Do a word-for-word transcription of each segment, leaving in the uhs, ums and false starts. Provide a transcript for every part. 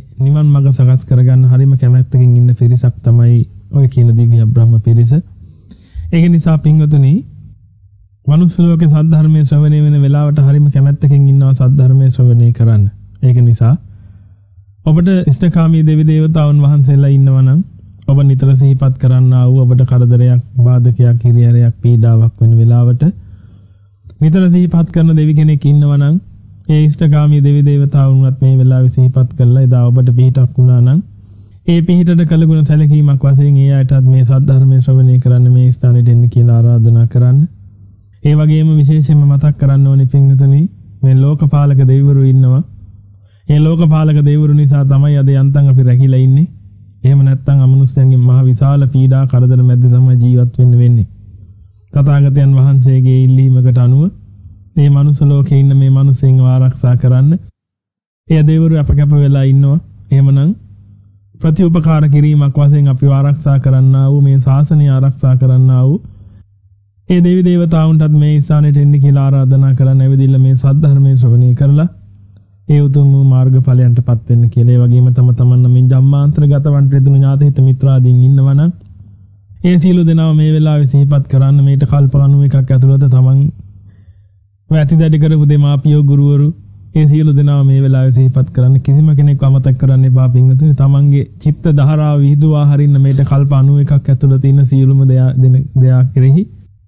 නිවන් මඟ සකස් කරගන්න හරිම කැමැත්තකින් ඉන්න පිරිසක් තමයි ඔය කියන දිව්‍ය බ්‍රහ්ම පිරිස. ඒක නිසා පින්වතුනි මනුස්ස ලෝකේ සද්ධර්මයේ ශ්‍රවණය වෙන වෙලාවට හරිම කැමැත්තකින් ඉන්නවා සද්ධර්මයේ ශ්‍රවණය කරන්න. ඒක නිසා ඔබට ඉෂ්ඨකාමී දෙවි දේවතාවුන් වහන්සේලා ඉන්නවා නම් ඔබ නිතර සිහිපත් කරන්නා වූ ඔබට කරදරයක්, බාධකයක්, හිරිහැරයක්, පීඩාවක් වෙන වෙලාවට නිතර සිහිපත් කරන දෙවි කෙනෙක් ඉන්නවා නම් ඒ ඉෂ්ඨකාමී දෙවි දේවතාවුන්වත් මේ වෙලාවේ සිහිපත් කරලා එදා ඔබට පිහිටක් වුණා නම් ඒ පිහිටට කළගුණ සැලකීමක් වශයෙන් ඒ අයටත් මේ සද්ධර්මයේ ශ්‍රවණය කරන්න මේ ස්ථානෙට එන්න කියලා ආරාධනා කරන්න. ඒ වගේම විශේෂයෙන්ම මතක් කරන්න ඕනේ පින්වතුනි මේ ලෝකපාලක දෙවිවරු ඉන්නවා. ඒ ලෝකපාලක දෙවිවරු නිසා තමයි අද යන්තම් අපි රැකිලා ඉන්නේ. එහෙම නැත්නම් අමනුෂ්‍යයන්ගේ මහ විශාල පීඩා කරදර මැද්ද තමයි ජීවත් වෙන්න වෙන්නේ. තථාගතයන් වහන්සේගේ ඉල්ලීමකට අනුව මේ මනුස්ස ලෝකේ ඉන්න මේ මිනිසෙන්ව ආරක්ෂා කරන්න ඒ දෙවිවරු අපකප වෙලා ඉන්නවා. එහෙමනම් ප්‍රතිඋපකාර කිරීමක් වශයෙන් අපිව ආරක්ෂා කරන්නා වූ මේ ශාසනය ආරක්ෂා කරන්නා වූ ඒ දෙවි දේවතාවුන්ටත් මේ ස්ථානෙට එන්න කියලා ආරාධනා කරන්න ඇවිදින්න මේ සද්ධර්මයේ ශ්‍රවණය කරලා ඒ උතුම් වූ මාර්ගඵලයන්ටපත් වෙන්න කියලා. ඒ වගේම තම තමන් මේ ජම්මාන්තරගත වන්ට යෙදුණු ඥාති හිත මිත්‍රාදීන් ඉන්නවනම් ඒ සීල දෙනාව මේ වෙලාවේ සිහිපත් කරන්න. මේට කල්ප අනූ එකක් ඇතුළත තමන් වැටි දැඩි කරපු දෙමාපියෝ ගුරුවරු ඒ සියලු දෙනාව මේ වෙලාවේ සිහිපත් කරන්න. කිසිම කෙනෙක් අමතක කරන්න එපා පින්වතුනි. තමන්ගේ චිත්ත දහරාව විහිදුවා හරින්න මේට කල්ප අනූ එකක් ඇතුළත ඉන්න සියලුම දෙයක් කෙරෙහි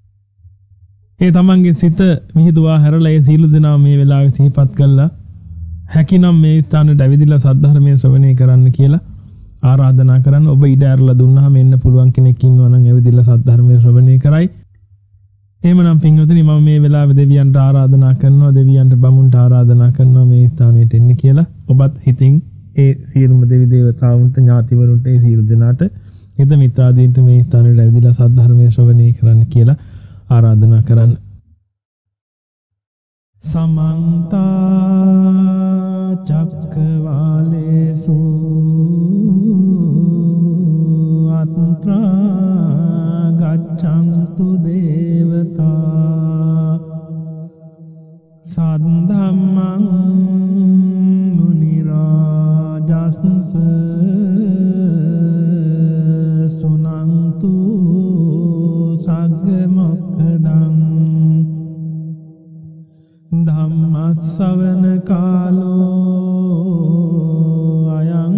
ඒ තමන්ගේ සිත විහිදුවා හැරලා ඒ සියලු දෙනාව මේ වෙලාවේ සිහිපත් කළා. හැකිනම් මේ ස්ථානට ඇවිදලා සද්ධර්මයේ ශ්‍රවණය කරන්න කියලා ආරාධනා කරන්න. ඔබ ඉඩ ඇරලා දුන්නාම එන්න පුළුවන් කෙනෙක් ඉන්නවා නම් ඇවිදලා සද්ධර්මයේ ශ්‍රවණය කරයි. එහෙමනම් පින්වතුනි මම මේ වෙලාවේ දෙවියන්ට ආරාධනා කරනවා, දෙවියන්ට බමුණට ආරාධනා කරනවා මේ ස්ථානෙට එන්න කියලා. ඔබත් හිතින් ඒ සියලුම දෙවි දේවතාවුන්ට, ඥාතිවරුන්ට, ඒ සියලු දෙනාට, හිත මිත්‍රාදීන්ට මේ ස්ථානෙට ඇවිදලා සද්ධර්මයේ ශ්‍රවණය කරන්න කියලා ආරාධනා කරන්න. समन्त चक्रवालेषु अत्रा गच्छन्तु देवता सद्धम्मं मुनिराजस्स सुनन्तु सग्गमोक्खदं ධම්මස්සවන කාලෝ අයං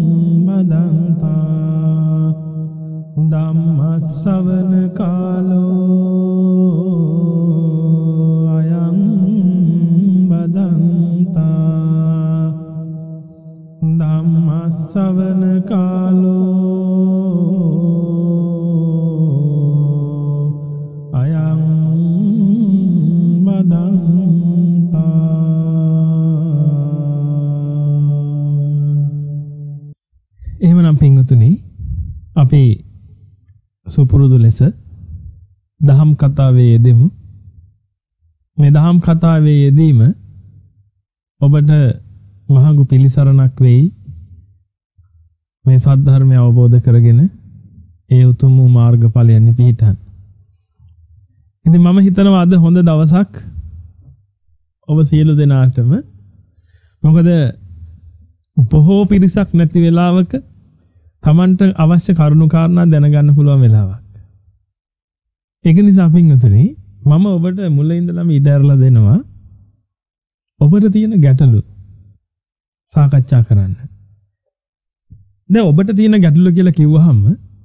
බදන්තා ධම්මස්සවන කාලෝ අයං බදන්තා ධම්මස්සවන කාලෝ අයං බදන්තා. එහෙමනම් පින්වතුනි අපි සුපුරුදු ලෙස දහම් කතාවේ යෙදෙමු. මේ දහම් කතාවේ යෙදීම ඔබට මහඟු පිළිසරණක් වෙයි. මේ සද්ධර්මය අවබෝධ කරගෙන ඒ උතුම් වූ මාර්ගඵලයන් පිහිටන්. ඉතින් මම හිතනවා අද හොඳ දවසක් ඔබ සියලු දෙනාටම. මොකද බොහෝ පිරිසක් නැති වෙලාවක තමන්ට අවශ්‍ය කරුණු කාරණා දැනගන්න පුළුවන් වෙලාවක්. ඒක නිසා පින්වතුනි මම ඔබට මුල ඉඳලම ඉඩ ඇරලා දෙනවා ඔබට තියෙන ගැටලු සාකච්ඡා කරන්න. දැන් ඔබට තියෙන ගැටලු කියලා කිව්වහම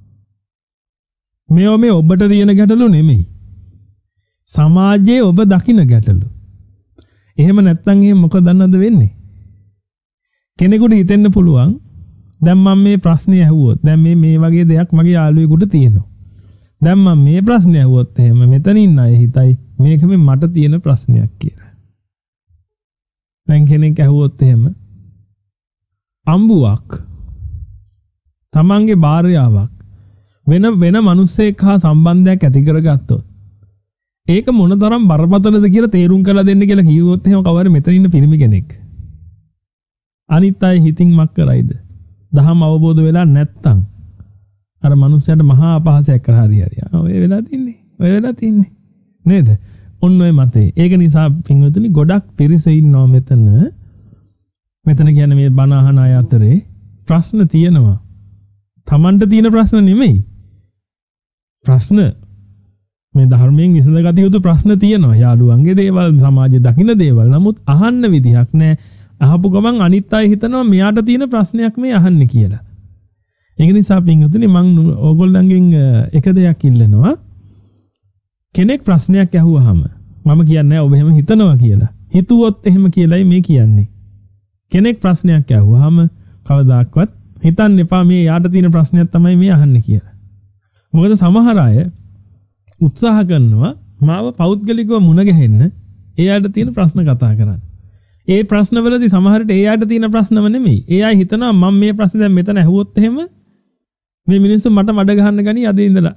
මේව මේ ඔබට තියෙන ගැටලු නෙමෙයි. සමාජයේ ඔබ දකින ගැටලු. එහෙම නැත්නම් එහෙම මොකද දන්නවද වෙන්නේ? කෙනෙකුට හිතෙන්න පුළුවන් දැන් මම මේ ප්‍රශ්නේ අහුවොත් දැන් මේ මේ වගේ දෙයක් මගේ යාළුවෙකුට තියෙනවා. දැන් මම මේ ප්‍රශ්නේ අහුවොත් එහෙම මෙතන ඉන්න අය හිතයි මේක මේ මට තියෙන ප්‍රශ්නයක් කියලා. දැන් කෙනෙක් අහුවොත් එහෙම අම්බුවක් තමන්ගේ භාර්යාවක් වෙන වෙන මිනිස්සෙක් හා සම්බන්ධයක් ඇති කරගත්තොත් ඒක මොනතරම් බරපතලද කියලා තේරුම් කරලා දෙන්න කියලා කිව්වොත් එහෙම කවර මෙතන ඉන්න පිරිමි කෙනෙක් අනිත් අය හිතින් මක් කරයිද? දහම අවබෝධ වෙලා නැත්තම් අර මනුස්සයාට මහා අපහාසයක් කරා හරි හරි. ඔය වෙලා තින්නේ. ඔය වෙලා තින්නේ. නේද? ඔන්න ඔය මතේ. ඒක නිසා පින්වතුනි ගොඩක් පිරිස ඉන්නවා මෙතන. මෙතන කියන්නේ මේ බණ අහන අය අතරේ ප්‍රශ්න තියෙනවා. Tamanට තියෙන ප්‍රශ්න නෙමෙයි. ප්‍රශ්න මේ ධර්මයෙන් විසඳගත යුතු ප්‍රශ්න තියෙනවා. යාළුවන්ගේ දේවල්, සමාජයේ දකින්න දේවල්. නමුත් අහන්න විදිහක් නැහැ. අහපු ගමන් අනිත් අය හිතනවා මෙයාට තියෙන ප්‍රශ්නයක් මේ අහන්නේ කියලා. ඒක නිසා පින්වතුනි මම ඕගොල්ලන්ගෙන් එක දෙයක් ඉල්ලනවා. කෙනෙක් ප්‍රශ්නයක් අහුවාම මම කියන්නේ ඔබ එහෙම හිතනවා කියලා. හිතුවොත් එහෙම කියලායි මේ කියන්නේ. කෙනෙක් ප්‍රශ්නයක් අහුවාම කවදාක්වත් හිතන්න එපා මේ යාට තියෙන ප්‍රශ්නයක් තමයි මේ අහන්නේ කියලා. මොකද සමහර අය උත්සාහ කරනවා මාව පෞද්ගලිකව මුණ ගැහෙන්න එයාට තියෙන ප්‍රශ්න කතා කරන්න. ඒ ප්‍රශ්නවලදී සමහරට එයාට තියෙන ප්‍රශ්නම නෙමෙයි. එයා හිතනවා මම මේ ප්‍රශ්නේ දැන් මෙතන ඇහුවොත් එහෙම මේ මිනිස්සු මට මඩ ගහන්න ගනි අද ඉඳලා.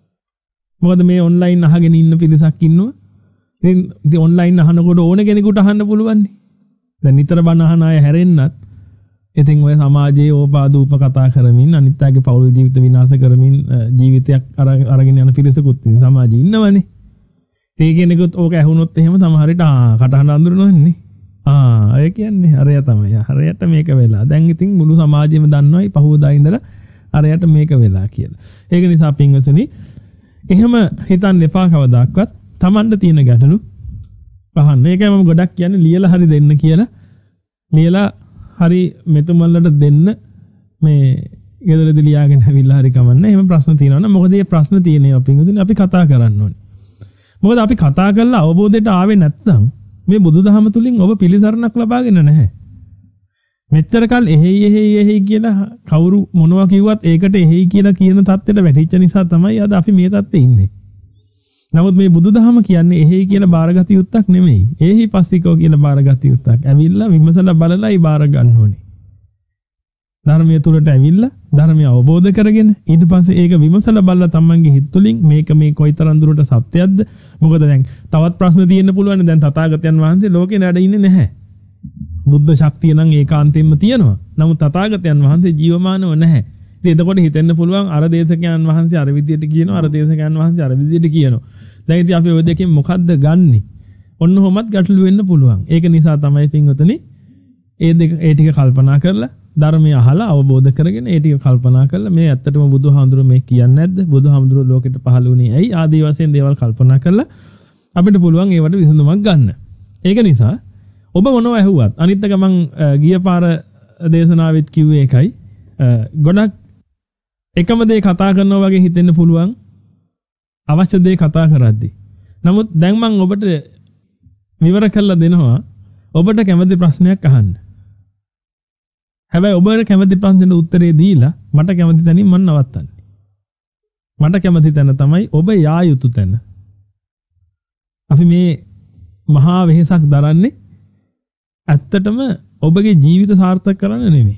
මොකද මේ ඔන්ලයින් අහගෙන ඉන්න පිරිසක් ඉන්නවා. ඉතින් ඉතින් ඔන්ලයින් අහනකොට ඕන කෙනෙකුට අහන්න පුළුවන් නේ. දැන් නිතර බණ අහන අය හැරෙන්නත් ඉතින් ඔය සමාජයේ ඕපාදූප කතා කරමින් අනිත් අයගේ පෞල් ජීවිත විනාශ කරමින් ජීවිතයක් අරගෙන යන පිරිසකුත් සමාජයේ ඉන්නවනේ. ඒ කෙනෙකුත් ඕක ඇහුනොත් එහෙම සමහර විට ආ කටහඬ අඳුරනවන්නේ. ආ ඒ කියන්නේ හරය තමයි. හරයට මේක වෙලා. දැන් ඉතින් මුළු සමාජෙම දන්නවයි පහුවදා ඉඳලා හරයට මේක වෙලා කියලා. ඒක නිසා පින්වතුනි එහෙම හිතන්න එපා කවදාවත්. Tamanට තියෙන ගැටලු අහන්න. ඒකයි මම ගොඩක් කියන්නේ ලියලා හරි දෙන්න කියලා. ලියලා හරි මෙතුමල්ලට දෙන්න මේ ගෙදරදී ලියාගෙන ඇවිල්ලා හරි කමන්න. එහෙම ප්‍රශ්න තියෙනවා නම් මොකද මේ ප්‍රශ්න තියෙන්නේ පින්වතුනි අපි කතා කරන්න ඕනේ. මොකද අපි කතා කරලා අවබෝධයට ආවේ නැත්නම් මේ බුදුදහම තුලින් ඔබ පිළිසරණක් ලබාගෙන නැහැ. මෙච්චර කල් එහෙයි එහෙයි එහෙයි කියලා කවුරු මොනවා කිව්වත් ඒකට එහෙයි කියලා කියන தත්ත්වයට වැටිච්ච නිසා තමයි අද අපි මේ தත්ත්වෙ ඉන්නේ. නමුත් මේ බුදුදහම කියන්නේ එහෙයි කියලා බාරගත යුත්තක් නෙමෙයි. ඒහි පස්සිකෝ කියලා බාරගත යුත්තක්. ඇවිල්ලා විමසලා බලලායි බාර ගන්න ඕනේ. ධර්මයේ තුලට ඇවිල්ලා ධර්මය අවබෝධ කරගෙන ඊට පස්සේ ඒක විමසලා බලලා තමන්ගේ හිත තුලින් මේක මේ කොයිතරම් දුරට සත්‍යයක්ද? මොකද දැන් තවත් ප්‍රශ්න තියෙන්න පුළුවන්. දැන් තථාගතයන් වහන්සේ ලෝකේ නඩ ඉන්නේ නැහැ. බුද්ධ ශක්තිය නම් ඒකාන්තයෙන්ම තියෙනවා. නමුත් තථාගතයන් වහන්සේ ජීවමානව නැහැ. ඉතින් එතකොට හිතෙන්න පුළුවන් අර දේශකයන් වහන්සේ අර විදියට කියනවා, අර දේශකයන් වහන්සේ අර විදියට කියනවා. දැන් ඉතින් අපි ওই දෙකෙන් මොකද්ද ගන්නෙ? ඔන්න ඔහොමත් ගැටලු වෙන්න පුළුවන්. ඒක නිසා තමයි පින්වතුනි ඒ දෙක ඒ ටික කල්පනා කරලා ධර්මය අහලා අවබෝධ කරගෙන ඒ ටික කල්පනා කරලා මේ ඇත්තටම බුදුහාමුදුරුවෝ මේ කියන්නේ නැද්ද? බුදුහාමුදුරුවෝ ලෝකෙට පහළ වුණේ ඇයි? ආදී වශයෙන් දේවල් කල්පනා කරලා අපිට පුළුවන් ඒවට විසඳුමක් ගන්න. ඒක නිසා ඔබ මොනව ඇහුවත් අනිත් එක මං ගිය පාර දේශනාවෙත් කිව්වේ ඒකයි. ගොඩක් එකම දේ කතා කරනවා වගේ හිතෙන්න පුළුවන් අවශ්‍ය දේ කතා කරද්දී. නමුත් දැන් මං ඔබට විවර කරලා දෙනවා ඔබට කැමති ප්‍රශ්නයක් අහන්න. හැබැයි ඔබට කැමති ප්‍රශ්නෙට උත්තරේ දීලා මට කැමති තැනින් මම නවත්තන්නේ. මට කැමති තැන තමයි ඔබ යා යුතු තැන. අපි මේ මහා වෙහෙසක් දරන්නේ ඇත්තටම ඔබගේ ජීවිත සාර්ථක කරන්න නෙමෙයි.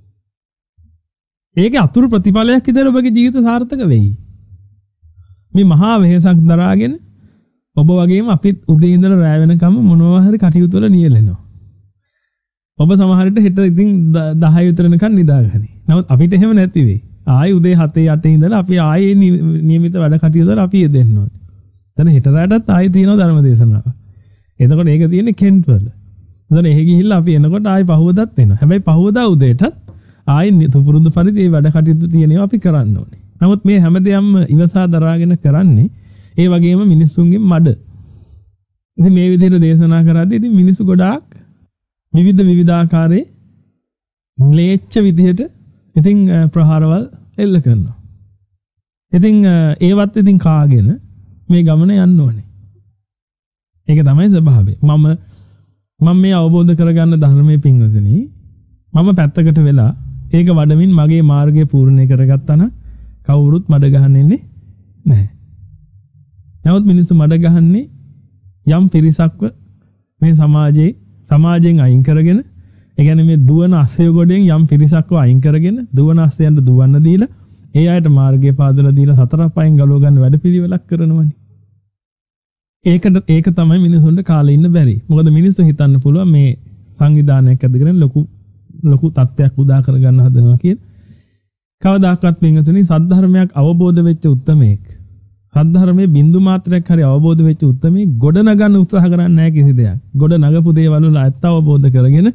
ඒකේ අතුරු ප්‍රතිඵලයක් විතර ඔබගේ ජීවිත සාර්ථක වෙයි. මේ මහා වෙහෙසක් දරාගෙන ඔබ වගේම අපිත් උදේ ඉඳලා රැ වෙනකම් මොනවා හරි කටයුතු වල නියැලෙනවා. ඔබ සමහර විට හෙට ඉතින් දහය විතර වෙනකන් නිදාගනි. නමුත් අපිට එහෙම නැති වෙයි. ආයි උදේ හතේ අටේ ඉඳලා අපි ආයේ නියමිත වැඩ කටයුතු වල අපි යෙදෙන්න ඕනේ. දැන් හෙට රැටත් ආයි තියෙනවා ධර්ම දේශනාව. එතකොට ඒක තියෙන්නේ කෙන්ට් වල. දැන් එහෙ ගිහිල්ලා අපි එනකොට ආයි පහවදාත් වෙනවා. හැබැයි පහවදා උදේටත් ආයි පුරුදු පරිදි මේ වැඩ කටයුතු තියෙනවා අපි කරන්න ඕනේ. නමුත් මේ හැමදේම ඉවසා දරාගෙන කරන්නේ ඒ වගේම මිනිස්සුන්ගේ මඩ. ඉතින් මේ විදිහට දේශනා කරද්දී ඉතින් මිනිස්සු ගොඩාක් විවිධ විවිධාකාරයේ ම්ලේච්ඡ විදිහට ඉතින් ප්‍රහාරවල් එල්ල කරනවා. ඉතින් ඒවත් ඉතින් කාගෙන මේ ගමන යන්න ඕනේ. ඒක තමයි ස්වභාවය. මම මම මේ අවබෝධ කරගන්න ධර්මයේ පින්වතුනි මම පැත්තකට වෙලා ඒක වඩමින් මගේ මාර්ගය පූර්ණේ කරගත්තා නම් කවුරුත් මඩ ගහන්නේ නැහැ. නමුත් මිනිස්සු මඩ ගහන්නේ යම් පිරිසක්ව මේ සමාජයේ සමාජයෙන් අයින් කරගෙන ඒ කියන්නේ මේ දුවන අස්සය ගොඩෙන් යම් පිරිසක්ව අයින් කරගෙන දුවන අස්සයන්ට දුවන්න දීලා ඒ අයට මාර්ගය පාදලා දීලා සතර පහෙන් ගලව ගන්න වැඩපිළිවෙලක් කරනවනේ. ඒකට ඒක තමයි මිනිසුන්ට කාලේ ඉන්න බැරි. මොකද මිනිස්සු හිතන්න පුළුවන් මේ සංවිධානයක් ඇදගෙන ලොකු ලොකු තත්ත්වයක් උදා කරගන්න හදනවා කියන. කවදාකවත් පින්වතුනි සද්ධර්මයක් අවබෝධ වෙච්ච උත්මයෙක් සද්ධර්මයේ බින්දු මාත්‍රයක් හරි අවබෝධ වෙච්ච උත්මයෙක් ගොඩ නගන්න උත්සාහ කරන්නේ නැහැ කිසි දෙයක්. ගොඩ නගපු දේවල් වල ඇත්ත අවබෝධ කරගෙන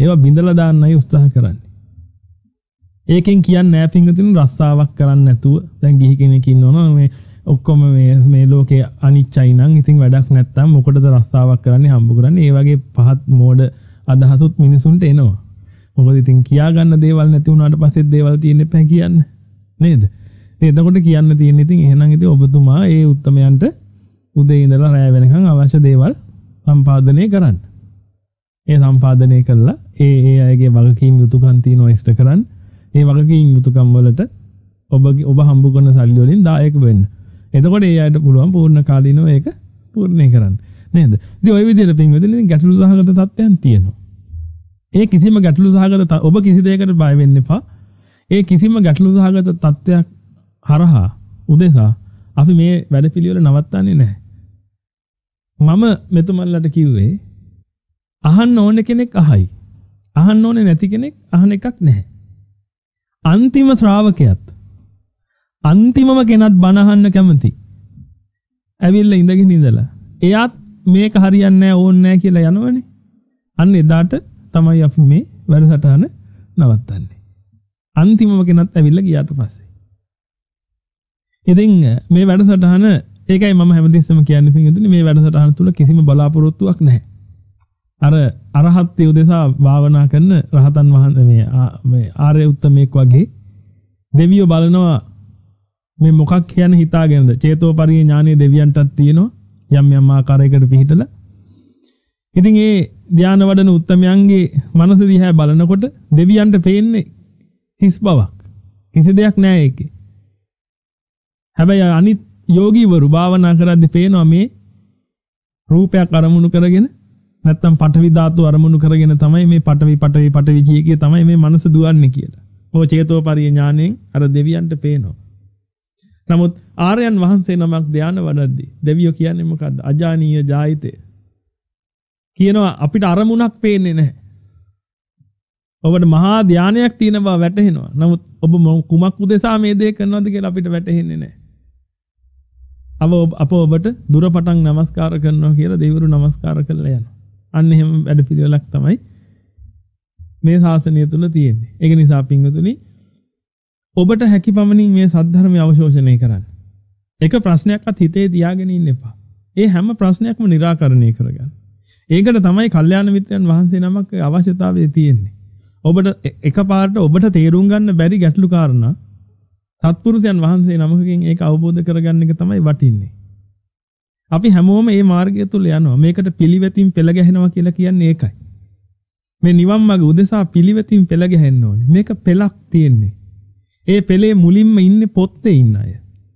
ඒවා බිඳලා දාන්නයි උත්සාහ කරන්නේ. ඒකෙන් කියන්නේ නෑ පින්වතුනි රස්සාවක් කරන්න නැතුව දැන් ගිහි කෙනෙක් ඉන්නවනේ මේ ඔක්කොම මේ මේ ලෝකේ අනිච්චයි නම් ඉතින් වැඩක් නැත්තම් මොකටද රස්සාවක් කරන්නේ හම්බ කරන්නේ? ඒ වගේ පහත් මෝඩ අදහසුත් මිනිසුන්ට එනවා. මොකද ඉතින් කියා ගන්න දේවල් නැති වුණාට පස්සේ දේවල් තියෙන්න එපා කියන්නේ. නේද? එතකොට කියන්න තියෙන්නේ ඉතින් එහෙනම් ඉතින් ඔබතුමා ඒ උත්තමයන්ට උදේ ඉඳලා රැය වෙනකන් අවශ්‍ය දේවල් සම්පාදනය කරන්න. ඒ සම්පාදනය කළා ඒ ඒ අයගේ වගකීම් යුතුයකම් තියෙනවා ඉෂ්ට කරන්න. ඒ වගකීම් යුතුයකම් වලට ඔබ ඔබ හම්බ කරන සල්ලි වලින් දායක වෙන්න. එතකොට ඒ අයට පුළුවන් පූර්ණ කාලීනව ඒක පූර්ණේ කරන්න. නේද? ඉතින් ওই විදිහට පින්වතුනි ගැටලු සහගත තත්ත්වයන් තියෙනවා. ඒ කිසිම ගැටලු සහගත ඔබ කිසි දෙයකට බය වෙන්න එපා. ඒ කිසිම ගැටලු සහගත තත්ත්වයක් හරහා උදෙසා අපි මේ වැඩපිළිවෙල නවත්තන්නේ නැහැ. මම මෙතුමන්ලට කිව්වේ අහන්න ඕන කෙනෙක් අහයි. අහන්න ඕනේ නැති කෙනෙක් අහන එකක් නැහැ. අන්තිම ශ්‍රාවකයාත් අන්තිමම කෙනත් බණ අහන්න කැමති. ඇවිල්ලා ඉඳගෙන ඉඳලා එයාත් මේක හරියන්නේ නැහැ ඕනේ නැහැ කියලා යනවනේ. අන්න එදාට තමයි අපි මේ වැඩසටහන නවත්තන්නේ. අන්තිමම කෙනත් ඇවිල්ලා ගියාට පස්සේ. ඉතින් මේ වැඩසටහන ඒකයි මම හැමතිස්සෙම කියන්නේ පිටුතුනි මේ වැඩසටහන තුල කිසිම බලාපොරොත්තුවක් නැහැ. අර අරහත්ත්වය උදෙසා භාවනා කරන රහතන් වහන්සේ මේ මේ ආර්ය උත්තමයෙක් වගේ දෙවියෝ බලනවා මේ මොකක් කියන හිතාගෙනද චේතෝපරිය ඥානීය දෙවියන්ටත් තියෙනවා යම් යම් ආකාරයකට පිහිටලා. ඉතින් ඒ ධානය වඩන උත්තමයන්ගේ මනස දිහා බලනකොට දෙවියන්ට පේන්නේ හිස් බවක්. කිසි දෙයක් නැහැ ඒකේ. හැබැයි අනිත් යෝගීවරු භාවනා කරද්දී පේනවා මේ රූපයක් අරමුණු කරගෙන නැත්තම් පඨවි ධාතු අරමුණු කරගෙන තමයි මේ පඨවි පඨවි පඨවි කිය කිය තමයි මේ මනස දුවන්නේ කියලා. ඔය චේතෝපරිය ඥාණයෙන් අර දෙවියන්ට පේනවා. නමුත් ආර්යයන් වහන්සේ නමක් ධානය වඩද්දී දෙවියෝ කියන්නේ මොකද්ද? අජානීය ජායිතේ. කියනවා අපිට අරමුණක් පේන්නේ නැහැ. ඔබට මහා ධානයක් තියෙන බව වැටහෙනවා. නමුත් ඔබ කුමක් උදෙසා මේ දේ කරනවද කියලා අපිට වැටහෙන්නේ නැහැ. අප අප ඔබට දුරපටන් නමස්කාර කරනවා කියලා දෙවිවරු නමස්කාර කරලා යනවා. අන්න එහෙම වැඩ පිළිවෙලක් තමයි මේ ශාසනය තුල තියෙන්නේ. ඒක නිසා පින්වතුනි ඔබට හැකි පමණින් මේ සද්ධර්මය අවශෝෂණය කරන්න. එක ප්‍රශ්නයක්වත් හිතේ තියාගෙන ඉන්න එපා. ඒ හැම ප්‍රශ්නයක්ම निराකරණය කරගන්න. ඒකට තමයි කල්යාණ මිත්‍රයන් වහන්සේ නමක් අවශ්‍යතාවය තියෙන්නේ. ඔබට එකපාරට ඔබට තේරුම් ගන්න බැරි ගැටලු කාරණා සත්පුරුෂයන් වහන්සේ නමකකින් ඒක අවබෝධ කරගන්න එක තමයි වටින්නේ. අපි හැමෝම මේ මාර්ගය තුල යනවා. මේකට පිළිවෙතින් පෙළ ගැහෙනවා කියලා කියන්නේ ඒකයි. මේ නිවන් මාර්ග උදෙසා පිළිවෙතින් පෙළ ගැහෙන්න ඕනේ. මේක පෙළක් තියෙන්නේ. ඒ පෙළේ මුලින්ම ඉන්නේ පොත්තේ ඉන්න අය.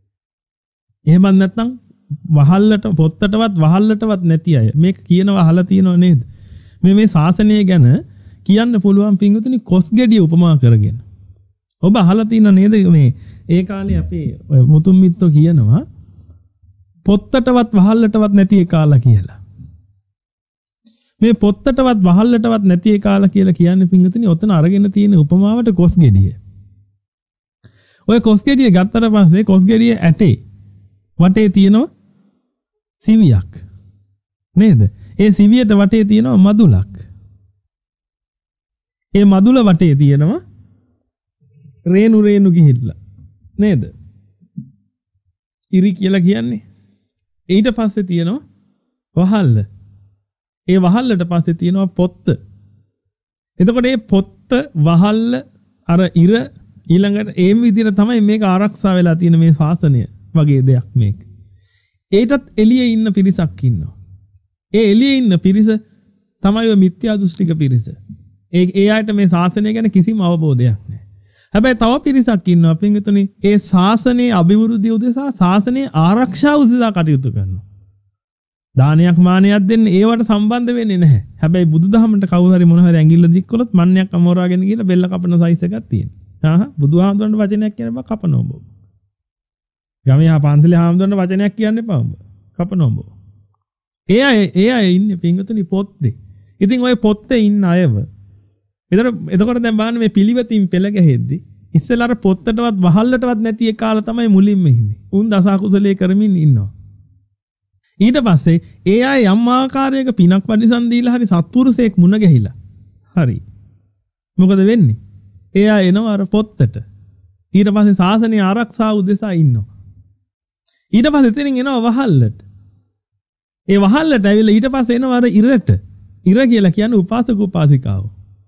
එහෙම නැත්නම් වහල්ලට පොත්තටවත් වහල්ලටවත් නැති අය. මේක කියනවා අහලා තියෙනව නේද? මේ මේ ශාසනය ගැන කියන්න පුළුවන් පින්වතුනි කොස් ගෙඩිය උපමා කරගෙන. ඔබ අහලා තියෙන නේද මේ ඒ කාලේ අපේ මුතුන් මිත්තෝ කියනවා පොත්තටවත් වහල්ලටවත් නැති ඒ කාලා කියලා. මේ පොත්තටවත් වහල්ලටවත් නැති ඒ කාලා කියලා කියන්නේ පින්වතුනි ඔතන අරගෙන තියෙන උපමාවට කොස් ගෙඩිය. ඔය කොස් ගෙඩිය ගත්තට පස්සේ කොස් ගෙඩිය ඇටේ වටේ තියෙනවා සිවියක්. නේද? ඒ සිවියට වටේ තියෙනවා මදුලක්. ඒ මදුල වටේ තියෙනවා රේණු රේණු ගිහිල්ලා. නේද? ඉරි කියලා කියන්නේ. ඊට පස්සේ තියෙනවා වහල්ල. ඒ වහල්ලට පස්සේ තියෙනවා පොත්ත. එතකොට මේ පොත්ත වහල්ල අර ඉර ඊළඟට ඒ විදිහට තමයි මේක ආරක්ෂා වෙලා තියෙන මේ ශාසනය වගේ දෙයක් මේක. ඒටත් එළියේ ඉන්න පිරිසක් ඉන්නවා. ඒ එළියේ ඉන්න පිරිස තමයි ඔය මිත්‍යා දෘෂ්ටික පිරිස. ඒ ඒ ආයත මේ ශාසනය ගැන කිසිම අවබෝධයක් නැහැ. හැබැයි තව පිරිසක් ඉන්නවා පින්විතනි ඒ ශාසනයේ අභිවෘද්ධිය උදෙසා ශාසනයේ ආරක්ෂාව උදෙසා කටයුතු කරනවා. දානයක් මානයක් දෙන්න ඒවට සම්බන්ධ වෙන්නේ නැහැ. හැබැයි බුදුදහමට කවුරු හරි මොන හරි ඇඟිල්ල දික් කළොත් මන්නයක් අමෝරාගෙන ගිහලා බෙල්ල කපන සයිස් එකක් තියෙනවා. ආහ බුදුහාමුදුරන්ට වචනයක් කියන බා කපනවා ඔබ. ගමේ ආ පන්සලේ හාමුදුරන්ට වචනයක් කියන්න එපා ඔබ. කපනවා ඔබ. ඒ අය ඒ අය ඉන්නේ පින්විතනි පොත්තේ. ඉතින් ওই පොත්තේ ඉන්න අයව එතකොට එතකොට දැන් බලන්න මේ පිළිවෙතින් පෙළ ගැහෙද්දි ඉස්සෙල්ලා අර පොත්තටවත් වහල්ලටවත් නැති ඒ කාල තමයි මුලින්ම ඉන්නේ. උන් දසකුසලයේ කරමින් ඉන්නවා. ඊට පස්සේ ඒ අය යම් ආකාරයක පිනක් වඩිසන් දීලා හරි සත්පුරුෂයෙක් මුණ ගැහිලා. හරි. මොකද වෙන්නේ? එයා එනවා අර පොත්තට. ඊට පස්සේ ශාසනය ආරක්ෂාව උදෙසා ඉන්නවා. ඊට පස්සේ එතනින් එනවා වහල්ලට. ඒ වහල්ලට ඇවිල්ලා ඊට පස්සේ එනවා අර ඉරට. ඉර කියලා කියන්නේ උපාසක උපාසිකාව.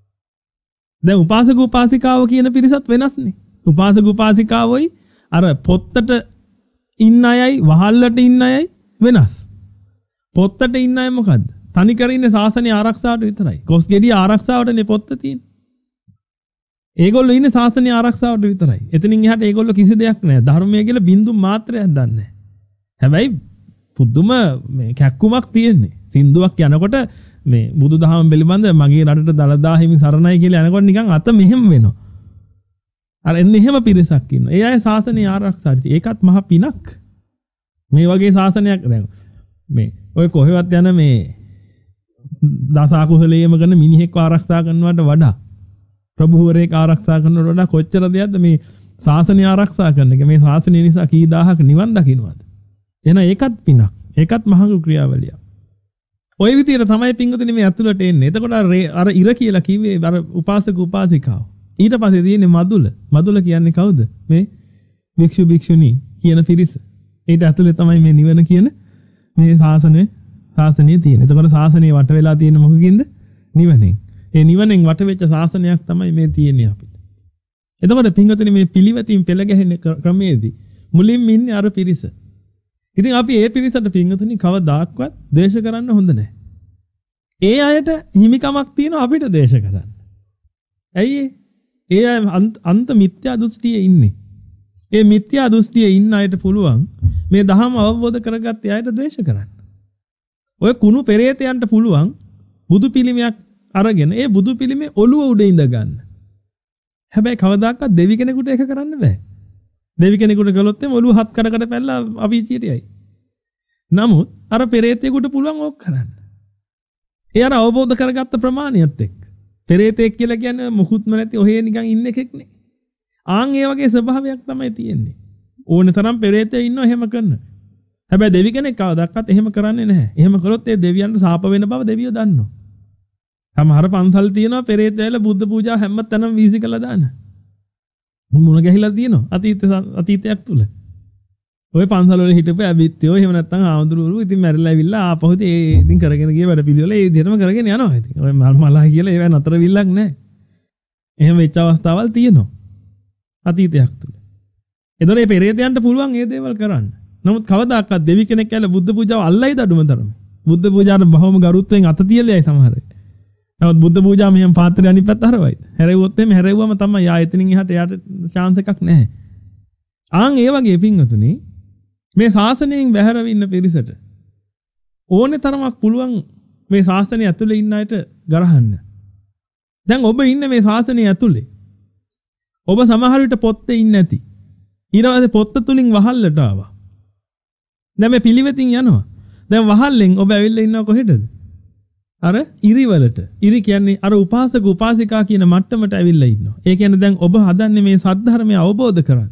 දැන් උපාසක උපාසිකාව කියන පිරිසත් වෙනස්නේ. උපාසක උපාසිකාවෝයි අර පොත්තට ඉන්න අයයි වහල්ලට ඉන්න අයයි වෙනස්. පොත්තට ඉන්න අය මොකද්ද? තනිකර ඉන්නේ ශාසනය ආරක්ෂාවට විතරයි. කොස් ගෙඩිය ආරක්ෂාවටනේ පොත්ත තියෙන්නේ. ඒගොල්ලෝ ඉන්නේ ශාසනය ආරක්ෂාවට විතරයි. එතනින් එහාට ඒගොල්ලෝ කිසි දෙයක් නැහැ. ධර්මය කියලා බින්දු මාත්‍රයක් දන්නේ නැහැ. හැබැයි පුදුම මේ කැක්කුමක් තියෙන්නේ. සින්දුවක් යනකොට මේ බුදුදහම පිළිබඳ මගේ රටට දලදා හිමි සරණයි කියලා යනකොට නිකන් අත මෙහෙම වෙනවා. අර එන්නේ එහෙම පිරිසක් ඉන්නවා. ඒ අය ශාසනය ආරක්ෂාට. ඒකත් මහ පිනක්. මේ වගේ ශාසනයක් දැන් මේ ඔය කොහෙවත් යන මේ දස අකුසලයේම කරන මිනිහෙක් ආරක්ෂා කරනවට වඩා ප්‍රභූවරයෙක් ආරක්ෂා කරනවට වඩා කොච්චර දෙයක්ද මේ ශාසනය ආරක්ෂා කරන එක. මේ ශාසනය නිසා කී දහහක් නිවන් දකින්නවද? එහෙනම් ඒකත් පිනක්. ඒකත් මහඟු ක්‍රියාවලියක්. ඔය විදිහට තමයි පින්වතුනි මේ ඇතුළට එන්නේ. එතකොට අර ඉර කියලා කිව්වේ අර උපාසක උපාසිකාව. ඊට පස්සේ තියෙන්නේ මදුල. මදුල කියන්නේ කවුද? මේ භික්ෂු භික්ෂුණී කියන පිරිස. ඊට ඇතුළේ තමයි මේ නිවන කියන මේ ශාසනය ශාසනය තියෙන්නේ. එතකොට ශාසනය වට වෙලා තියෙන්නේ මොකකින්ද? නිවනෙන්. ඒ නිවනෙන් වට වෙච්ච ශාසනයක් තමයි මේ තියෙන්නේ අපිට. එතකොට පින්වතුනි මේ පිළිවෙතින් පෙළ ගැහෙන ක්‍රමයේදී මුලින්ම ඉන්නේ අර පිරිස. ඉතින් අපි ඒ පිරිසට පින්වතුනි කවදාක්වත් ද්වේෂ කරන්න හොඳ නැහැ. ඒ අයට හිමිකමක් තියෙනවා අපිට ද්වේෂ කරන්න. ඇයි ඒ අය අන්ත මිත්‍යා දෘෂ්ටියේ ඉන්නේ. ඒ මිත්‍යා දෘෂ්ටියේ ඉන්න අයට පුළුවන් මේ ධර්ම අවබෝධ කරගත්ත අයට ද්වේෂ කරන්න. ඔය කුණු පෙරේතයන්ට පුළුවන් බුදු පිළිමයක් අරගෙන ඒ බුදු පිළිමේ ඔළුව උඩ ඉඳ ගන්න. හැබැයි කවදාකවත් දෙවි කෙනෙකුට ඒක කරන්න බෑ. දෙවි කෙනෙකුට කළොත් එම ඔළුව හත් කරකට පැනලා අවීචියටයි. නමුත් අර පෙරේතයෙකුට පුළුවන් ඕක කරන්න. ඒ අර අවබෝධ කරගත්ත ප්‍රමාණියත් එක්ක. පෙරේතෙක් කියලා කියන්නේ මුකුත්ම නැති ඔහේ නිකන් ඉන්න එකෙක් නේ. ආන් ඒ වගේ ස්වභාවයක් තමයි තියෙන්නේ. ඕනේ තරම් පෙරේතයෝ ඉන්නව එහෙම කරන. හැබැයි දෙවි කෙනෙක් කවදාවත් එහෙම කරන්නේ නැහැ. එහෙම කළොත් ඒ දෙවියන්ට සාප වෙන බව දෙවියෝ දන්නවා. සමහර පන්සල් තියෙනවා පෙරේතයල බුද්ධ පූජා හැම තැනම වීසි කළා දාන. මුණ ගැහිලා තියෙනවා අතීත අතීතයක් තුල. ඔය පන්සල් වල හිටපු ඇබිත්‍යෝ එහෙම නැත්නම් ආඳුරුවරු ඉතින් මැරිලා ඇවිල්ලා ආපහු ඒ ඉතින් කරගෙන ගිය වැඩ පිළිවෙල ඒ විදිහටම කරගෙන යනවා. ඉතින් ඔය මල් මලහ කියලා ඒව නතර විල්ලක් නැහැ. එහෙම වෙච්ච අවස්ථාවල් තියෙනවා අතීතයක් තුල. ඒතොර මේ පෙරේතයන්ට පුළුවන් මේ දේවල් කරන්න. නමුත් කවදාකවත් දෙවි කෙනෙක් ඇවිල්ලා බුද්ධ පූජාව අල්ලයිද අඩුම තරමේ. බුද්ධ පූජාවට බොහොම ගරුත්වයෙන් අත තියලයි සමහර වෙලාවට. නමුත් බුද්ධ පූජාව මෙහෙම පාත්‍රය අනිත් පැත්ත හරවයි. හැරෙව්වොත් එimhe හැරෙව්වම තමයි යා එතනින් එහාට යාට chance එකක් නැහැ. ආන් ඒ වගේ පින්වතුනි මේ ශාසනයෙන් බැහැරව ඉන්න පිරිසට ඕනේ තරමක් පුළුවන් මේ ශාසනය ඇතුලේ ඉන්න අයට ගරහන්න. දැන් ඔබ ඉන්නේ මේ ශාසනය ඇතුලේ. ඔබ සමහර විට පොත්තේ ඉන්නේ නැති. ඊට පස්සේ පොත්ත තුලින් වහල්ලට ආවා. දැන් මේ පිළිවෙතින් යනවා. දැන් වහල්ලෙන් ඔබ ඇවිල්ලා ඉන්නව කොහෙටද? අර ඉරිවලට. ඉරි කියන්නේ අර උපාසක උපාසිකා කියන මට්ටමට ඇවිල්ලා ඉන්නවා. ඒ කියන්නේ දැන් ඔබ හදන්නේ මේ සද්ධර්මය අවබෝධ කරගන්න.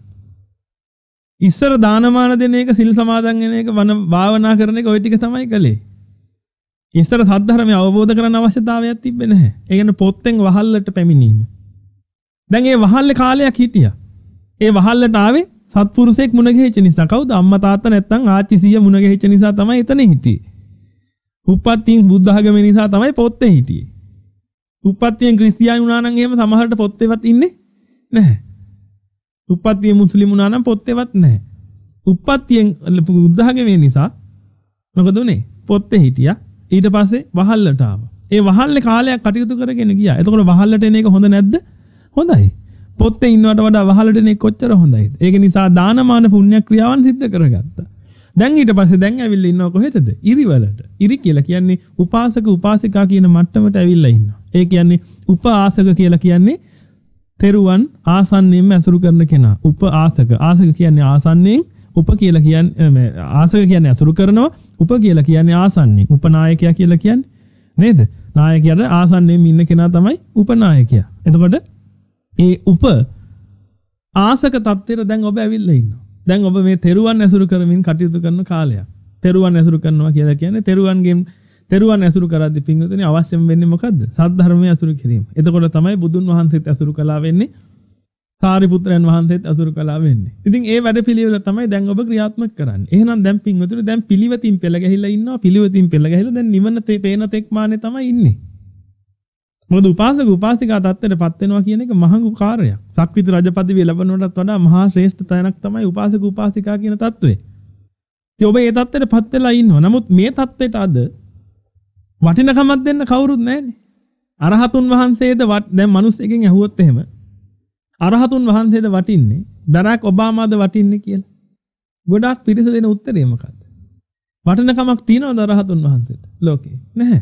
ඉස්සර දානමාන දෙන එක සිල් සමාදන් වෙන එක වන භාවනා කරන එක ওই ටික තමයි කළේ. ඉස්සර සද්ධර්මය අවබෝධ කරගන්න අවශ්‍යතාවයක් තිබ්බේ නැහැ. ඒ කියන්නේ පොත්තෙන් වහල්ලට පැමිණීම. දැන් ඒ වහල්ලේ කාලයක් හිටියා. ඒ වහල්ලට ආවේ සත්පුරුෂයෙක් මුණ ගැහිච්ච නිසා. කවුද? අම්මා තාත්තා නැත්තම් ආච්චි සීයා මුණ ගැහිච්ච නිසා තමයි එතන හිටියේ. උප්පත්තියෙන් බුද්ධ ආගම නිසා තමයි පොත්තේ හිටියේ. උප්පත්තියෙන් ක්‍රිස්තියානි වුණා නම් එහෙම සමහරට පොත්තේවත් ඉන්නේ නැහැ. උප්පත්තිය මුස්ලිම් වුණා නම් පොත්තේවත් නැහැ. උප්පත්තියෙන් බුද්ධ ආගමේ නිසා මොකද උනේ? පොත්තේ හිටියා. ඊට පස්සේ වහල්ලට ආවා. ඒ වහල්ලේ කාලයක් කටයුතු කරගෙන ගියා. එතකොට වහල්ලට එන එක හොඳ නැද්ද? හොඳයි. පොත්තේ ඉන්නවට වඩා වහල්ලට එන එක කොච්චර හොඳයිද? ඒක නිසා දානමාන පුණ්‍ය ක්‍රියාවන් සිද්ධ කරගත්තා. දැන් ඊට පස්සේ දැන් ඇවිල්ලා ඉන්නව කොහෙටද? ඉරිවලට. ඉරි කියලා කියන්නේ උපාසක උපාසිකා කියන මට්ටමට ඇවිල්ලා ඉන්නවා. ඒ කියන්නේ උපාසක කියලා කියන්නේ තෙරුවන් ආසන්නයෙන්ම ඇසුරු කරන කෙනා. උපාසක. ආසක කියන්නේ ආසන්නයෙන්, උප කියලා කියන්නේ ආසක කියන්නේ ඇසුරු කරනවා, උප කියලා කියන්නේ ආසන්නයෙන්. උපනායකයා කියලා කියන්නේ නේද? නායකයාට ආසන්නයෙන් ඉන්න කෙනා තමයි උපනායකයා. එතකොට ඒ උප ආසක තත්ත්වයට දැන් ඔබ ඇවිල්ලා ඉන්නවා. දැන් ඔබ මේ තෙරුවන් ඇසුරු කරමින් කටයුතු කරන කාලයක්. තෙරුවන් ඇසුරු කරනවා කියලා කියන්නේ තෙරුවන්ගෙන් තෙරුවන් ඇසුරු කරද්දී පින්වතුනි අවශ්‍යම වෙන්නේ මොකද්ද? සද්ධර්මයේ ඇසුරු කිරීම. එතකොට තමයි බුදුන් වහන්සේත් ඇසුරු කළා වෙන්නේ. සාරිපුත්‍රයන් වහන්සේත් ඇසුරු කළා වෙන්නේ. ඉතින් ඒ වැඩ පිළිවෙල තමයි දැන් ඔබ ක්‍රියාත්මක කරන්නේ. එහෙනම් දැන් පින්වතුනි දැන් පිළිවෙතින් පෙළ ගැහිලා ඉන්නවා. පිළිවෙතින් පෙළ ගැහිලා දැන් නිවන තේ පේන තෙක් මානේ තමයි ඉන්නේ. මොකද උපාසක උපාසිකා තත්ත්වයටපත් වෙනවා කියන එක මහඟු කාර්යයක්. සක්විති රජපදවිය ලැබනවටත් වඩා මහා ශ්‍රේෂ්ඨ තැනක් තමයි උපාසක උපාසිකා කියන තත්ත්වය. ඉතින් ඔබ ඒ තත්ත්වයටපත් වෙලා ඉන්නවා. නමුත් මේ තත්ත්වයට අද වටිනකමක් දෙන්න කවුරුත් නැහැනේ. අරහතුන් වහන්සේද දැන් මිනිස්සුකින් ඇහුවොත් එහෙම අරහතුන් වහන්සේද වටින්නේ බරක් ඔබාමාද වටින්නේ කියලා. ගොඩාක් පිරිස දෙන උත්තරේ මොකද්ද? වටිනකමක් තියනවද අරහතුන් වහන්සේට ලෝකේ? නැහැ.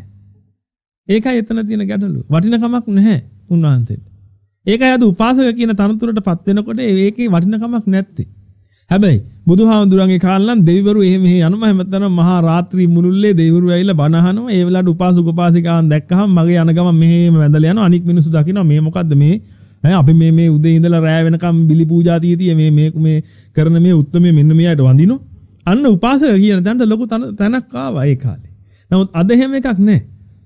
ඒකයි එතන තියෙන ගැටලුව. වටිනකමක් නැහැ උන්වහන්සේට. ඒකයි අද උපාසක කියන තනතුරටපත් වෙනකොට ඒකේ වටිනකමක් නැත්තේ. හැබැයි බුදුහාමුදුරන්ගේ කාලේ නම් දෙවිවරු එහෙම මෙහෙ යනවා හැමතැනම මහා රාත්‍රී මුළුල්ලේ දෙවිවරු ඇවිල්ලා බණ අහනවා. ඒ වෙලාවට උපාසක උපාසිකාවන් දැක්කහම මගේ යන ගමන් මෙහෙම වැඳලා යනවා. අනික් මිනිස්සු දකිනවා මේ මොකද්ද මේ ඈ අපි මේ මේ උදේ ඉඳලා රෑ වෙනකම් බිලි පූජා තියතිය මේ මේ මේ කරන මේ උත්තරමේ මෙන්න මෙයාට වඳිනවා. අන්න උපාසක කියන තැනට ලොකු තැනක් ආවා ඒ කාලේ. නමුත් අද එහෙම එකක් නැහැ.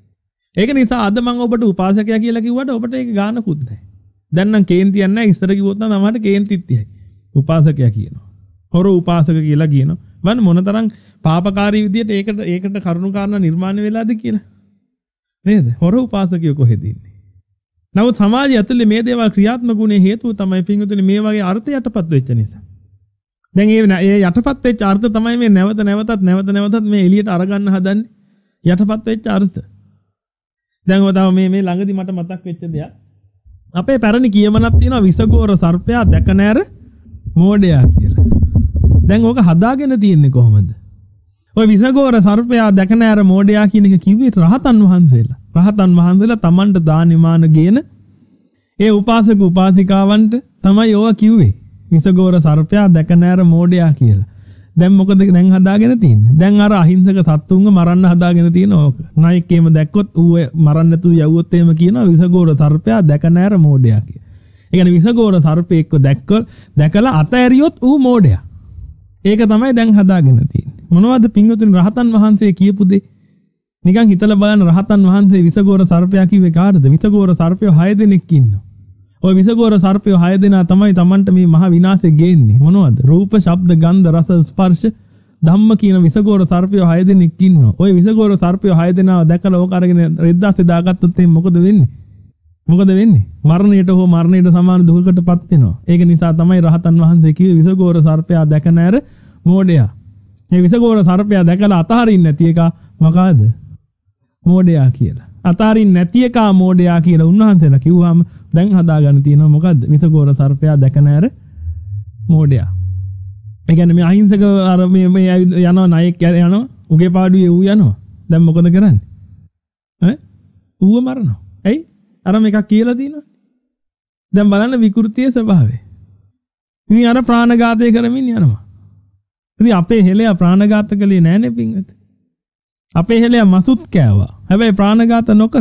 ඒක නිසා අද මම ඔබට උපාසකයා කියලා කිව්වට ඔබට ඒක ගානකුත් නැහැ. දැන් නම් කේන්තියක් නැහැ. ඉස්සර කිව්වොත් නම් තමයි කේන්තිත් තියයි. උපාසකයා කියනවා. හොර උපාසක කියලා කියනවා. මම මොනතරම් පාපකාරී විදියට ඒකට ඒකට කරුණු කාරණා නිර්මාණය වෙලාද කියලා. නේද? හොර උපාසකයෝ කොහෙද ඉන්නේ? නමුත් සමාජය ඇතුලේ මේ දේවල් ක්‍රියාත්මක වුණේ හේතුව තමයි පින්වතුනි මේ වගේ අර්ථ යටපත් වෙච්ච නිසා. දැන් ඒ යටපත් වෙච්ච අර්ථ තමයි මේ නැවත නැවතත් නැවත නැවතත් මේ එළියට අරගන්න හදන්නේ. යටපත් වෙච්ච අර්ථ. දැන් ඔතන මේ මේ ළඟදි මට මතක් වෙච්ච දෙයක්. අපේ පැරණි කියමනක් තියෙනවා විසගෝර සර්පයා දැක නැර මෝඩයා කියලා. දැන් ඕක හදාගෙන තියෙන්නේ කොහොමද? ඔය විසගෝර සර්පයා දැක නැර මෝඩයා කියන එක කිව්වේ රහතන් වහන්සේලා. රහතන් වහන්සේලා Tamanට දානිමාන ගේන ඒ උපාසක උපාසිකාවන්ට තමයි ඕවා කිව්වේ. විසගෝර සර්පයා දැක නැර මෝඩයා කියලා. දැන් මොකද දැන් හදාගෙන තියෙන්නේ? දැන් අර අහිංසක සත්තුන්ව මරන්න හදාගෙන තියෙන ඕක. නායකයෙම දැක්කොත් ඌ මරන්න නැතුව යවුවොත් එහෙම කියනවා විසගෝර සර්පයා දැක නැර මෝඩයා කියලා. ඒ කියන්නේ විසගෝර සර්පෙක්ව දැක්ක දැකලා අතෑරියොත් ඌ මෝඩයා. ඒක තමයි දැන් හදාගෙන තියෙන්නේ. මොනවද පින්වතුනි රහතන් වහන්සේ කියපු දේ? නිකන් හිතලා බලන්න රහතන් වහන්සේ විසගෝර සර්පයා කිව්වේ කාටද? විසගෝර සර්පයෝ හය දෙනෙක් ඉන්නවා. ඔය විසගෝර සර්පයෝ හය දෙනා තමයි Tamanට මේ මහ විනාශය ගේන්නේ. මොනවද? රූප, ශබ්ද, ගන්ධ, රස, ස්පර්ශ, ධම්ම කියන විසගෝර සර්පයෝ හය දෙනෙක් ඉන්නවා. ඔය විසගෝර සර්පයෝ හය දෙනාව දැකලා ඕක අරගෙන රෙද්දාස්සේ දාගත්තොත් එහෙනම් මොකද වෙන්නේ? මොකද වෙන්නේ? මරණයට හෝ මරණයට සමාන දුකකටපත් වෙනවා. ඒක නිසා තමයි රහතන් වහන්සේ කිව්වේ විසගෝර සර්පයා දැක නැර මෝඩයා. මේ විසගෝර සර්පයා දැකලා අතහරින්න නැති එක මොකಾದ? මෝඩයා කියලා. අතහරින්න නැති එක මෝඩයා කියලා උන්වහන්සේලා කිව්වම දැන් හදාගන්න තියෙනවා මොකද්ද? විසගෝර සර්පයා දැක නැර මෝඩයා. ඒ කියන්නේ මේ අහිංසක අර මේ මේ යනවා නායක යනවා උගේ පාඩුවේ ඌ යනවා. දැන් මොකද කරන්නේ? ඈ ඌව මරනවා. ඇයි? අර මේකක් කියලා තියෙනවා. දැන් බලන්න විකෘතියේ ස්වභාවය. ඉතින් අර ප්‍රාණඝාතය කරමින් යනවා. ඉතින් අපේ හෙළයා ප්‍රාණඝාත කළේ නෑනේ පින්වත. අපේ හෙළයා මසුත් කෑවා. හැබැයි ප්‍රාණඝාත නොකර.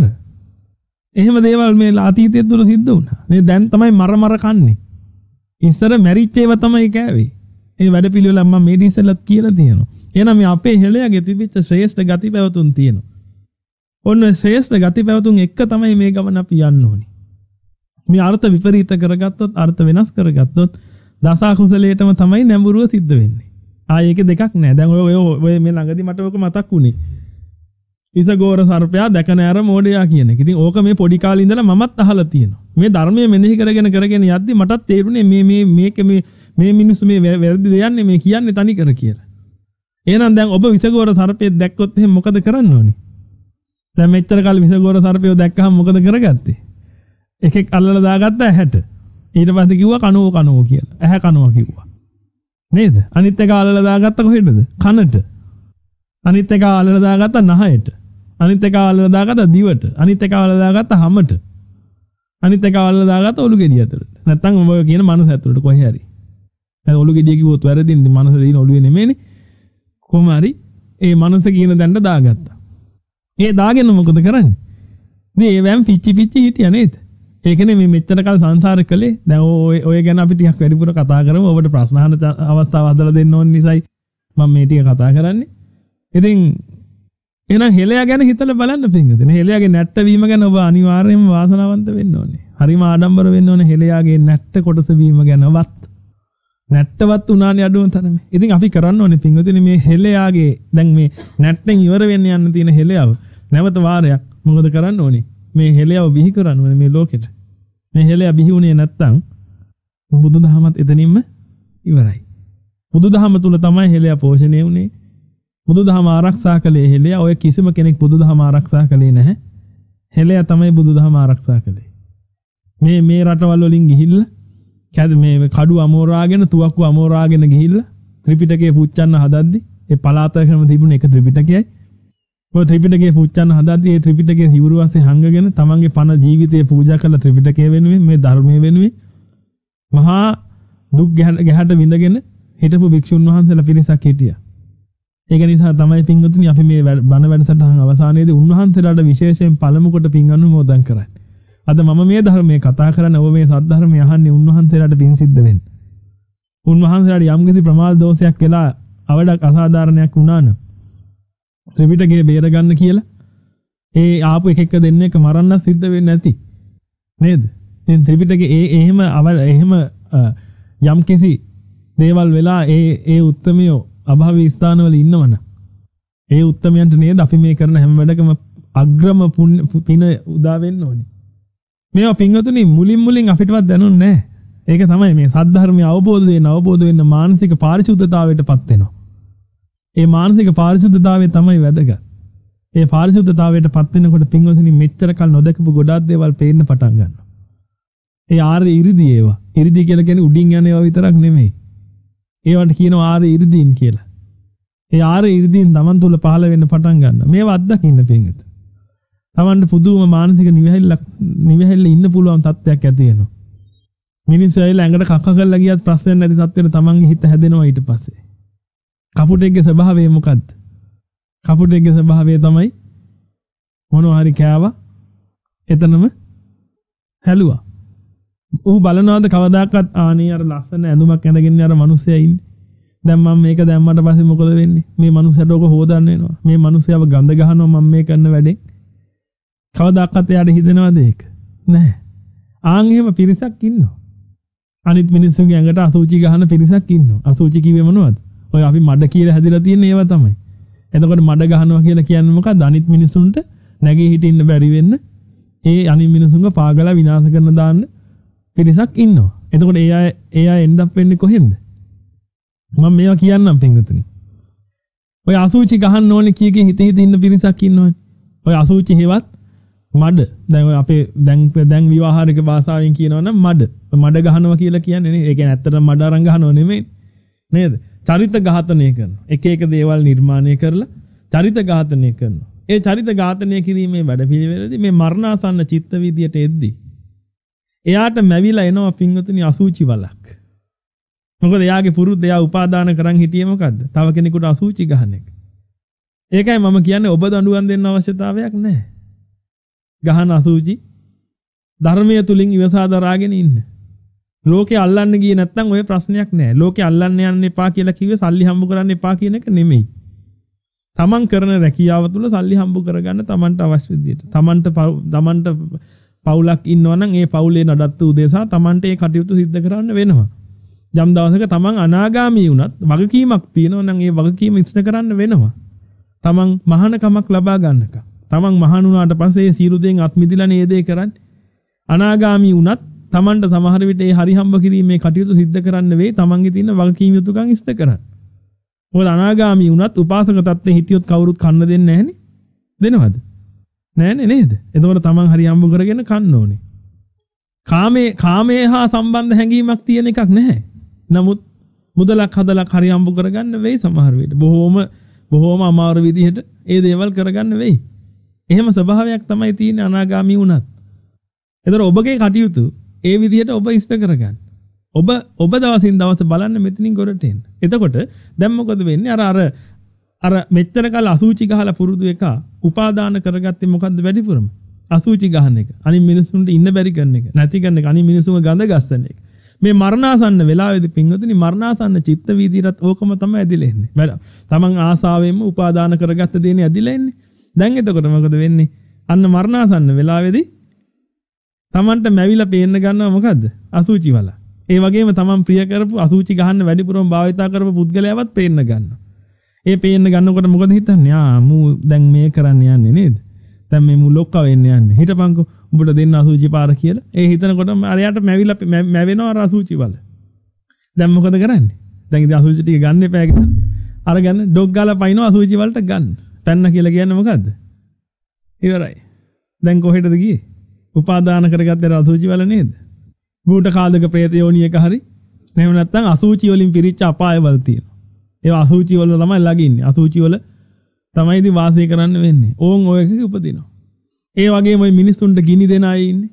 එහෙම දේවල් මේ අතීතය තුල සිද්ධ වුණා. මේ දැන් තමයි මර මර කන්නේ. ඉස්සර මැරිච්ච ඒවා තමයි කෑවේ. මේ වැඩ පිළිවෙල මම මේ ඉස්සෙල්ලත් කියලා තියෙනවා. එහෙනම් මේ අපේ හෙළයාගේ තිබිච්ච ශ්‍රේෂ්ඨ ගති පැවතුම් තියෙනවා. ඔන්න ශ්‍රේෂ්ඨ ගති පැවතුම් එක්ක තමයි මේ ගමන අපි යන්න ඕනේ. මේ අර්ථ විපරීත කරගත්තොත් අර්ථ වෙනස් කරගත්තොත් දස අකුසලයටම තමයි නැඹුරුව සිද්ධ වෙන්නේ. ආයේ ඒක දෙකක් නෑ. දැන් ඔය ඔය මේ ළඟදි මට ඔක මතක් වුණේ. විසගෝර සර්පයා දැක නැර මෝඩයා කියන එක. ඉතින් ඕක මේ පොඩි කාලේ ඉඳලා මමත් අහලා තියෙනවා. මේ ධර්මයේ මෙනෙහි කරගෙන කරගෙන යද්දි මටත් තේරුනේ මේ මේ මේක මේ මේ මිනිස්සු මේ වැරදි දෙයන්නේ මේ කියන්නේ තනි කර කියලා. එහෙනම් දැන් ඔබ විසගෝර සර්පයෙක් දැක්කොත් එහෙනම් මොකද කරන්න ඕනේ? දැන් මෙච්චර කාලේ විසගෝර සර්පයෝ දැක්කහම මොකද කරගත්තේ? එකෙක් අල්ලලා දාගත්ත ඇහැට. ඊට පස්සේ කිව්වා කනෝ කනෝ කියලා. ඇහැ කනවා කිව්වා. නේද? අනිත් එක අල්ලලා දාගත්ත කොහෙටද? කනට. අනිත් එක අල්ලලා දාගත්ත නහයට. අනිත් එක අල්ලලා දාගත්ත දිවට. අනිත් එක අල්ලලා දාගත්ත හමට. අනිත් එක අල්ලලා දාගත්ත ඔලු ගෙඩිය ඇතුළට. නැත්තම් ඔය කියන මනස ඇතුළට කොහේ හරි. දැන් ඔලු ගෙඩිය කිව්වොත් වැරදින්නේ මනස දින ඔලුවේ නෙමෙයිනේ. කොහොම හරි ඒ මනස කියන දැන්න දාගත්තා. ඒ දාගෙන මොකද කරන්නේ? මේ ඒවැම් පිච්චි පිච්චි හිටියා නේද? ඒකනේ මේ මෙච්චර කල් සංසාර කළේ. දැන් ඔය ඔය ගැන අපි ටිකක් වැඩිපුර කතා කරමු. ඔබට ප්‍රශ්න අහන්න අවස්ථාව හදලා දෙන්න ඕන නිසායි මම මේ ටික කතා කරන්නේ. ඉතින් එහෙනම් හෙළයා ගැන හිතලා බලන්න පින්වතුනි. හෙළයාගේ නැට්ට වීම ගැන ඔබ අනිවාර්යයෙන්ම වාසනාවන්ත වෙන්න ඕනේ. හරිම ආඩම්බර වෙන්න ඕනේ හෙළයාගේ නැට්ට කොටස වීම ගැනවත්. නැට්ටවත් උනානේ අඩුවම තරමේ. ඉතින් අපි කරන්න ඕනේ පින්වතුනි මේ හෙළයාගේ දැන් මේ නැට්ටෙන් ඉවර වෙන්න යන්න තියෙන හෙළයාව නැවත වාරයක් මොකද කරන්න ඕනේ? මේ හෙළයාව බිහි කරන්න ඕනේ මේ ලෝකෙට. මේ හෙළයා බිහි වුණේ නැත්තම් බුදුදහමත් එතනින්ම ඉවරයි. බුදුදහම තුල තමයි හෙළයා පෝෂණය වුණේ. බුදුදහම ආරක්ෂා කළේ හෙළයා. ඔය කිසිම කෙනෙක් බුදුදහම ආරක්ෂා කළේ නැහැ. හෙළයා තමයි බුදුදහම ආරක්ෂා කළේ. මේ මේ රටවල් වලින් ගිහිල්ලා කැද මේ කඩු අමෝරාගෙන තුවක්කු අමෝරාගෙන ගිහිල්ලා ත්‍රිපිටකය පුච්චන්න හදද්දි ඒ පලාතකම තිබුණ එක ත්‍රිපිටකයයි. ඔය ත්‍රිපිටකය පුච්චන්න හදද්දි ඒ ත්‍රිපිටකයේ හිවුරු වශයෙන් හංගගෙන තමන්ගේ පණ ජීවිතේ පූජා කළ ත්‍රිපිටකය වෙනුවෙන් මේ ධර්මයේ වෙනුවෙන් මහා දුක් ගැහැට විඳගෙන හිටපු භික්ෂුන් වහන්සේලා පිරිසක් හිටියා. ඒක නිසා තමයි පින්වතුනි අපි මේ බණ වැඩසටහන අවසානයේදී උන්වහන්සේලාට විශේෂයෙන් පළමු කොට පින් අනුමෝදන් කරන්නේ. අද මම මේ ධර්මයේ කතා කරන ඔබ මේ සද්ධර්මය අහන්නේ උන්වහන්සේලාට පින් සිද්ධ වෙන්න. උන්වහන්සේලාට යම් කිසි ප්‍රමාද දෝෂයක් වෙලා අවඩක් අසාධාරණයක් වුණා නම් ත්‍රිපිටකය බේර ගන්න කියලා ඒ ආපු එක එක දෙන්නෙක් මරන්න සිද්ධ වෙන්නේ නැති. නේද? දැන් ත්‍රිපිටකේ ඒ එහෙම එහෙම යම් කිසි දේවල් වෙලා ඒ ඒ උත්තමියෝ අභාවී ස්ථානවල ඉන්නවන. ඒ උත්තමයන්ට නේද අපි මේ කරන හැම වැඩකම අග්‍රම පින උදා වෙන්න ඕනේ. මේවා පින්වතුනි මුලින් මුලින් අපිටවත් දැනුන්නේ නැහැ. ඒක තමයි මේ සද්ධර්මය අවබෝධ වෙන අවබෝධ වෙන්න මානසික පාරිශුද්ධතාවයටපත් වෙනවා. ඒ මානසික පාරිශුද්ධතාවය තමයි වැදගත්. ඒ පාරිශුද්ධතාවයටපත් වෙනකොට පින්වතුනි මෙච්චර කල් නොදකපු ගොඩාක් දේවල් පේන්න පටන් ගන්නවා. ඒ ආර්ය ඉරිදී ඒවා. ඉරිදී කියලා කියන්නේ උඩින් යන ඒවා විතරක් නෙමෙයි. ඒවට කියනවා ආර්ය ඉරිදීන් කියලා. ඒ ආර්ය ඉරිදීන් Taman තුල පහළ වෙන්න පටන් ගන්නවා. මේවා අත්දකින්න පින්වතුනි. Tamanට පුදුම මානසික නිවැරදිලා නිවැරදිලා ඉන්න පුළුවන් තත්ත්වයක් ඇති වෙනවා. මිනිස්සු ඇවිල්ලා ඇඟට කක්ක කරලා ගියත් ප්‍රශ්නයක් නැති තත්ත්වෙට Tamanගේ හිත හැදෙනවා ඊට පස්සේ. කපුටෙක්ගේ ස්වභාවය මොකද්ද? කපුටෙක්ගේ ස්වභාවය තමයි මොනවා හරි කෑවා එතනම හැලුවා. ඌ බලනවාද කවදාකවත් ආනේ අර ලස්සන ඇඳුමක් ඇඳගෙන අර මිනිස්සයා ඉන්නේ. දැන් මම මේක දැම්මට පස්සේ මොකද වෙන්නේ? මේ මිනිස්සයාට ඔක හොදන්න වෙනවා. මේ මිනිස්සයාව ගඳ ගහනවා මම මේ කරන වැඩේ. කවදාකවත් එයාට හිතෙනවද ඒක? නැහැ. ආන් එහෙම පිරිසක් ඉන්නවා. අනිත් මිනිස්සුන්ගේ ඇඟට අසුචි ගහන පිරිසක් ඉන්නවා. අසුචි කිව්වේ මොනවද? ඔය අපි මඩ කියලා හැදිලා තියෙන ඒවා තමයි. එතකොට මඩ ගහනවා කියලා කියන්නේ මොකක්ද? අනිත් මිනිස්සුන්ට නැගී හිටින්න බැරි වෙන්න ඒ අනිත් මිනිස්සුන්ව පාගලා විනාශ කරන දාන්න පිරිසක් ඉන්නවා. එතකොට ඒ අය ඒ අය end up වෙන්නේ කොහෙන්ද? මම මේවා කියන්නම් පින්වතුනි. ඔය අසුචි ගහන්න ඕනේ කී කී හිත හිත ඉන්න පිරිසක් ඉන්නවනේ. ඔය අසුචි හේවත් මඩ. දැන් ඔය අපේ දැන් දැන් විවාහාරික භාෂාවෙන් කියනවනම් මඩ. මඩ ගහනවා කියලා කියන්නේ නේ. ඒ කියන්නේ ඇත්තටම මඩ අරන් ගහනව නෙමෙයි. නේද? චරිත ඝාතනය කරනවා. එක එක දේවල් නිර්මාණය කරලා චරිත ඝාතනය කරනවා. ඒ චරිත ඝාතනය කිරීමේ වැඩපිළිවෙලදී මේ මරණාසන්න චිත්ත විදියට එද්දී එයාට මැවිලා එනවා පින්වතුනි අසුචි වලක්. මොකද එයාගේ පුරුද්ද එයා උපාදාන කරන් හිටියේ මොකද්ද? තව කෙනෙකුට අසුචි ගහන එක. ඒකයි මම කියන්නේ ඔබ දඬුවම් දෙන්න අවශ්‍යතාවයක් නැහැ. ගහන අසුචි ධර්මයේ තුලින් ඉවසා දරාගෙන ඉන්න. ලෝකේ අල්ලන්න ගියේ නැත්නම් ඔය ප්‍රශ්නයක් නැහැ. ලෝකේ අල්ලන්න යන්න එපා කියලා කිව්වේ සල්ලි හම්බ කරන්න එපා කියන එක නෙමෙයි. තමන් කරන රැකියාව තුල සල්ලි හම්බ කරගන්න තමන්ට අවශ්‍ය විදියට. තමන්ට තමන්ට පවුලක් ඉන්නවා නම් ඒ පවුලේ නඩත්තු උදෙසා තමන්ට ඒ කටයුතු සිද්ධ කරන්න වෙනවා. යම් දවසක තමන් අනාගාමී වුණත් වගකීමක් තියෙනවා නම් ඒ වගකීම ඉෂ්ට කරන්න වෙනවා. තමන් මහානකමක් ලබා ගන්නකම්. තමන් මහාන වුණාට පස්සේ ඒ සියලු දේන් අත් මිදලා නේද කරන්නේ. අනාගාමී වුණත් තමන්ට සමහර විට ඒ හරි හම්බ කිරීමේ කටයුතු සිද්ධ කරන්න වෙයි. තමන්ගේ තියෙන වගකීම් යුතුකම් ඉෂ්ට කරන්න. මොකද අනාගාමී වුණත් උපාසක තත්ත්වයේ හිටියොත් කවුරුත් කන්න දෙන්නේ නැහනේ. දෙනවද? නෑනේ නේද? එතකොට තමන් හරි හම්බ කරගෙන කන්න ඕනේ. කාමේ කාමයේ හා සම්බන්ධ හැඟීමක් තියෙන එකක් නැහැ. නමුත් මුදලක් හදලක් හරි හම්බ කරගන්න වෙයි සමහර විට. බොහෝම බොහෝම අමාරු විදිහට ඒ දේවල් කරගන්න වෙයි. එහෙම ස්වභාවයක් තමයි තියෙන්නේ අනාගාමී වුණත්. එතකොට ඔබගේ කටයුතු ඒ විදිහට ඔබ ඉෂ්ට කරගන්න. ඔබ ඔබ දවසින් දවස බලන්න මෙතනින් ගොඩට එන්න. එතකොට දැන් මොකද වෙන්නේ? අර අර අර මෙච්චර කාල අසුචි ගහලා පුරුදු එක උපාදාන කරගත්තේ මොකද්ද වැඩිපුරම? අසුචි ගහන එක. අනිත් මිනිස්සුන්ට ඉන්න බැරි කරන එක. නැති කරන එක. අනිත් මිනිස්සුන්ව ගඳ ගස්සන එක. මේ මරණාසන්න වෙලාවේදී පින්වතුනි මරණාසන්න චිත්ත වීදිරත් ඕකම තමයි ඇදිලා එන්නේ. වැඩ. තමන් ආසාවෙන්ම උපාදාන කරගත්ත දේනේ ඇදිලා එන්නේ. දැන් එතකොට මොකද වෙන්නේ? අන්න මරණාසන්න වෙලාවේදී Tamanට මැවිලා පේන්න ගන්නවා මොකද්ද? අසුචි වල. ඒ වගේම Taman ප්‍රිය කරපු අසුචි ගහන්න වැඩිපුරම භාවිතා කරපු පුද්ගලයාවත් පේන්න ගන්නවා. ඒ පේන්න ගන්නකොට මොකද හිතන්නේ? ආ මූ දැන් මේ කරන්න යන්නේ නේද? දැන් මේ මූ ලොක්ක වෙන්න යන්නේ. හිටපන්කෝ උඹට දෙන්න අසුචි පාර කියලා. ඒ හිතනකොට අරයට මැවිලා මැවෙනවා අර අසුචි වල. දැන් මොකද කරන්නේ? දැන් ඉතින් අසුචි ටික ගන්න එපා කියලා. අරගෙන ඩොග් ගාලා පයින්නවා අසුචි වලට ගන්න. පැන්න කියලා කියන්නේ මොකද්ද? ඉවරයි. දැන් කොහෙටද ගියේ? උපාදාන කරගත්තේ අසුචි වල නේද? ගූට කාදක ප්‍රේත යෝනියක හරි. එහෙම නැත්නම් අසුචි වලින් පිරිච්ච අපායවල තියෙනවා. ඒවා අසුචි වල තමයි ලගින්නේ. අසුචි වල තමයි ඉතින් වාසය කරන්න වෙන්නේ. ඕන් ඔය එකක උපදිනවා. ඒ වගේම ওই මිනිස්සුන්ට ගිනි දෙන අය ඉන්නේ.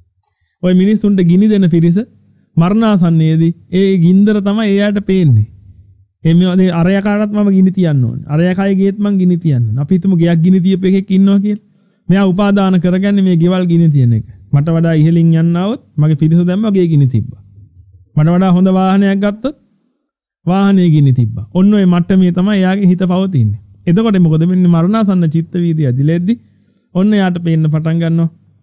ওই මිනිස්සුන්ට ගිනි දෙන පිරිස මරණාසන්නයේදී ඒ ගින්දර තමයි එයාට පේන්නේ. එන්නේ අරයා කාටත් මම ගිනි තියන්න ඕනේ. අරයා කයි ගේත් මං ගිනි තියන්න. අපි හිතමු ගයක් ගිනි තියපු එකෙක් ඉන්නවා කියලා. මෙයා උපාදාන කරගන්නේ මේ ගෙවල් ගිනි තියන එක. මට වඩා ඉහළින් යන්න આવොත් මගේ පිරිස දැම්මා ගේ ගිනි තිබ්බා. මට වඩා හොඳ වාහනයක් ගත්තොත් වාහනේ ගිනි තිබ්බා. ඔන්න ඔය මට්ටමේ තමයි එයාගේ හිත පවතින්නේ. එතකොට මොකද වෙන්නේ? මරණාසන්න චිත්ත වීදිය ඇදිලෙද්දි ඔන්න යාට පේන්න පටන් ගන්නවා.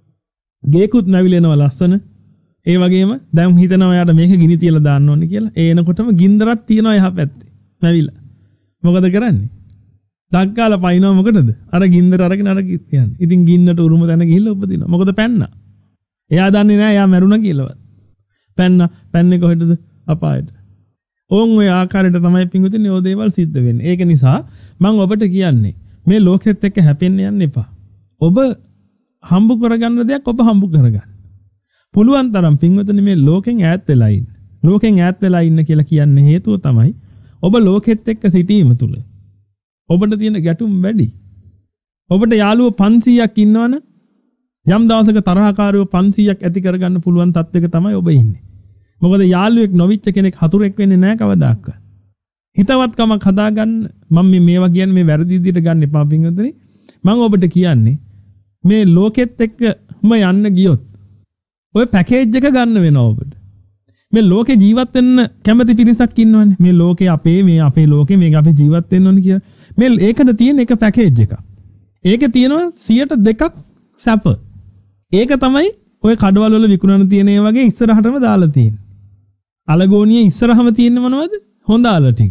ගේකුත් නැවිලෙනවා ලස්සන. ඒ වගේම දැන් හිතනවා යාට මේක ගිනි තියලා දාන්න ඕනේ කියලා. ඒ එනකොටම ගින්දරක් තියෙනවා එහා පැත්තේ. නැවිලා. මොකද කරන්නේ? ඩග්ගාලා පයින්නවා මොකටද? අර ගින්දර අරගෙන අර කියන්නේ. ඉතින් ගින්නට උරුම තැන ගිහිල්ලා උපදිනවා. මොකද පැන්නා. එයා දන්නේ නැහැ එයා මැරුණා කියලාවත්. පැන්නා. පැන්නේ කොහෙටද? අපායට. ඕන් ඔය ආකාරයට තමයි පිංගුතුනි ඔය දේවල් සිද්ධ වෙන්නේ. ඒක නිසා මම ඔබට කියන්නේ මේ ලෝකෙත් එක්ක හැපෙන්න යන්න එපා. ඔබ හම්බ කරගන්න දෙයක් ඔබ හම්බ කරගන්න. පුළුවන් තරම් පිංගුතුනි මේ ලෝකෙන් ඈත් වෙලා ඉන්න. ලෝකෙන් ඈත් වෙලා ඉන්න කියලා කියන්නේ හේතුව තමයි ඔබ ලෝකෙත් එක්ක සිටීම තුල ඔබට තියෙන ගැටුම් වැඩි. ඔබට යාළුවෝ පන්සීයක් ඉන්නවනම් යම් දවසක තරහකාරයෝ පන්සීයක් ඇති කරගන්න පුළුවන් තත්වයක තමයි ඔබ ඉන්නේ. මොකද යාළුවෙක් නොවිච්ච කෙනෙක් හතුරෙක් වෙන්නේ නැහැ කවදාක. හිතවත්කමක් හදාගන්න මම මේ මේවා කියන්නේ මේ වැරදි විදිහට ගන්න එපා පින්වතුනි. මම ඔබට කියන්නේ මේ ලෝකෙත් එක්කම යන්න ගියොත් ඔය පැකේජ් එක ගන්න වෙනවා ඔබට. මේ ලෝකේ ජීවත් වෙන්න කැමති පිරිසක් ඉන්නවනේ. මේ ලෝකේ අපේ මේ අපේ ලෝකේ මේක අපි ජීවත් වෙන්න ඕනේ කියලා. මේ ඒකට තියෙන එක පැකේජ් එකක්. ඒකේ තියෙනවා සියයට දෙකක් සැප. ඒක තමයි ඔය කඩවල වල විකුණන තියෙන ඒ වගේ ඉස්සරහටම දාලා තියෙන්නේ. අලගෝනියේ ඉස්සරහම තියෙන්නේ මොනවද? හොඳ අල ටික.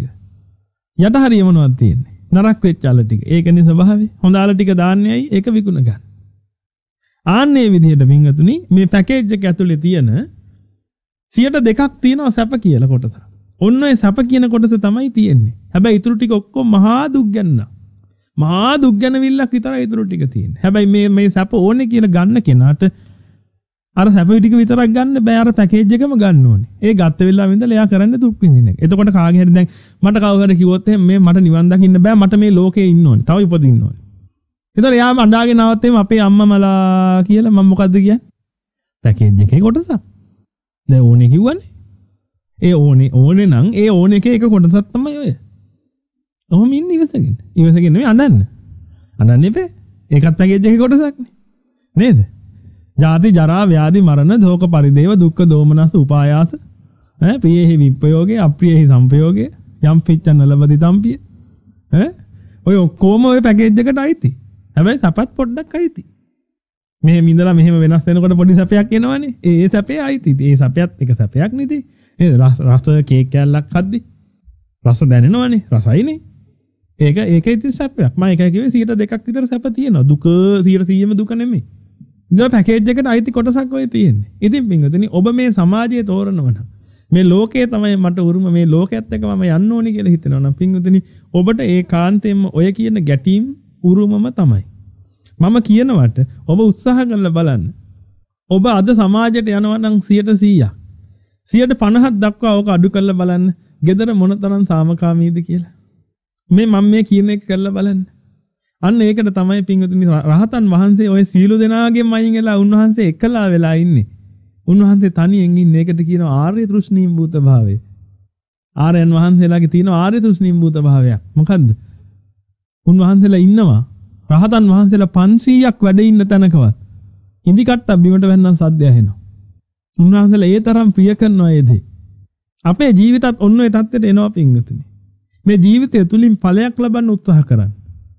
යට හරිය මොනවද තියෙන්නේ? නරක් වෙච්ච අල ටික. ඒකනේ ස්වභාවය. හොඳ අල ටික දාන්නේ ඇයි? ඒක විකුණ ගන්න. ආන්නේ විදිහට පින්වතුනි මේ පැකේජ් එක ඇතුලේ තියෙන සියයට දෙකක් තියෙනවා සැප කියලා කොටස. ඔන්න ඔය සැප කියන කොටස තමයි තියෙන්නේ. හැබැයි ඊටු ටික ඔක්කොම මහා දුක් ගන්න. මහා දුක් ගැනවිල්ලක් විතරයි ඊටු ටික තියෙන්නේ. හැබැයි මේ මේ සැප ඕනේ කියලා ගන්න කෙනාට අර සැප ටික විතරක් ගන්න බෑ අර පැකේජ් එකම ගන්න ඕනේ. ඒ ගත්ත වෙලාවෙ ඉඳලා එයා කරන්නේ දුක් විඳින එක. එතකොට කාගේ හරි දැන් මට කවුරු හරි කිව්වොත් එහෙනම් මේ මට නිවන් දකින්න බෑ මට මේ ලෝකේ ඉන්න ඕනේ. තව ඉපදින්න ඕනේ. ඒතර එයා අඬාගෙන ආවත් එහෙම අපේ අම්මා මලා කියලා මම මොකද්ද කියන්නේ? පැකේජ් එකේ කොටසක්. දැන් ඕනේ කිව්වනේ. ඒ ඕනේ ඕනේ නම් ඒ ඕනේ එකේ එක කොටසක් තමයි ඔය. ඔහොම ඉන්න ඉවසගෙන. ඉවසගෙන නෙමෙයි අඬන්න. අඬන්න එපේ. ඒකත් පැකේජ් එකේ කොටසක් නේ. නේද? ජාති ජරා ව්‍යාධි මරණ ශෝක පරිදේව දුක්ඛ දෝමනස උපායාස ඈ ප්‍රියෙහි විප්පයෝගේ අප්‍රියෙහි සංපයෝගේ යම් පිච්චන ලබදි තම්පිය ඈ ඔය ඔක්කොම ඔය පැකේජ් එකට අයිති. හැබැයි සපත් පොඩ්ඩක් අයිති. මෙහෙම ඉඳලා මෙහෙම වෙනස් වෙනකොට පොඩි සැපයක් එනවනේ. ඒ ඒ සැපේ අයිති. ඒ සැපයත් එක සැපයක් නෙදී. නේද? රස කේක් කෑල්ලක් හද්දි රස දැනෙනවනේ. රසයිනේ. ඒක ඒක ඉතින් සැපයක්. මම එකයි කිව්වේ සියයට දෙකක් විතර සැප තියෙනවා. දුක සියයට සීයම දුක නෙමෙයි. ඉතින් පැකේජ් එකට අයිති කොටසක් ඔය තියෙන්නේ. ඉතින් පින්වතුනි ඔබ මේ සමාජයේ තෝරනවා නම් මේ ලෝකයේ තමයි මට උරුම මේ ලෝකයේත් එක්ක මම යන්න ඕනි කියලා හිතනවා නම් පින්වතුනි ඔබට ඒ කාන්තෙන්ම ඔය කියන ගැටීම් උරුමම තමයි. මම කියනවට ඔබ උත්සාහ කරලා බලන්න. ඔබ අද සමාජයට යනවා නම් සියයට සීයක්. සියයට පනහක් දක්වා ඕක අඩු කරලා බලන්න. gedara මොනතරම් සාමකාමීද කියලා. මේ මම මේ කියන එක කරලා බලන්න. අන්න ඒකට තමයි පින්වතුනි රහතන් වහන්සේ ඔය සීළු දෙනාගෙන් අයින් වෙලා උන්වහන්සේ එකලා වෙලා ඉන්නේ. උන්වහන්සේ තනියෙන් ඉන්නේ. ඒකට කියනවා ආර්ය තෘෂ්ණීම්භූත භාවය. ආර්යයන් වහන්සේලාගේ තියෙන ආර්ය තෘෂ්ණීම්භූත භාවයක්. මොකද්ද? උන්වහන්සේලා ඉන්නවා. රහතන් වහන්සේලා පන්සීයක් වැඩ ඉන්න තැනකවත් ඉඳි කට්ටක් බිමට වැන්නන් සද්ද ඇහෙනවා. උන්වහන්සේලා ඒ තරම් ප්‍රිය කරනවා ඒ දේ. අපේ ජීවිතත් ඔන්න ඔය தත්ත්වයට එනවා පින්වතුනි. මේ ජීවිතය තුලින් ඵලයක් ලබන්න උත්සාහ කරන්න.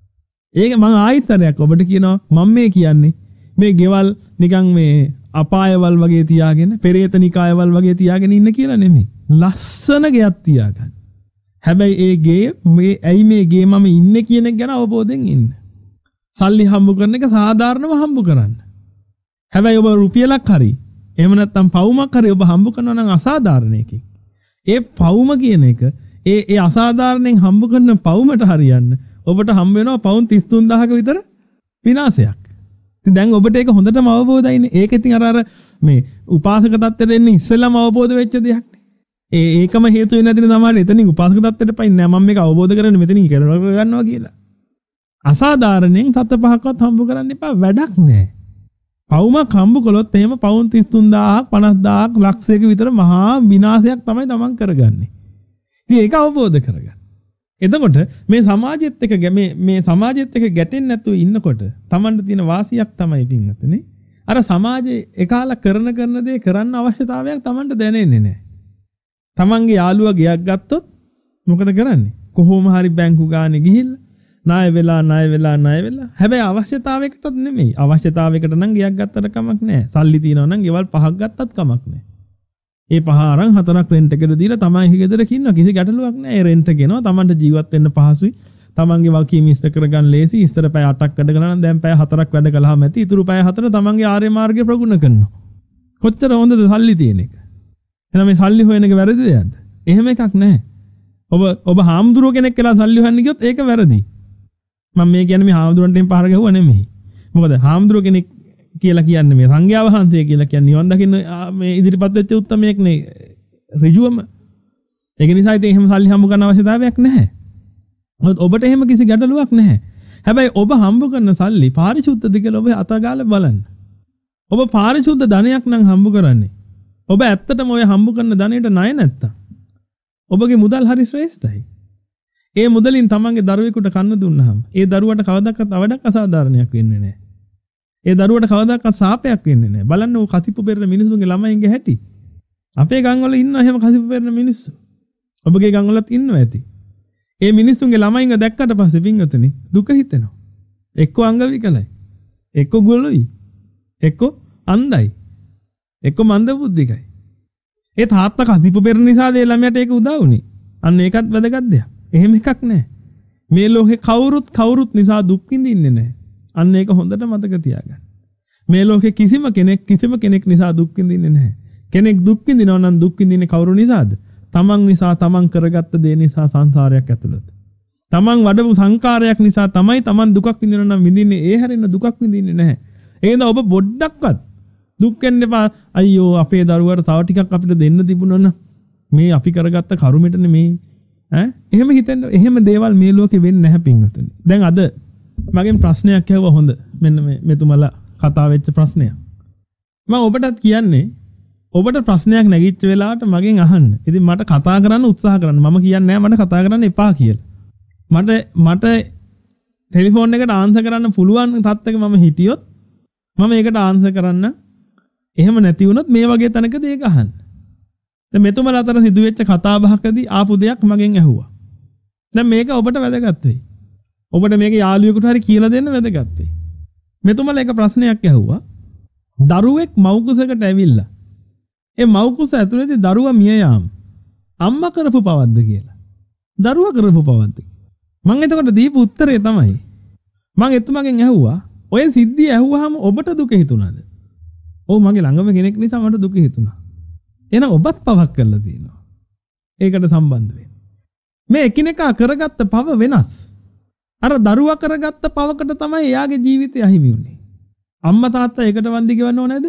ඒක මම ආයිතරයක් ඔබට කියනවා මම මේ කියන්නේ මේ ගෙවල් නිකන් මේ අපායවල් වගේ තියාගෙන පෙරේත නිකායවල් වගේ තියාගෙන ඉන්න කියලා නෙමෙයි. ලස්සන ගෙයක් තියාගන්න. හැබැයි ඒ ගේ මේ ඇයි මේ ගේ මම ඉන්නේ කියන එක ගැන අවබෝධයෙන් ඉන්න. සල්ලි හම්බ කරන එක සාධාරණව හම්බ කරන්න. හැබැයි ඔබ රුපියලක් හරි එහෙම නැත්නම් පවුමක් හරි ඔබ හම්බ කරනවා නම් අසාධාරණ එකකින්. ඒ පවුම කියන එක ඒ ඒ අසාධාරණෙන් හම්බ කරන පවුමට හරියන්න ඔබට හම්බ වෙනවා පවුන් තිස් තුන් දහසක විතර විනාශයක්. ඉතින් දැන් ඔබට ඒක හොඳටම අවබෝධයිනේ. ඒක ඉතින් අර අර මේ උපාසක තත්ත්වයට එන්නේ ඉස්සෙල්ලාම අවබෝධ වෙච්ච දෙයක් නේ. ඒ ඒකම හේතු වෙන්නේ නැතිනේ තමයි එතනින් උපාසක තත්ත්වයට පයින්නේ නැහැ. මම මේක අවබෝධ කරගෙන මෙතනින් කරලා ගන්නවා කියලා. අසාධාරණෙන් සත පහක්වත් හම්බ කරන්න එපා වැඩක් නැහැ. පවුමක් හම්බ කළොත් එහෙම පවුන් තිස් තුන් දහසක් පනස් දහසක් ලක්ෂයක විතර මහා විනාශයක් තමයි තමන් කරගන්නේ. ඉතින් ඒක අවබෝධ කරගන්න. එතකොට මේ සමාජෙත් එක්ක මේ මේ සමාජෙත් එක්ක ගැටෙන්නේ නැතුව ඉන්නකොට තමන්ට තියෙන වාසියක් තමයි පින්වතුනි. අර සමාජයේ එකාලා කරන කරන දේ කරන්න අවශ්‍යතාවයක් තමන්ට දැනෙන්නේ නැහැ. තමන්ගේ යාළුවා ගියක් ගත්තොත් මොකද කරන්නේ? කොහොම හරි බැංකු ගානේ ගිහිල්ලා ණය වෙලා ණය වෙලා ණය වෙලා. හැබැයි අවශ්‍යතාවයකටත් නෙමෙයි. අවශ්‍යතාවයකට නම් ගියක් ගත්තට කමක් නැහැ. සල්ලි තියනවා නම් ගෙවල් පහක් ගත්තත් කමක් නැහැ. ඒ පහ අරන් හතරක් රෙන්ට් එකට දීලා තමයි ගෙදරක ඉන්නවා. කිසි ගැටලුවක් නැහැ. ඒ රෙන්ට් ගෙනවා තමන්ට ජීවත් වෙන්න පහසුයි. තමන්ගේ වකීම ඉස්තර කරගන්න ලේසි. ඉස්තර පැය අටක් වැඩ කළා නම් දැන් පැය හතරක් වැඩ කළාම ඇති. ඉතුරු පැය හතර තමන්ගේ ආර්ය මාර්ගය ප්‍රගුණ කරනවා. කොච්චර හොඳද සල්ලි තියෙන එක. එහෙනම් මේ සල්ලි හොයන එක වැරදිද යද්ද? එහෙම එකක් නැහැ. ඔබ ඔබ හාමුදුරුව කෙනෙක් කියලා සල්ලි හොයන්න ගියොත් ඒක වැරදි. මම මේ කියන්නේ මේ හාමුදුරන්ටෙන් පහර ගැහුවා නෙමෙයි. මොකද හාමුදුරුව කෙනෙක් කියලා කියන්නේ මේ සංඝයා වහන්සේ කියලා කියන්නේ නිවන් දකින්න මේ ඉදිරිපත් වෙච්ච උත්තමයෙක් නේ ඍජුවම. ඒක නිසා ඉතින් එහෙම සල්ලි හම්බ කරන්න අවශ්‍යතාවයක් නැහැ. මොකද ඔබට එහෙම කිසි ගැටලුවක් නැහැ. හැබැයි ඔබ හම්බ කරන සල්ලි පාරිශුද්ධද කියලා ඔබ අතගාලා බලන්න. ඔබ පාරිශුද්ධ ධනයක් නම් හම්බ කරන්නේ. ඔබ ඇත්තටම ඔය හම්බ කරන ධනෙට ණය නැත්තම් ඔබගේ මුදල් හරි ශ්‍රේෂ්ඨයි. ඒ මුදලින් තමන්ගේ දරුවෙකුට කන්න දුන්නාම ඒ දරුවට කවදාකවත් අවඩක් අසාධාරණයක් වෙන්නේ නැහැ. ඒ දරුවට කවදාකවත් සාපයක් වෙන්නේ නැහැ. බලන්න ඔය කසිප්පු පෙරන මිනිස්සුන්ගේ ළමයින්ගේ හැටි. අපේ ගම්වල ඉන්නවා එහෙම කසිප්පු පෙරන මිනිස්සු. ඔබගේ ගම්වලත් ඉන්නවා ඇති. ඒ මිනිස්සුන්ගේ ළමයින්ව දැක්කට පස්සේ පින්වතුනි දුක හිතෙනවා. එක්ක අංග විකලයි. එක්ක ගොළුයි. එක්ක අන්ධයි. එක්ක මන්ද බුද්ධිකයි. ඒ තාත්තා කසිප්පු පෙරන නිසා ඒ ළමයාට ඒක උදා වුනේ. අන්න ඒකත් වැදගත් දෙයක්. එහෙම එකක් නැහැ. මේ ලෝකේ කවුරුත් කවුරුත් නිසා දුක් විඳින්නේ නැහැ. අන්න ඒක හොඳට මතක තියාගන්න. මේ ලෝකේ කිසිම කෙනෙක් කිසිම කෙනෙක් නිසා දුක් විඳින්නේ නැහැ. කෙනෙක් දුක් විඳිනවා නම් දුක් විඳින්නේ කවුරු නිසාද? තමන් නිසා තමන් කරගත්ත දේ නිසා සංසාරයක් ඇතුළත. තමන් වඩපු සංකාරයක් නිසා තමයි තමන් දුකක් විඳිනවා නම් විඳින්නේ. ඒ හැරෙන්න දුකක් විඳින්නේ නැහැ. එහෙනම් ඔබ පොඩ්ඩක්වත් දුක් වෙන්න එපා. අයියෝ අපේ දරුවාට තව ටිකක් අපිට දෙන්න තිබුණා නම් මේ අපි කරගත්ත කරුමෙටනේ මේ ඈ එහෙම හිතෙන්න එහෙම දේවල් මේ ලෝකෙ වෙන්නේ නැහැ පින්වතුනි. දැන් අද මගෙන් ප්‍රශ්නයක් ඇහුවා හොඳ. මෙන්න මේ මෙතුමලා කතා වෙච්ච ප්‍රශ්නයක්. මම ඔබටත් කියන්නේ ඔබට ප්‍රශ්නයක් නැගිච්ච වෙලාවට මගෙන් අහන්න. ඉතින් මට කතා කරන්න උත්සාහ කරන්න. මම කියන්නේ නැහැ මට කතා කරන්න එපා කියලා. මට මට ටෙලිෆෝන් එකට ආන්සර් කරන්න පුළුවන් තත්ත්වයක මම හිටියොත් මම ඒකට ආන්සර් කරන්න. එහෙම නැති වුණොත් මේ වගේ තැනකදී ඒක අහන්න. දැන් මෙතුමලා අතර සිදුවෙච්ච කතා බහකදී ආපු දෙයක් මගෙන් ඇහුවා. දැන් මේක ඔබට වැදගත් වෙයි. ඔබට මේක යාළුවෙකුට හරි කියලා දෙන්න වැදගත් වෙයි. මෙතුමලා එක ප්‍රශ්නයක් ඇහුවා. දරුවෙක් මව් කුසකට ඇවිල්ලා. ඒ මව් කුස ඇතුළේදී දරුවා මිය යාම අම්මා කරපු පවද්ද කියලා. දරුවා කරපු පවද්ද. මම එතකොට දීපු උත්තරේ තමයි මම එතුමගෙන් ඇහුවා ඔය සිද්ධිය ඇහුවාම ඔබට දුක හිතුණාද? ඔව් මගේ ළඟම කෙනෙක් නිසා මට දුක හිතුණා. එහෙනම් ඔබත් පවක් කරලා තියෙනවා. ඒකට සම්බන්ධ වෙන්න. මේ එකිනෙකා කරගත්ත පව වෙනස්. අර දරුවා කරගත්ත පවකට තමයි එයාගේ ජීවිතය අහිමි වුනේ. අම්මා තාත්තා ඒකට වන්දි ගෙවන්න ඕනේද?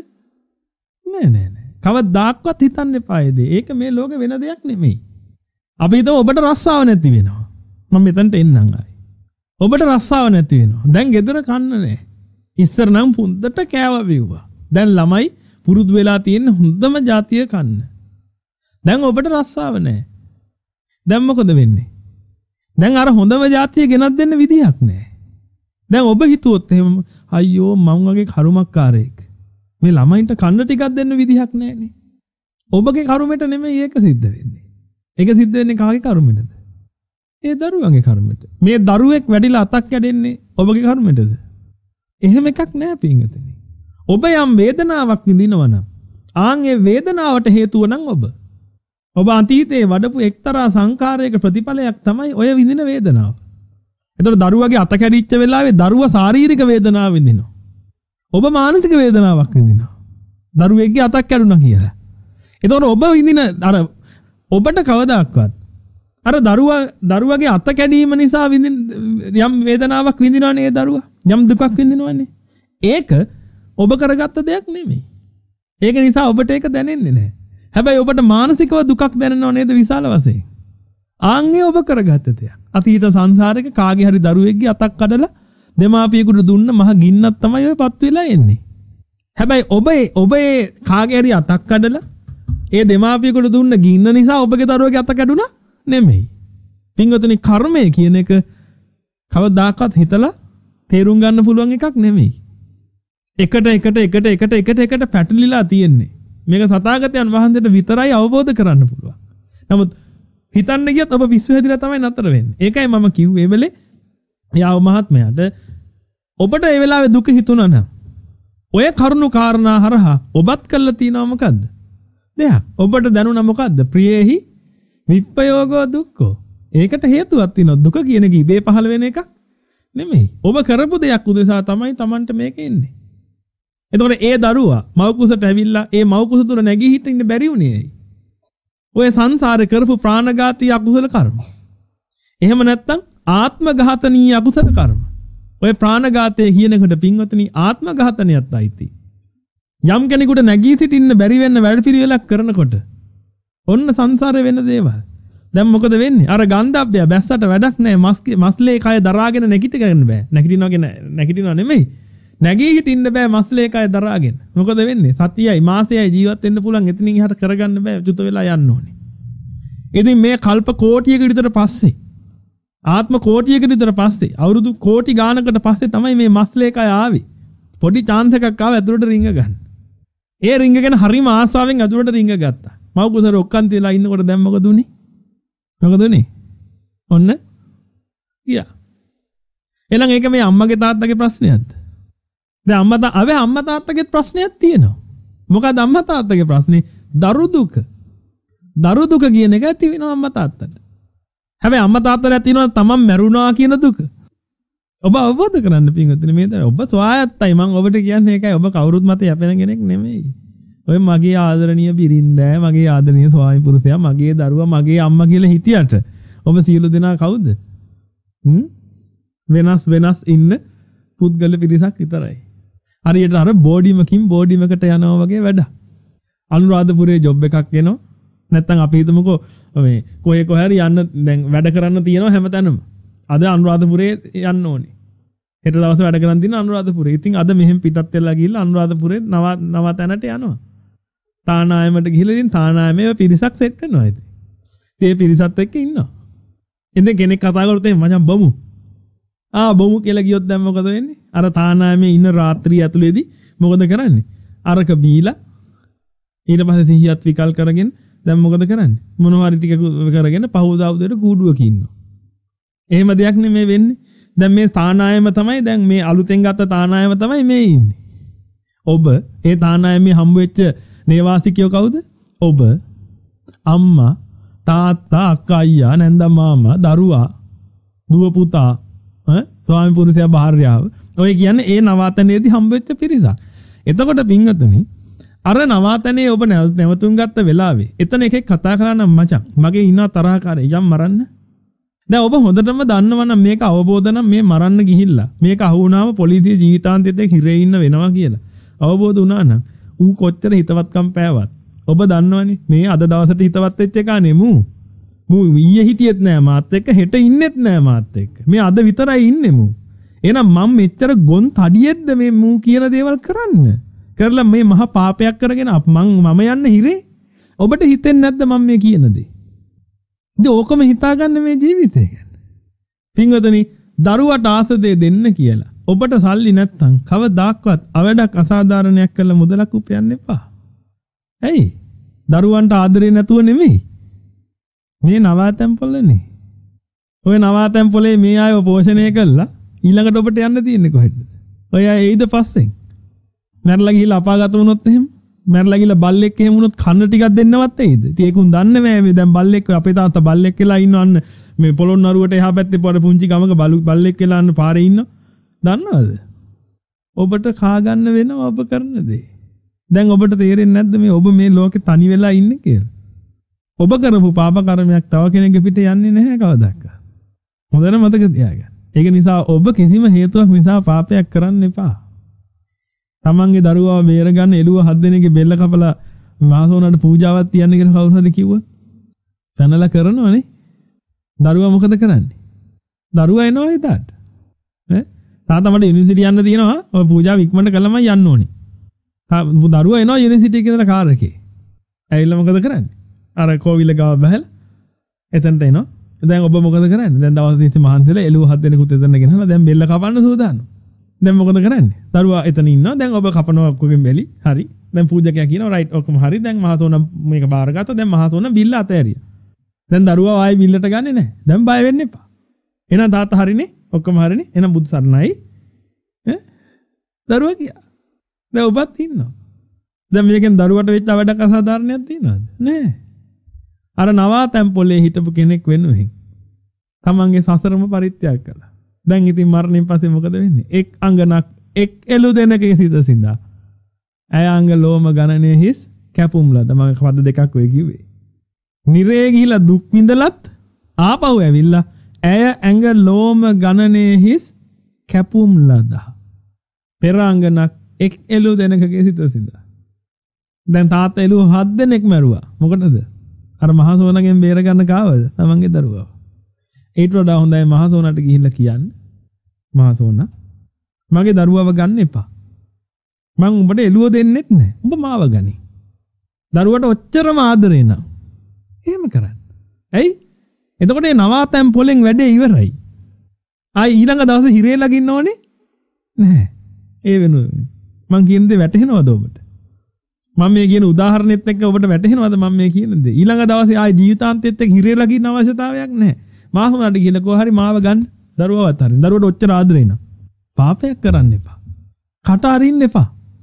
නෑ නෑ නෑ. කවදාවත් හිතන්න එපා ඒ දේ. ඒක මේ ලෝකේ වෙන දෙයක් නෙමෙයි. අපි හිතමු ඔබට රස්සාව නැති වෙනවා. මම මෙතනට එන්නම් ආයි. ඔබට රස්සාව නැති වෙනවා. දැන් ගෙදර කන්න නෑ. ඉස්සර නම් පුන්දට කෑවා බිව්වා. දැන් ළමයි පුරුදු වෙලා තියෙන හොඳම જાතිය කන්න. දැන් ඔබට රස්සාව නැහැ. දැන් මොකද වෙන්නේ? දැන් අර හොඳම જાතිය ගෙනත් දෙන්න විදියක් නැහැ. දැන් ඔබ හිතුවොත් එහෙම අයියෝ මං වගේ කරුමක්කාරයෙක්. මේ ළමයින්ට කන්න ටිකක් දෙන්න විදියක් නැහැනේ. ඔබගේ කරුමෙට නෙමෙයි ඒක සිද්ධ වෙන්නේ. ඒක සිද්ධ වෙන්නේ කාගේ කරුමෙටද? ඒ දරුවන්ගේ කර්මෙට. මේ දරුවෙක් වැඩිලා අතක් කැඩෙන්නේ ඔබගේ කර්මෙටද? එහෙම එකක් නෑ පින්වතුනි. ඔබ යම් වේදනාවක් විඳිනවා නම් ආන් ඒ වේදනාවට හේතුව නම් ඔබ. ඔබ අතීතයේ වඩපු එක්තරා සංකාරයක ප්‍රතිඵලයක් තමයි ඔය විඳින වේදනාව. එතකොට දරුවගේ අත කැඩිච්ච වෙලාවේ දරුවා ශාරීරික වේදනාවක් විඳිනවා. ඔබ මානසික වේදනාවක් විඳිනවා. දරුවෙක්ගේ අතක් කැඩුනා කියලා. එතකොට ඔබ විඳින අර ඔබට කවදාක්වත් අර දරුවා දරුවගේ අත කැඩීම නිසා විඳින යම් වේදනාවක් විඳිනවනේ ඒ දරුවා. යම් දුකක් විඳිනවනේ. ඒක ඔබ කරගත්ත දෙයක් නෙමෙයි. ඒක නිසා ඔබට ඒක දැනෙන්නේ නැහැ. හැබැයි ඔබට මානසිකව දුකක් දැනෙනව නේද විශාල වශයෙන්? ආන්ගේ ඔබ කරගත්ත දෙයක්. අතීත සංසාරයක කාගේ හරි දරුවෙක්ගේ අතක් කඩලා දෙමාපියෙකුට දුන්න මහ ගින්නක් තමයි ඔය පත් වෙලා එන්නේ. හැබැයි ඔබ ඔබ ඒ කාගේ හරි අතක් කඩලා ඒ දෙමාපියෙකුට දුන්න ගින්න නිසා ඔබගේ දරුවගේ අත කැඩුනා නෙමෙයි. පින්වතුනි කර්මය කියන එක කවදාකවත් හිතලා තේරුම් ගන්න පුළුවන් එකක් නෙමෙයි. එකට එකට එකට එකට එකට එකට පැටලිලා තියෙන්නේ. මේක සතාගතයන් වහන්සේට විතරයි අවබෝධ කරන්න පුළුවන්. නමුත් හිතන්න ගියත් ඔබ පිස්සු හැදිලා තමයි නතර වෙන්නේ. ඒකයි මම කිව්වේ මේ වෙලේ යාව මහත්මයාට ඔබට ඒ වෙලාවේ දුක හිතුණා නම් ඔය කරුණු කාරණා හරහා ඔබත් කළා තියෙනව මොකද්ද? දෙයක්. ඔබට දැනුණා මොකද්ද? ප්‍රියේහි විප්පයෝගෝ දුක්ඛෝ. ඒකට හේතුවක් තියෙනවා. දුක කියන එක ඉබේ පහළ වෙන එකක් නෙමෙයි. ඔබ කරපු දෙයක් උදෙසා තමයි Tamanට මේක එන්නේ. එතකොට ඒ දරුවා මව් කුසට ඇවිල්ලා ඒ මව් කුස තුල නැගී හිටින්න බැරි වුණේ ඇයි? ඔය සංසාරේ කරපු ප්‍රාණඝාතී අකුසල කර්ම. එහෙම නැත්නම් ආත්ම ඝාතනීය අකුසල කර්ම. ඔය ප්‍රාණඝාතය කියනකොට පින්වතුනි ආත්ම ඝාතනයත් අයිති. යම් කෙනෙකුට නැගී සිටින්න බැරි වෙන්න වැඩපිළිවෙලක් කරනකොට ඔන්න සංසාරේ වෙන දේවල්. දැන් මොකද වෙන්නේ? අර ගන්ධබ්බය බැස්සට වැඩක් නැහැ. මස් මස්ලේ කය දරාගෙන නැගිට ගන්න බෑ. නැගිටිනවගෙන නැගිටිනව නෙමෙයි. නැගී හිටින්න බෑ මස්ලේ කය දරාගෙන. මොකද වෙන්නේ? සතියයි මාසයයි ජීවත් වෙන්න පුළුවන්. එතනින් එහාට කරගන්න බෑ. චුත වෙලා යන්න ඕනේ. ඉතින් මේ කල්ප කෝටියකට විතර පස්සේ ආත්ම කෝටියකට විතර පස්සේ අවුරුදු කෝටි ගානකට පස්සේ තමයි මේ මස්ලේ කය ආවේ. පොඩි chance එකක් ආව ඇතුළට රිංග ගන්න. ඒ රිංගගෙන හරිම ආසාවෙන් ඇතුළට රිංග ගත්තා. මව් කුසර ඔක්කාන්ති වෙලා ඉන්නකොට දැන් මොකද උනේ? මොකද උනේ? ඔන්න ගියා. එහෙනම් ඒක මේ අම්මගේ තාත්තගේ ප්‍රශ්නයක්ද? දැන් අම්මා තා අවේ අම්මා තාත්තගේ ප්‍රශ්නයක් තියෙනවා. මොකද අම්මා තාත්තගේ ප්‍රශ්නේ? දරු දුක. දරු දුක කියන එක ඇති වෙනවා අම්මා තාත්තට. හැබැයි අම්මා තාත්තලා තියෙනවා තමන් මැරුණා කියන දුක. ඔබ අවබෝධ කරගන්න පින්වත්නි මේ දේ ඔබ ස්වායත්තයි මම ඔබට කියන්නේ ඒකයි ඔබ කවුරුත් මත යැපෙන කෙනෙක් නෙමෙයි. ඔය මගේ ආදරණීය බිරින්දෑ මගේ ආදරණීය ස්වාමි පුරුෂයා මගේ දරුවා මගේ අම්මා කියලා හිටියට ඔබ සියලු දෙනා කවුද? හ්ම් වෙනස් වෙනස් ඉන්න පුද්ගල පිරිසක් විතරයි. හරියට අර බෝඩිමකින් බෝඩිමකට යනවා වගේ වැඩ. අනුරාධපුරේ ජොබ් එකක් එනවා. නැත්තම් අපි හිතමුකෝ මේ කොහේ කොහේ හරි යන්න දැන් වැඩ කරන්න තියෙනවා හැමතැනම. අද අනුරාධපුරේ යන්න ඕනේ. හෙට දවස් වැඩ කරන් තියෙන අනුරාධපුරේ. ඉතින් අද මෙහෙම පිටත් වෙලා ගිහිල්ලා අනුරාධපුරේ නව නව තැනට යනවා. තානායමට ගිහිල්ලා ඉතින් තානායමේ පිරිසක් සෙට් වෙනවා ඉතින්. ඒ පිරිසත් එක්ක ඉන්නවා. ඉතින් කෙනෙක් කතා කරොත් එහෙනම් මචං බොමු. ආ බොමු කියලා ගියොත් දැන් මොකද වෙන්නේ? අර තානායමේ ඉන්න රාත්‍රිය ඇතුළේදී මොකද කරන්නේ? අරක බීලා ඊට පස්සේ සිහියත් විකල් කරගෙන දැන් මොකද කරන්නේ? මොනවා හරි ටික කරගෙන පහවදා උදේට කූඩුවක ඉන්නවා. එහෙම දෙයක් නෙමෙයි වෙන්නේ. දැන් මේ තානායම තමයි දැන් මේ අලුතෙන් ගත්ත තානායම තමයි මේ ඉන්නේ. ඔබ ඒ තානායමේ හම්බ වෙච්ච නේවාසිකයෝ කවුද? ඔබ අම්මා තාත්තා අක්කා අයියා නැන්දා මාමා දරුවා දුව පුතා ඈ ස්වාමි පුරුෂයා භාර්යාව ඔය කියන්නේ ඒ නවාතනයේදී හම්බ වෙච්ච පිරිසක්. එතකොට පින්වතුනි අර නවාතනේ ඔබ නැවතුම් ගත්ත වෙලාවේ එතන එකෙක් කතා කරා නම් මචං මගේ ඉන්න තරහකාරය යම් මරන්න. දැන් ඔබ හොඳටම දන්නවනම් මේක අවබෝධ නම් මේ මරන්න ගිහිල්ලා මේක අහු වුණාම පොලිසිය ජීවිතාන්තයේදී හිරේ ඉන්න වෙනවා කියලා. අවබෝධ වුණා නම් ඌ කොච්චර හිතවත්කම් පෑවත් ඔබ දන්නවනේ මේ අද දවසට හිතවත් වෙච්ච එක නෙමු. මූ ඊයේ හිටියෙත් නෑ මාත් එක්ක හෙට ඉන්නෙත් නෑ මාත් එක්ක. මේ අද විතරයි ඉන්නේ මූ. එහෙනම් මම මෙච්චර ගොන් තඩියෙද්ද මේ මූ කියන දේවල් කරන්න. කරලා මේ මහා පාපයක් කරගෙන මං මම යන්න හිරේ. ඔබට හිතෙන්නේ නැද්ද මම මේ කියන දේ? ඉතින් ඕකම හිතාගන්න මේ ජීවිතය ගැන. පින්වතුනි දරුවට ආස දේ දෙන්න කියලා. ඔබට සල්ලි නැත්තම් කවදාක්වත් අවඩක් අසාධාරණයක් කළ මුදලක් උපයන්න එපා. ඇයි? දරුවන්ට ආදරේ නැතුව නෙමෙයි. මේ නවාතැන්පොළනේ. ඔය නවාතැන් පොලේ මේ ආයව පෝෂණය කළා ඊළඟට ඔබට යන්න තියෙන්නේ කොහෙද? ඔය එයිද පස්සෙන්. මැරලා ගිහලා අපාගත වුණොත් එහෙම මැරලා ගිහලා බල්ලෙක් එහෙම වුණොත් කන්න ටිකක් දෙන්නවත් එයිද? ඉතින් ඒකුන් දන්නේ නැහැ මේ දැන් බල්ලෙක් අපේ තාත්තා බල්ලෙක් කියලා ඉන්නවන්න මේ පොළොන්නරුවට එහා පැත්තේ පොර පුංචි ගමක බලු බල්ලෙක් කියලා අන්න පාරේ ඉන්නව. දන්නවද? ඔබට කා ගන්න වෙනව ඔබ කරන දේ. දැන් ඔබට තේරෙන්නේ නැද්ද මේ ඔබ මේ ලෝකේ තනි වෙලා ඉන්නේ කියලා? ඔබ කරපු පාප කර්මයක් තව කෙනෙකුගේ පිට යන්නේ නැහැ කවදාවත්. හොඳට මතක තියාගන්න. ඒක නිසා ඔබ කිසිම හේතුවක් නිසා පාපයක් කරන්න එපා. තමන්ගේ දරුවා බේරගන්න එළුව හත් දෙනෙක්ගේ බෙල්ල කපලා මාසෝනට පූජාවක් තියන්න කියලා කවුරු හරි කිව්වොත් පැනලා කරනවනේ. දරුවා මොකද කරන්නේ? දරුවා එනවා හිතාට. ඈ තාත්තා මට යුනිවර්සිටි යන්න තියෙනවා. ඔය පූජාව ඉක්මනට කළාම යන්න ඕනේ. දරුවා එනවා යුනිවර්සිටි එකේ ඉඳලා කාර් එකේ. ඇවිල්ලා මොකද කරන්නේ? අර කෝවිල ගාව බහලා එතනට එනවා. දැන් ඔබ මොකද කරන්නේ? දැන් දවස් තිස්සේ මහන්සිලා එළුව හත් දෙනෙකුත් එතන ගෙනහලා දැන් බෙල්ල කපන්න සූදානම්. දැන් මොකද කරන්නේ? දරුවා එතන ඉන්නවා. දැන් ඔබ කපනවා ඔක්කොගෙන් බැලි. හරි. දැන් පූජකයා කියනවා රයිට් ඔක්කොම හරි. දැන් මහතෝන මේක බාරගත්තා. දැන් මහතෝන බිල්ල අතෑරියා. දැන් දරුවා ආයේ බිල්ලට ගන්නෙ නැහැ. දැන් බය වෙන්න එපා. එහෙනම් තාත්තා හරිනේ. ඔක්කොම හරිනේ. එහෙනම් බුදු සරණයි. ඈ දරුවා කියා. දැන් ඔබත් ඉන්නවා. දැන් මේකෙන් දරුවට වෙච්ච වැඩක් අසාධාරණයක් තියෙනවද? නෑ. අර නවාතැන් පොලේ හිටපු කෙනෙක් වෙනුවෙන් තමන්ගේ සසරම පරිත්‍යාග කළා. දැන් ඉතින් මරණයෙන් පස්සේ මොකද වෙන්නේ? එක් අංගනක් එක් එළු දෙනකේ සිට සිඳා. ඇය අංග ලෝම ගණනේ හිස් කැපුම් ලද. මම පද දෙකක් ඔය කිව්වේ. නිරේ ගිහිලා දුක් විඳලත් ආපහු ඇවිල්ලා ඇය ඇඟ ලෝම ගණනේ හිස් කැපුම් ලදා. පෙර අංගනක් එක් එළු දෙනකගේ සිට සිඳා. දැන් තාත්තා එළුව හත් දෙනෙක් මැරුවා. මොකටද? අර මහසෝනගෙන් බේර ගන්න කාවද? තමන්ගේ දරුවා. ඊට වඩා හොඳයි මහසෝනට ගිහිල්ලා කියන්න. මහසෝන මගේ දරුවව ගන්න එපා. මං උඹට එළුව දෙන්නෙත් නැහැ. උඹ මාව ගනි. දරුවට ඔච්චරම ආදරේ නම් එහෙම කරන්න. ඇයි? එතකොට මේ නවාතැන් පොලෙන් වැඩේ ඉවරයි. ආයි ඊළඟ දවසේ හිරේ ලගින්න ඕනේ නැහැ. ඒ වෙනුවෙන් මං කියන දේ වැටහෙනවද ඔබට? මම මේ කියන උදාහරණෙත් එක්ක ඔබට වැටහෙනවද මම මේ කියන දේ? ඊළඟ දවසේ ආයි ජීවිතාන්තෙත් එක්ක හිරේ ලගින්න අවශ්‍යතාවයක් නැහැ. මාසුණාට කියලා කොහොම හරි මාව ගන්න. දරුවවත් හරින. දරුවට ඔච්චර ආදරේ නම් පාපයක් කරන්න එපා. කට අරින්න එපා.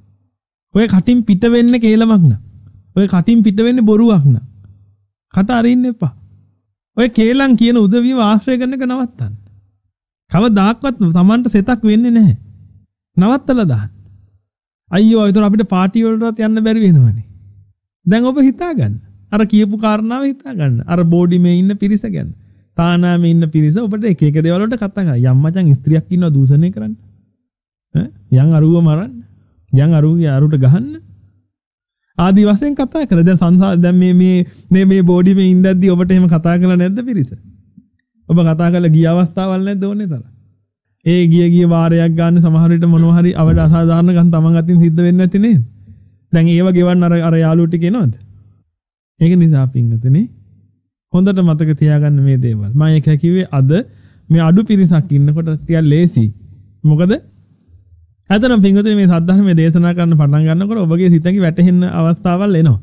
ඔය කටින් පිට වෙන්නේ කේලමක් න ะ. ඔය කටින් පිට වෙන්නේ බොරුවක් න ะ. කට අරින්න එපා. ඔය කේලම් කියන උදවියව ආශ්‍රය කරන එක නවත්තන්න. කවදාක්වත් Tamanට සෙතක් වෙන්නේ නැහැ. නවත්තලා දාන්න. අයියෝ ඒතර අපිට පාටි වලටවත් යන්න බැරි වෙනවනේ. දැන් ඔබ හිතා ගන්න. අර කියපු කාරණාව හිතා ගන්න. අර බෝඩිමේ ඉන්න පිරිස ගැන. තානාමේ ඉන්න පිරිස ඔබට එක එක දේවල් වලට කතා කරා. යම් මචං ස්ත්‍රියක් ඉන්නව දූෂණය කරන්න. ඈ යන් අරුව මරන්න. යන් අරුවගේ අරුට ගහන්න. ආදි වශයෙන් කතා කරා. දැන් සංසාර දැන් මේ මේ මේ මේ බෝඩිමේ ඉඳද්දි ඔබට එහෙම කතා කරලා නැද්ද පිරිස? ඔබ කතා කරලා ගිය අවස්ථාවල් නැද්ද ඕනේ තරම්? ඒ ගිය ගිය වාරයක් ගන්න සමහර විට මොනවා හරි අවඩ අසාධාරණ ගන්න තමන් අතින් සිද්ධ වෙන්නේ නැති නේද? දැන් ඒව ගෙවන්න අර අර යාළුවෝ ටික එනවද? ඒක නිසා පින්වතුනි හොඳට මතක තියාගන්න මේ දේවල්. මම ඒක කිව්වේ අද මේ අඩු පිරිසක් ඉන්නකොට ටිකක් ලේසි. මොකද ඇතනම් පින්වතුනි මේ සද්ධර්මයේ දේශනා කරන්න පටන් ගන්නකොට ඔබගේ සිතේ වැටෙන්න අවස්ථාවල් එනවා.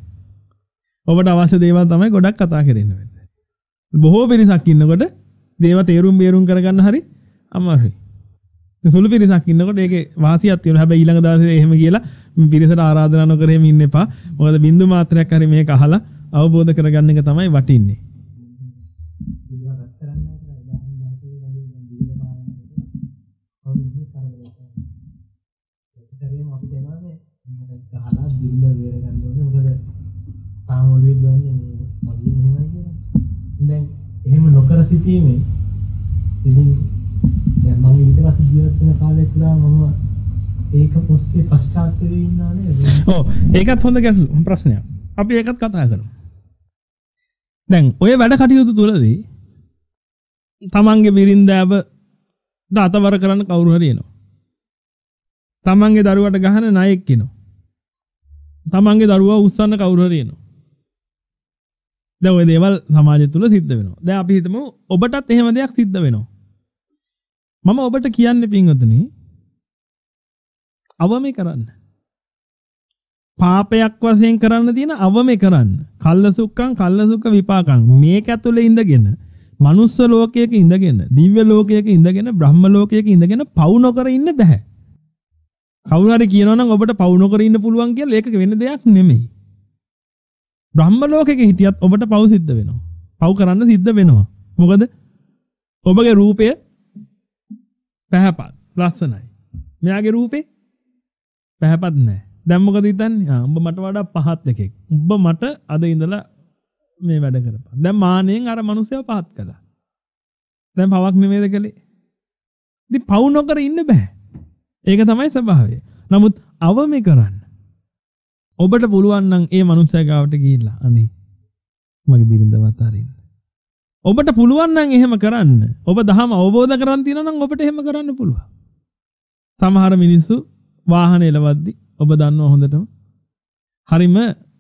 ඔබට අවශ්‍ය දේවල් තමයි ගොඩක් කතා කරන්න වෙන්නේ. බොහෝ පිරිසක් ඉන්නකොට දේව තේරුම් බේරුම් කරගන්න හරි අමාරුයි. සුළු පිරිසක් ඉන්නකොට ඒකේ වාසියක් තියෙනවා. හැබැයි ඊළඟ දවසේ එහෙම කියලා පිරිසට ආරාධනා නොකර එහෙම ඉන්න එපා. මොකද බින්දු මාත්‍රයක් හරි මේක අහලා අවබෝධ කරගන්න එක තමයි වටින්නේ. දැන් එහෙම නොකර සිටීමේ ඉතින් දැන් මම ඊට පස්සේ ජීවත් වෙන කාලේ පුරා මම ඒක පොස්සේ පශ්චාත් වෙලා ඉන්නා නේද? ඔව් ඒකත් හොඳ ප්‍රශ්නයක්. අපි ඒකත් කතා කරමු. දැන් ඔය වැඩ කටයුතු තුලදී තමන්ගේ බිරින්දෑව දාතවර කරන්න කවුරු හරි එනවා. තමන්ගේ දරුවට ගහන නායෙක් එනවා. තමන්ගේ දරුවා උස්සන්න කවුරු හරි එනවා. දැන් ওই දේවල් සමාජය තුල සිද්ධ වෙනවා. දැන් අපි හිතමු ඔබටත් එහෙම දෙයක් සිද්ධ වෙනවා. මම ඔබට කියන්නේ පින්වතුනි අවමේ කරන්න. පාපයක් වශයෙන් කරන්න තියෙන අවමේ කරන්න. කල්ල සුක්කං කල්ල සුක්ක විපාකං. මේක ඇතුලේ ඉඳගෙන මනුස්ස ලෝකයක ඉඳගෙන, දිව්‍ය ලෝකයක ඉඳගෙන, බ්‍රහ්ම ලෝකයක ඉඳගෙන පවු නොකර ඉන්න බෑ. කවුරු හරි කියනවා නම් ඔබට පවු නොකර ඉන්න පුළුවන් කියලා ඒක වෙන දෙයක් නෙමෙයි. බ්‍රහ්ම ලෝකෙක හිටියත් ඔබට පව් සිද්ධ වෙනවා. පව් කරන්න සිද්ධ වෙනවා. මොකද ඔබගේ රූපය පැහැපත් ලස්සනයි. මෙයාගේ රූපේ පැහැපත් නැහැ. දැන් මොකද හිතන්නේ? ආ උඹ මට වඩා පහත් එකෙක්. උඹ මට අද ඉඳලා මේ වැඩ කරපන්. දැන් මානෙන් අර මිනිස්සයා පහත් කළා. දැන් පවක් නෙමෙයිද කලේ? ඉතින් පව් නොකර ඉන්න බෑ. ඒක තමයි ස්වභාවය. නමුත් අවම කරන්න. ඔබට පුළුවන් නම් ඒ මනුස්සයා ගාවට ගිහිල්ලා අනේ මගේ බිරිඳවත් අරින්න. ඔබට පුළුවන් නම් එහෙම කරන්න. ඔබ දහම අවබෝධ කරන් තියෙනවා නම් ඔබට එහෙම කරන්න පුළුවන්. සමහර මිනිස්සු වාහන එලවද්දි ඔබ දන්නවා හොඳටම හරිම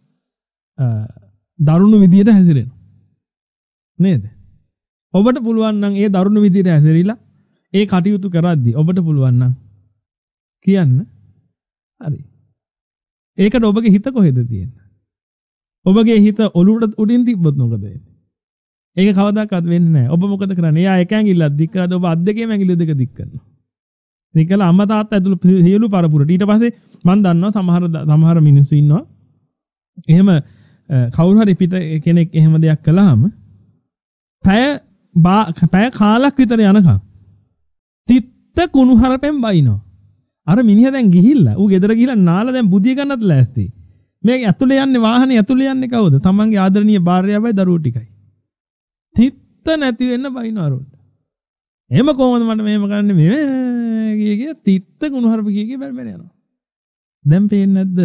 දරුණු විදියට හැසිරෙනවා. නේද? ඔබට පුළුවන් නම් ඒ දරුණු විදියට හැසිරීලා ඒ කටයුතු කරද්දි ඔබට පුළුවන් නම් කියන්න හරි. ඒකට ඔබගේ හිත කොහෙද තියෙන්නේ? ඔබගේ හිත ඔලුවට උඩින් තිබ්බොත් මොකද වෙන්නේ? ඒක කවදාකවත් වෙන්නේ නැහැ. ඔබ මොකද කරන්නේ? එයා එක ඇඟිල්ලක් දික් කරද්දී ඔබ අත් දෙකේම ඇඟිලි දෙක දික් කරනවා. නිකලා අම්මා තාත්තා ඇතුළු සියලු පරපුරට. ඊට පස්සේ මම දන්නවා සමහර සමහර මිනිස්සු ඉන්නවා. එහෙම කවුරු හරි පිට කෙනෙක් එහෙම දෙයක් කළාම පැය පැය කාලක් විතර යනකම් තිත්ත කුණු හරපෙන් බයිනවා. අර මිනිහා දැන් ගිහිල්ලා ඌ ගෙදර ගිහිල්ලා නාලා දැන් බුදිය ගන්නත් ලෑස්ති. මේ ඇතුලේ යන්නේ වාහනේ ඇතුලේ යන්නේ කවුද? තමන්ගේ ආදරණීය භාර්යාවයි දරුවෝ ටිකයි. තිත්ත නැති වෙන්න බයිනවා රොඩ්. එහෙම කොහොමද මට මෙහෙම කරන්නේ මේ කිය කිය තිත්ත කුණු හරප කිය කිය බැල බැල යනවා. දැන් පේන්නේ නැද්ද?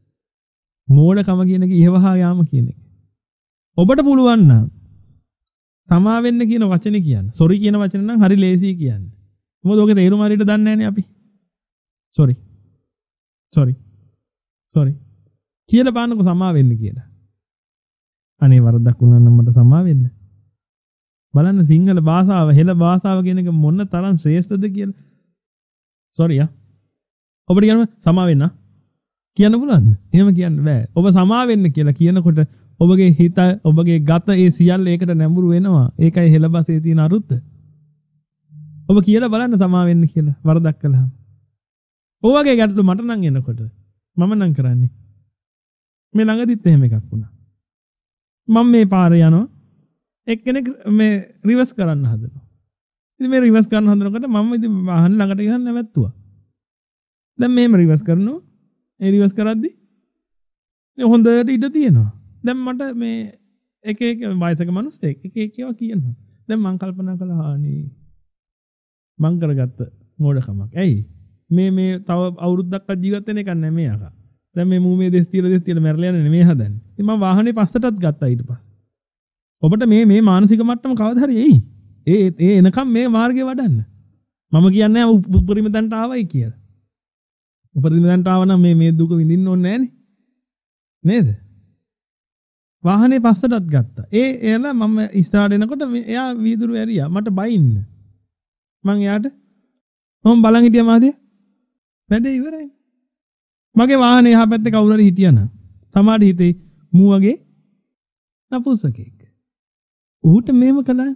මෝඩකම කියන එක ඉහවහා යාම කියන එක. ඔබට පුළුවන් නම් සමා වෙන්න කියන වචනේ කියන්න. සොරි කියන වචනේ නම් හරි ලේසියි කියන්න. මොකද ඔගේ තේරුම හරියට දන්නේ නැහනේ අපි. සොරි. සොරි. සොරි. කියලා බලන්නකො සමා වෙන්න කියලා. අනේ වරදක් වුණා නම් මට සමා වෙන්න. බලන්න සිංහල භාෂාව හෙළ භාෂාව කියන එක මොන තරම් ශ්‍රේෂ්ඨද කියලා. සොරි ආ. ඔබට කියන්න සමා වෙන්න. කියන්න පුළුවන්ද? එහෙම කියන්න බෑ. ඔබ සමා වෙන්න කියලා කියනකොට ඔබගේ හිත, ඔබගේ ගත ඒ සියල්ල ඒකට නැඹුරු වෙනවා. ඒකයි හෙළ භාෂයේ තියෙන අරුත්ත. ඔබ කියලා බලන්න සමා වෙන්න කියලා වරදක් කළාම. ඔයගේ ගැටලු මට නම් එනකොට මම නම් කරන්නේ මේ ළඟදිත් එහෙම එකක් වුණා. මම මේ පාරේ යනවා එක්කෙනෙක් මේ රිවර්ස් කරන්න හදනවා. ඉතින් මේ රිවර්ස් කරන්න හදනකොට මම ඉතින් වාහන ළඟට ගිහන් නැවැත්තුවා. දැන් මේම රිවර්ස් කරනවා. ඒ රිවර්ස් කරද්දි මේ හොඳට ඉඩ තියෙනවා. දැන් මට මේ එක එක වයසක මිනිස්සෙක් එක එක ඒවා කියනවා. දැන් මං කල්පනා කළා අනේ මං කරගත්ත මෝඩකමක්. ඇයි? මේ මේ තව අවුරුද්දක්වත් ජීවත් වෙන එකක් නෑ මේ අකා. දැන් මේ මූ මේ දෙස් තියලා දෙස් තියලා මැරලා යන්නේ නෙමෙයි හදන්නේ. ඉතින් මම වාහනේ පස්සටත් ගත්තා ඊට පස්සේ. ඔබට මේ මේ මානසික මට්ටම කවදා හරි එයි. ඒ ඒ එනකම් මේ මාර්ගය වඩන්න. මම කියන්නේ උපරිම තැනට ආවයි කියලා. උපරිම තැනට ආව නම් මේ මේ දුක විඳින්න ඕනේ නෑනේ. නේද? වාහනේ පස්සටත් ගත්තා. ඒ එලා මම ඉස්සරහට එනකොට එයා වීදුරු ඇරියා. මට බයින්න. මං එයාට මම බලන් හිටියා මාදියා. වැඩේ ඉවරයි. මගේ වාහනේ එහා පැත්තේ කවුරු හරි හිටියනම් සමහර හිතේ මූ වගේ නපුසකෙක්. ඌට මේව කළා.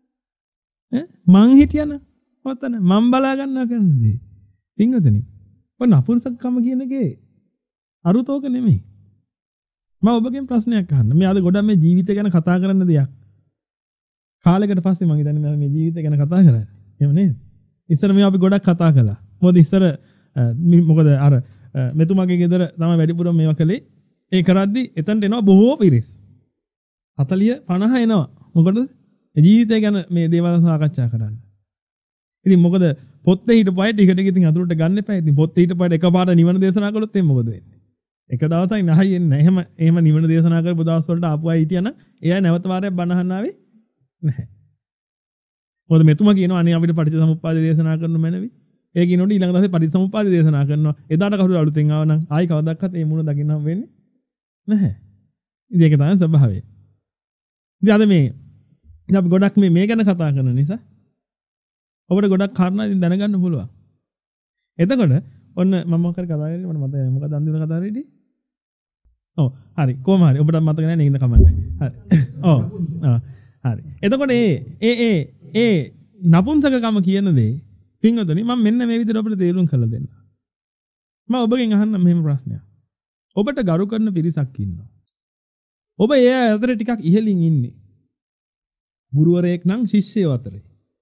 ඈ මං හිටියනම් ඔතන මං බලා ගන්නවා කියන්නේ. පින්වතුනි. ඔය නපුසකකම කියන එකේ අරුතෝක නෙමෙයි. මම ඔබගෙන් ප්‍රශ්නයක් අහන්න. මේ අද ගොඩක් මේ ජීවිතය ගැන කතා කරන්න දෙයක්. කාලයකට පස්සේ මම හිතන්නේ මේ ජීවිතය ගැන කතා කරන්නේ. එහෙම නේද? ඉස්සර මේ අපි ගොඩක් කතා කළා. මොකද ඉස්සර මොකද අර මෙතුමාගේ ගෙදර තමයි වැඩිපුරම මේවා කළේ. ඒ කරද්දි එතනට එනවා බොහෝ පිරිස්. හතලිය පනහ එනවා. මොකද ජීවිතය ගැන මේ දේවල් සාකච්ඡා කරන්න. ඉතින් මොකද පොත්තේ හිටපු අය ටික ටික ඉතින් අතුරට ගන්න එපා. ඉතින් පොත්තේ හිටපු අය එකපාරට නිවන දේශනා කළොත් එන්නේ මොකද වෙන්නේ? එක දවසක් නැහයි එන්නේ. එහෙම එහෙම නිවන දේශනා කරපු දවස් වලට ආපු අය හිටියනම් එයා නැවත වාරයක් බණ අහන්න ආවේ නැහැ. මොකද මෙතුමා කියනවා අනේ අපිට පටිච්චසමුප්පාද දේශනා කරන්න මැනවි. ඒ කියනකොට ඊළඟ දවසේ පටිච්චසමුප්පාද දේශනා කරනවා. එදාට කවුරු අලුතෙන් ආව නම් ආයි කවදාවත් මේ මුණ දකින්නම වෙන්නේ නැහැ. ඉතින් ඒක තමයි ස්වභාවය. ඉතින් අද මේ ඉතින් අපි ගොඩක් මේ මේ ගැන කතා කරන නිසා ඔබට ගොඩක් කාරණා ඉතින් දැනගන්න පුළුවන්. එතකොට ඔන්න මම මොකක්ද කතා කරන්නේ මට මතක නැහැ. මොකක්ද අන්තිම කතාව රෙඩි? ඔව් හරි කොහොම හරි ඔබට මතක නැහැ නේ ඉන්න කමන්නේ. හරි. ඔව්. ආ හරි. එතකොට ඒ ඒ ඒ ඒ නපුංසකකම කියන දේ පින්වතුනි මම මෙන්න මේ විදිහට ඔබට තේරුම් කරලා දෙන්න. මම ඔබගෙන් අහන්න මෙහෙම ප්‍රශ්නයක්. ඔබට ගරු කරන පිරිසක් ඉන්නවා. ඔබ ඒ අතර ටිකක් ඉහළින් ඉන්නේ. ගුරුවරයෙක් නම් ශිෂ්‍යයෝ අතරේ.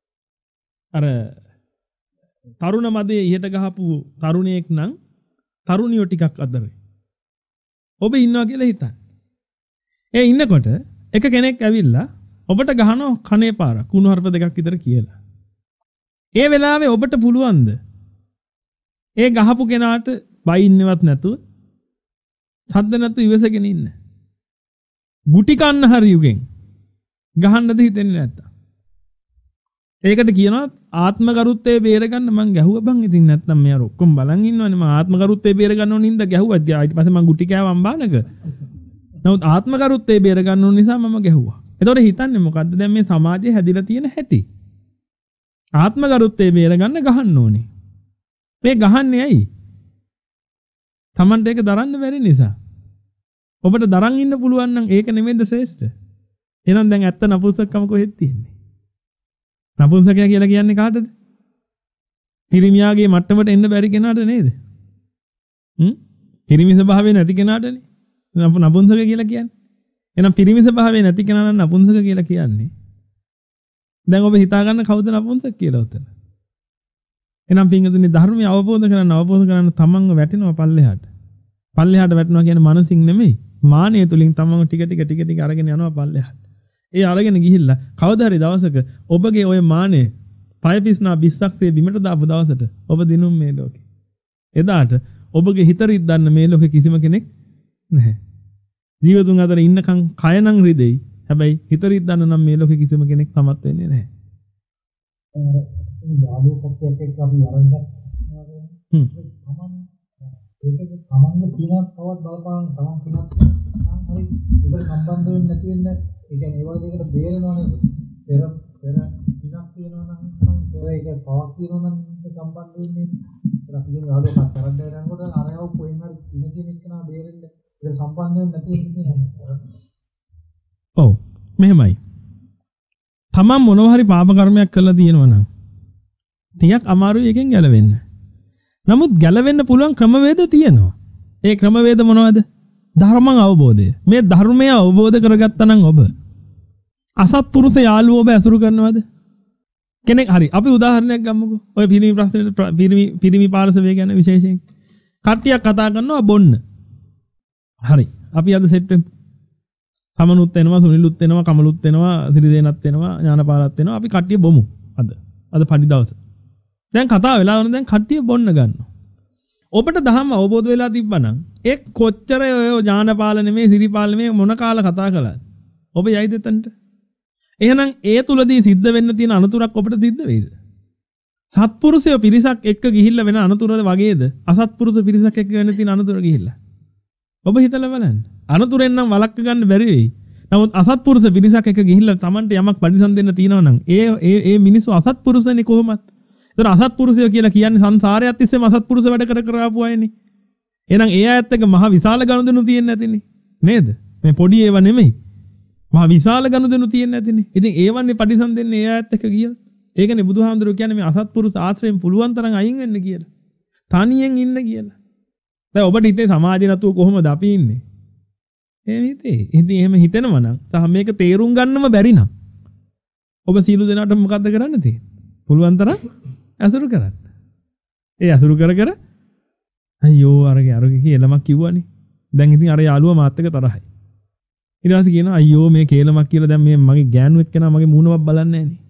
අර තරුණ මදේ ඉහට ගහපු තරුණයෙක් නම් තරුණියෝ ටිකක් අතරේ. ඔබ ඉන්නවා කියලා හිතන්න. ඒ ඉන්නකොට එක කෙනෙක් ඇවිල්ලා ඔබට ගහනවා කනේ පාරක් කුණු හarp දෙකක් විතර කියලා. ඒ වෙලාවේ ඔබට පුළුවන්ද ඒ ගහපු කෙනාට බයින්නවත් නැතුව සද්ද නැතුව ඉවසගෙන ඉන්න? ගුටි කන්න හරි යුගෙන් ගහන්නද හිතෙන්නේ නැත්තම්. ඒකට කියනවා ආත්ම ගරුත්වයේ බේරගන්න මං ගැහුවා බං. ඉතින් නැත්තම් මෙයා ඔක්කොම බලන් ඉන්නවනේ මං ආත්ම ගරුත්වයේ බේරගන්න ඕන නින්ද ගැහුවා. ඊට පස්සේ මං ගුටි කෑවම් බානක. නමුත් ආත්ම ගරුත්වයේ බේරගන්න ඕන නිසා මම ගැහුවා. එතකොට හිතන්නේ මොකද්ද දැන් මේ සමාජයේ හැදිලා තියෙන හැටි? ආත්ම ගරුත්වයේ බේරගන්න ගහන්න ඕනේ. මේ ගහන්නේ ඇයි? Tamanට ඒක දරන්න බැරි නිසා. ඔබට දරන් ඉන්න පුළුවන් නම් ඒක නෙමෙයිද ශ්‍රේෂ්ඨ? එහෙනම් දැන් ඇත්ත නපුංසකකම කොහෙද තියෙන්නේ? නපුංසකයා කියලා කියන්නේ කාටද? පිරිමියාගේ මට්ටමට එන්න බැරි කෙනාට නේද? හ්ම්? පිරිමි ස්වභාවය නැති කෙනාටනේ. නපුංසක කියලා කියන්නේ. එහෙනම් පිරිමි ස්වභාවය නැති කෙනා නම් නපුංසක කියලා කියන්නේ. දැන් ඔබ හිතා ගන්න කවුද නපුංසක කියලා උතන? එහෙනම් පින්වතුනි ධර්මය අවබෝධ කරගන්න අවබෝධ කරගන්න තමන්ව වැටෙනවා පල්ලෙහාට. පල්ලෙහාට වැටෙනවා කියන්නේ මනසින් නෙමෙයි. මානෙ තුලින් තමන්ව ටික ටික ටික ටික අරගෙන යනවා පල්ලෙහාට. ඒ අරගෙන ගිහිල්ලා කවදා හරි දවසක ඔබගේ ওই මානෙ පය පිස්නා බිස්සක්සේ බිමට දාපු දවසට ඔබ දිනුම් මේ ලෝකේ. එදාට ඔබගේ හිත රිද්දන්න මේ ලෝකේ කිසිම කෙනෙක් නැහැ. ජීවතුන් අතර ඉන්නකම් කය නම් රිදෙයි. හැබැයි හිත රිද්දන්න නම් මේ ලෝකේ කිසිම කෙනෙක් සමත් වෙන්නේ නැහැ. යාළුවෝ කප්පියක් එක්ක අපි ආරම්භ හ්ම් තමන් ඒකේ තමන්ගේ පිනක් තවත් බලපාන තමන් පිනක් නම් හරි ඒක සම්බන්ධ වෙන්නේ නැති වෙන්නේ ඒ කියන්නේ ඒ වගේ දෙයකට බේරෙනවා නේද? පෙර පෙර පිනක් තියෙනවා නම් පෙර ඒක පවක් තියෙනවා නම් සම්බන්ධ වෙන්නේ ඒක අපි කියන යාළුවෝ කතරක් දැනනකොට අරයව කොහෙන් හරි පින කියන එක නා බේරෙන්න ඒක සම්බන්ධ වෙන්නේ නැති වෙන්නේ. ඔව් මෙහෙමයි. තමන් මොනවා හරි පාප කර්මයක් කරලා තියෙනවා නම් ටිකක් අමාරුයි එකෙන් ගැලවෙන්න. නමුත් ගැලවෙන්න පුළුවන් ක්‍රමවේද තියෙනවා. ඒ ක්‍රමවේද මොනවද? ධර්ම අවබෝධය. මේ ධර්මය අවබෝධ කරගත්තා නම් ඔබ අසත්පුරුෂ යාළුවෝ ඔබ ඇසුරු කරනවද? කෙනෙක් හරි අපි උදාහරණයක් ගමුකෝ. ඔය පිරිමි ප්‍රශ්නෙට පිරිමි පිරිමි පාර්ශවය ගැන විශේෂයෙන් කට්ටියක් කතා කරනවා බොන්න. හරි. අපි අද සෙට් වෙමු. සමනුත් වෙනවා, සුනිලුත් වෙනවා, කමලුත් වෙනවා, සිරිදේනත් වෙනවා, ඥානපාලත් වෙනවා. අපි කට්ටිය බොමු අද. අද පඩි දවස. දැන් කතා වෙලා වුණා දැන් කට්ටිය බොන්න ගන්නවා. ඔබට දහම අවබෝධ වෙලා තිබ්බනම් ඒ කොච්චර ඔය ඥානපාල නෙමේ සිරිපාල නෙමේ මොන කාලා කතා කළාද? ඔබ යයිද එතනට? එහෙනම් ඒ තුලදී සිද්ධ වෙන්න තියෙන අනතුරක් ඔබට සිද්ධ වෙයිද? සත්පුරුෂය පිරිසක් එක්ක ගිහිල්ලා වෙන අනතුර වගේද? අසත්පුරුෂ පිරිසක් එක්ක වෙන්න තියෙන අනතුර ගිහිල්ලා. ඔබ හිතලා බලන්න. අනතුරෙන් නම් වළක්ව ගන්න බැරි වෙයි. නමුත් අසත්පුරුෂ පිරිසක් එක්ක ගිහිල්ලා Tamante යමක් පරිසම් දෙන්න තියෙනවා නම් ඒ ඒ ඒ මිනිස්සු අසත්පුරුෂනේ කොහොමද? ඒතර අසත්පුරුෂය කියලා කියන්නේ සංසාරයත් තිස්සේම අසත්පුරුෂ වැඩ කර කර ආපු අයනේ. එහෙනම් ඒ අයත් එක්ක මහ විශාල ගනුදෙනු තියෙන්නේ නැතිනේ. නේද? මේ පොඩි ඒවා නෙමෙයි. මහ විශාල ගනුදෙනු තියෙන්නේ නැතිනේ. ඉතින් ඒවන්නේ පරිසම් දෙන්නේ ඒ අයත් එක්ක කියලා. ඒකනේ බුදුහාමුදුරුවෝ කියන්නේ මේ අසත්පුරුෂ ආශ්‍රයෙන් පුළුවන් තරම් අයින් වෙන්න කියලා. තනියෙන් ඉන්න කියලා. දැන් ඔබට හිතේ සමාජේ නැතුව කොහොමද අපි ඉන්නේ? එහෙම හිතේ. ඉතින් එහෙම හිතෙනවා නම් තහ මේක තේරුම් ගන්නම බැරි නම් ඔබ සීළු දෙනාට මොකද්ද කරන්න තියෙන්නේ? පුළුවන් තරම් අසුරු කරන්න. ඒ අසුරු කර කර අයියෝ අරගේ අරගේ කියලාමක් කිව්වනේ. දැන් ඉතින් අර යාළුවා මාත් එක්ක තරහයි. ඊට පස්සේ කියනවා අයියෝ මේ කේලමක් කියලා දැන් මේ මගේ ගෑනු එක්කෙනා මගේ මූණවත් බලන්නේ නැහනේ.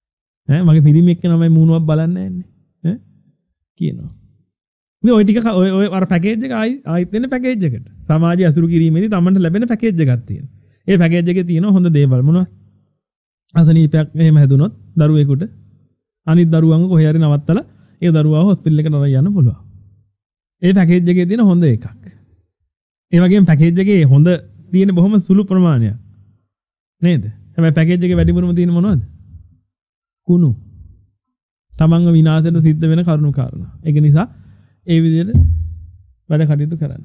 ඈ මගේ පිරිමි එක්කෙනා මගේ මූණවත් බලන්නේ නැහනේ. ඈ කියනවා. මේ ඔය ටික ඔය ඔය අර පැකේජ් එක ආයි ආයිත් දෙන්න පැකේජ් එකට. සමාජය අසුරු කිරීමේදී Tamanට ලැබෙන පැකේජ් එකක් තියෙනවා. ඒ පැකේජ් එකේ තියෙන හොඳ දේවල් මොනවද? අසනීපයක් එහෙම හැදුනොත් දරුවෙකුට අනිත් දරුවන්ව කොහේ හරි නවත්තලා ඒ දරුවාව හොස්පිටල් එකට නරඹ යන්න පුළුවන්. ඒ පැකේජ් එකේ තියෙන හොඳ එකක්. ඒ වගේම පැකේජ් එකේ හොඳ තියෙන බොහොම සුළු ප්‍රමාණයක්. නේද? හැබැයි පැකේජ් එකේ වැඩිපුරම තියෙන මොනවද? කුණු. තමන්ව විනාශයට සිද්ධ වෙන කරුණු කාරණා. ඒක නිසා ඒ විදිහට වැඩ කටයුතු කරන්න.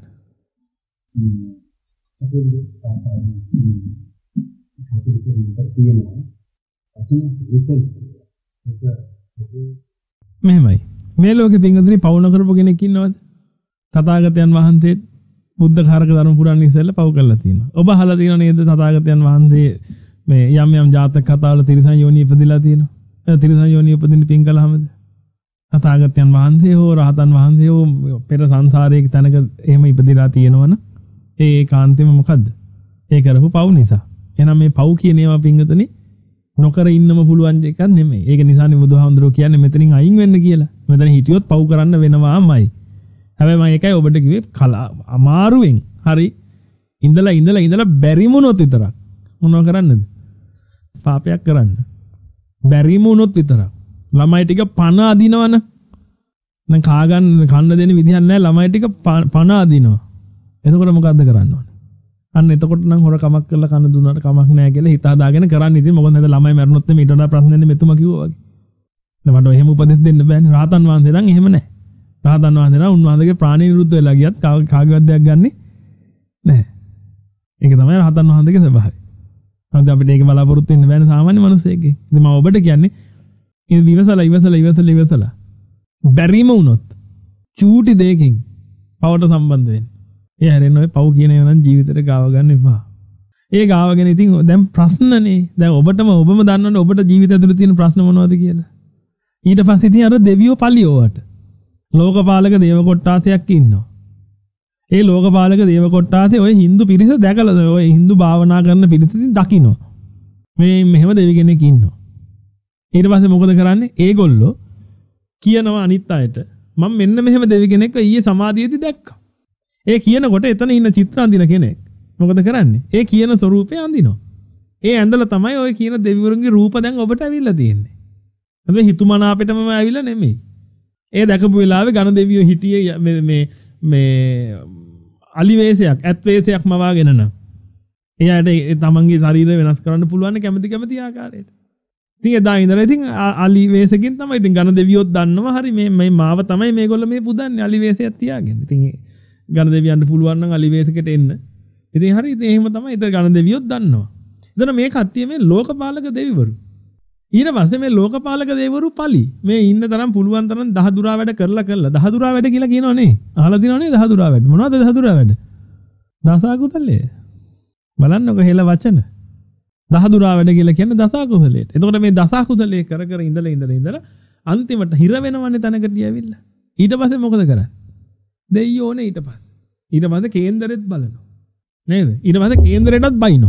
අපි මෙහෙමයි. මේ ලෝකෙ පින්වතුනි පවු නොකරපු කෙනෙක් ඉන්නවද? තථාගතයන් වහන්සේ බුද්ධ කාරක ධර්ම පුරාණ ඉස්සෙල්ලා පවු කරලා තියෙනවා. ඔබ අහලා තියෙනව නේද තථාගතයන් වහන්සේ මේ යම් යම් ජාතක කතාවල තිරිසන් යෝනි ඉපදිලා තියෙනවා. ඒ තිරිසන් යෝනි ඉපදින්න පින් කළාමද? තථාගතයන් වහන්සේ හෝ රහතන් වහන්සේ හෝ පෙර සංසාරයේ තැනක එහෙම ඉපදිලා තියෙනවනම් ඒ ඒකාන්තෙම මොකද්ද? ඒ කරපු පව් නිසා. එහෙනම් මේ පව් කියන ඒවා පින්වතුනි නොකර ඉන්නම පුළුවන් එකක් නෙමෙයි. ඒක නිසානේ බුදුහාමුදුරුවෝ කියන්නේ මෙතනින් අයින් වෙන්න කියලා. මෙතන හිටියොත් පව් කරන්න වෙනවාමයි. හැබැයි මම ඒකයි ඔබට කිව්වේ කලා අමාරුවෙන් හරි ඉඳලා ඉඳලා ඉඳලා බැරිමුණොත් විතරක් මොනව කරන්නද? පාපයක් කරන්න. බැරිමුණොත් විතරක්. ළමයි ටික පණ අදිනවනේ. දැන් කා ගන්න කන්න දෙන විදිහක් නැහැ ළමයි ටික පණ අදිනවා. එතකොට මොකද්ද කරන්න ඕනේ? අන්න එතකොට නම් හොර කමක් කරලා කන දුන්නාට කමක් නැහැ කියලා හිත හදාගෙන කරන්න ඉතින් මොකද නැද ළමයි මැරුණොත් ඊට වඩා ප්‍රශ්න නැන්නේ මෙතුමා කිව්වා වගේ. දැන් මට එහෙම උපදෙස් දෙන්න බෑනේ. රහතන් වහන්සේ නම් එහෙම නැහැ. රහතන් වහන්සේ නම් උන්වහන්සේගේ ප්‍රාණී නිරුද්ධ වෙලා ගියත් කාගේවත් දෙයක් ගන්නෙ නැහැ. ඒක තමයි රහතන් වහන්සේගේ ස්වභාවය. හරිද අපිට ඒක බලාපොරොත්තු වෙන්න බෑනේ සාමාන්‍ය මිනිස්සෙක්ගේ. ඉතින් මම ඔබට කියන්නේ ඉතින් විවසලා ඉවසලා ඉවසලා ඉවසලා බැරිම වුණොත් චූටි දෙයකින් පවට සම්බන්ධ වෙන්න. ඒ හැරෙන්න ඔය පව් කියන ඒවා නම් ජීවිතේට ගාව ගන්න එපා. ඒ ගාවගෙන ඉතින් දැන් ප්‍රශ්නනේ. දැන් ඔබටම ඔබම දන්නවනේ ඔබට ජීවිතය ඇතුළේ තියෙන ප්‍රශ්න මොනවද කියලා. ඊට පස්සේ ඉතින් අර දෙවියෝ පල්ලියෝවට ලෝකපාලක දේව කොට්ටාසයක් ඉන්නවා. ඒ ලෝකපාලක දේව කොට්ටාසේ ඔය Hindu පිරිස දැකලාද ඔය Hindu භාවනා කරන පිරිස ඉතින් දකින්න. මේ මෙහෙම දෙවි කෙනෙක් ඉන්නවා. ඊට පස්සේ මොකද කරන්නේ? ඒගොල්ලෝ කියනවා අනිත් අයට මම මෙන්න මෙහෙම දෙවි කෙනෙක්ව ඊයේ සමාධියේදී දැක්කා. ඒ කියනකොට එතන ඉන්න චිත්‍ර අඳින කෙනෙක් මොකද කරන්නේ? ඒ කියන ස්වරූපේ අඳිනවා. ඒ ඇඳලා තමයි ඔය කියන දෙවිවරුන්ගේ රූප දැන් ඔබට ඇවිල්ලා තියෙන්නේ. හැබැයි හිතුමනාපෙටම ඇවිල්ලා නෙමෙයි. ඒ දැකපු වෙලාවේ ඝන දෙවියෝ හිටියේ මේ මේ මේ අලි වේශයක්, ඇත් වේශයක් මවාගෙන නම්. එයාට තමන්ගේ ශරීරය වෙනස් කරන්න පුළුවන් කැමැති කැමැති ආකාරයට. ඉතින් එදා ඉඳලා ඉතින් අලි වේශකින් තමයි ඉතින් ඝන දෙවියොත් දන්නවා හරි මේ මේ මාව තමයි මේගොල්ලෝ මේ පුදන්නේ අලි වේශයක් තියාගෙන. ඉතින් ඝන දෙවියන්ට පුළුවන් නම් අලි වේශයකට එන්න. ඉතින් හරි ඉතින් එහෙම තමයි ඉතින් ඝන දෙවියොත් දන්නවා. එතන මේ කට්ටිය මේ ලෝකපාලක දෙවිවරු. ඊට පස්සේ මේ ලෝකපාලක දෙවිවරු පලි මේ ඉන්න තරම් පුළුවන් තරම් දහදුරා වැඩ කරලා කරලා දහදුරා වැඩ කියලා කියනවනේ. අහලා දිනවනේ දහදුරා වැඩ. මොනවද දහදුරා වැඩ? දසකුසලයේ. බලන්නකො හෙළ වචන. දහදුරා වැඩ කියලා කියන්නේ දසකුසලයට. එතකොට මේ දසකුසලයේ කර කර ඉඳලා ඉඳලා ඉඳලා අන්තිමට හිර වෙනවන්නේ තැනකට ගියවිල්ලා. ඊට පස්සේ මොකද කරන්නේ? දෙයියෝනේ ඊට පස්සේ. ඊට පස්සේ කේන්දරෙත් බලනවා. නේද? ඊට පස්සේ කේන්දරයටත් බයිනෝ.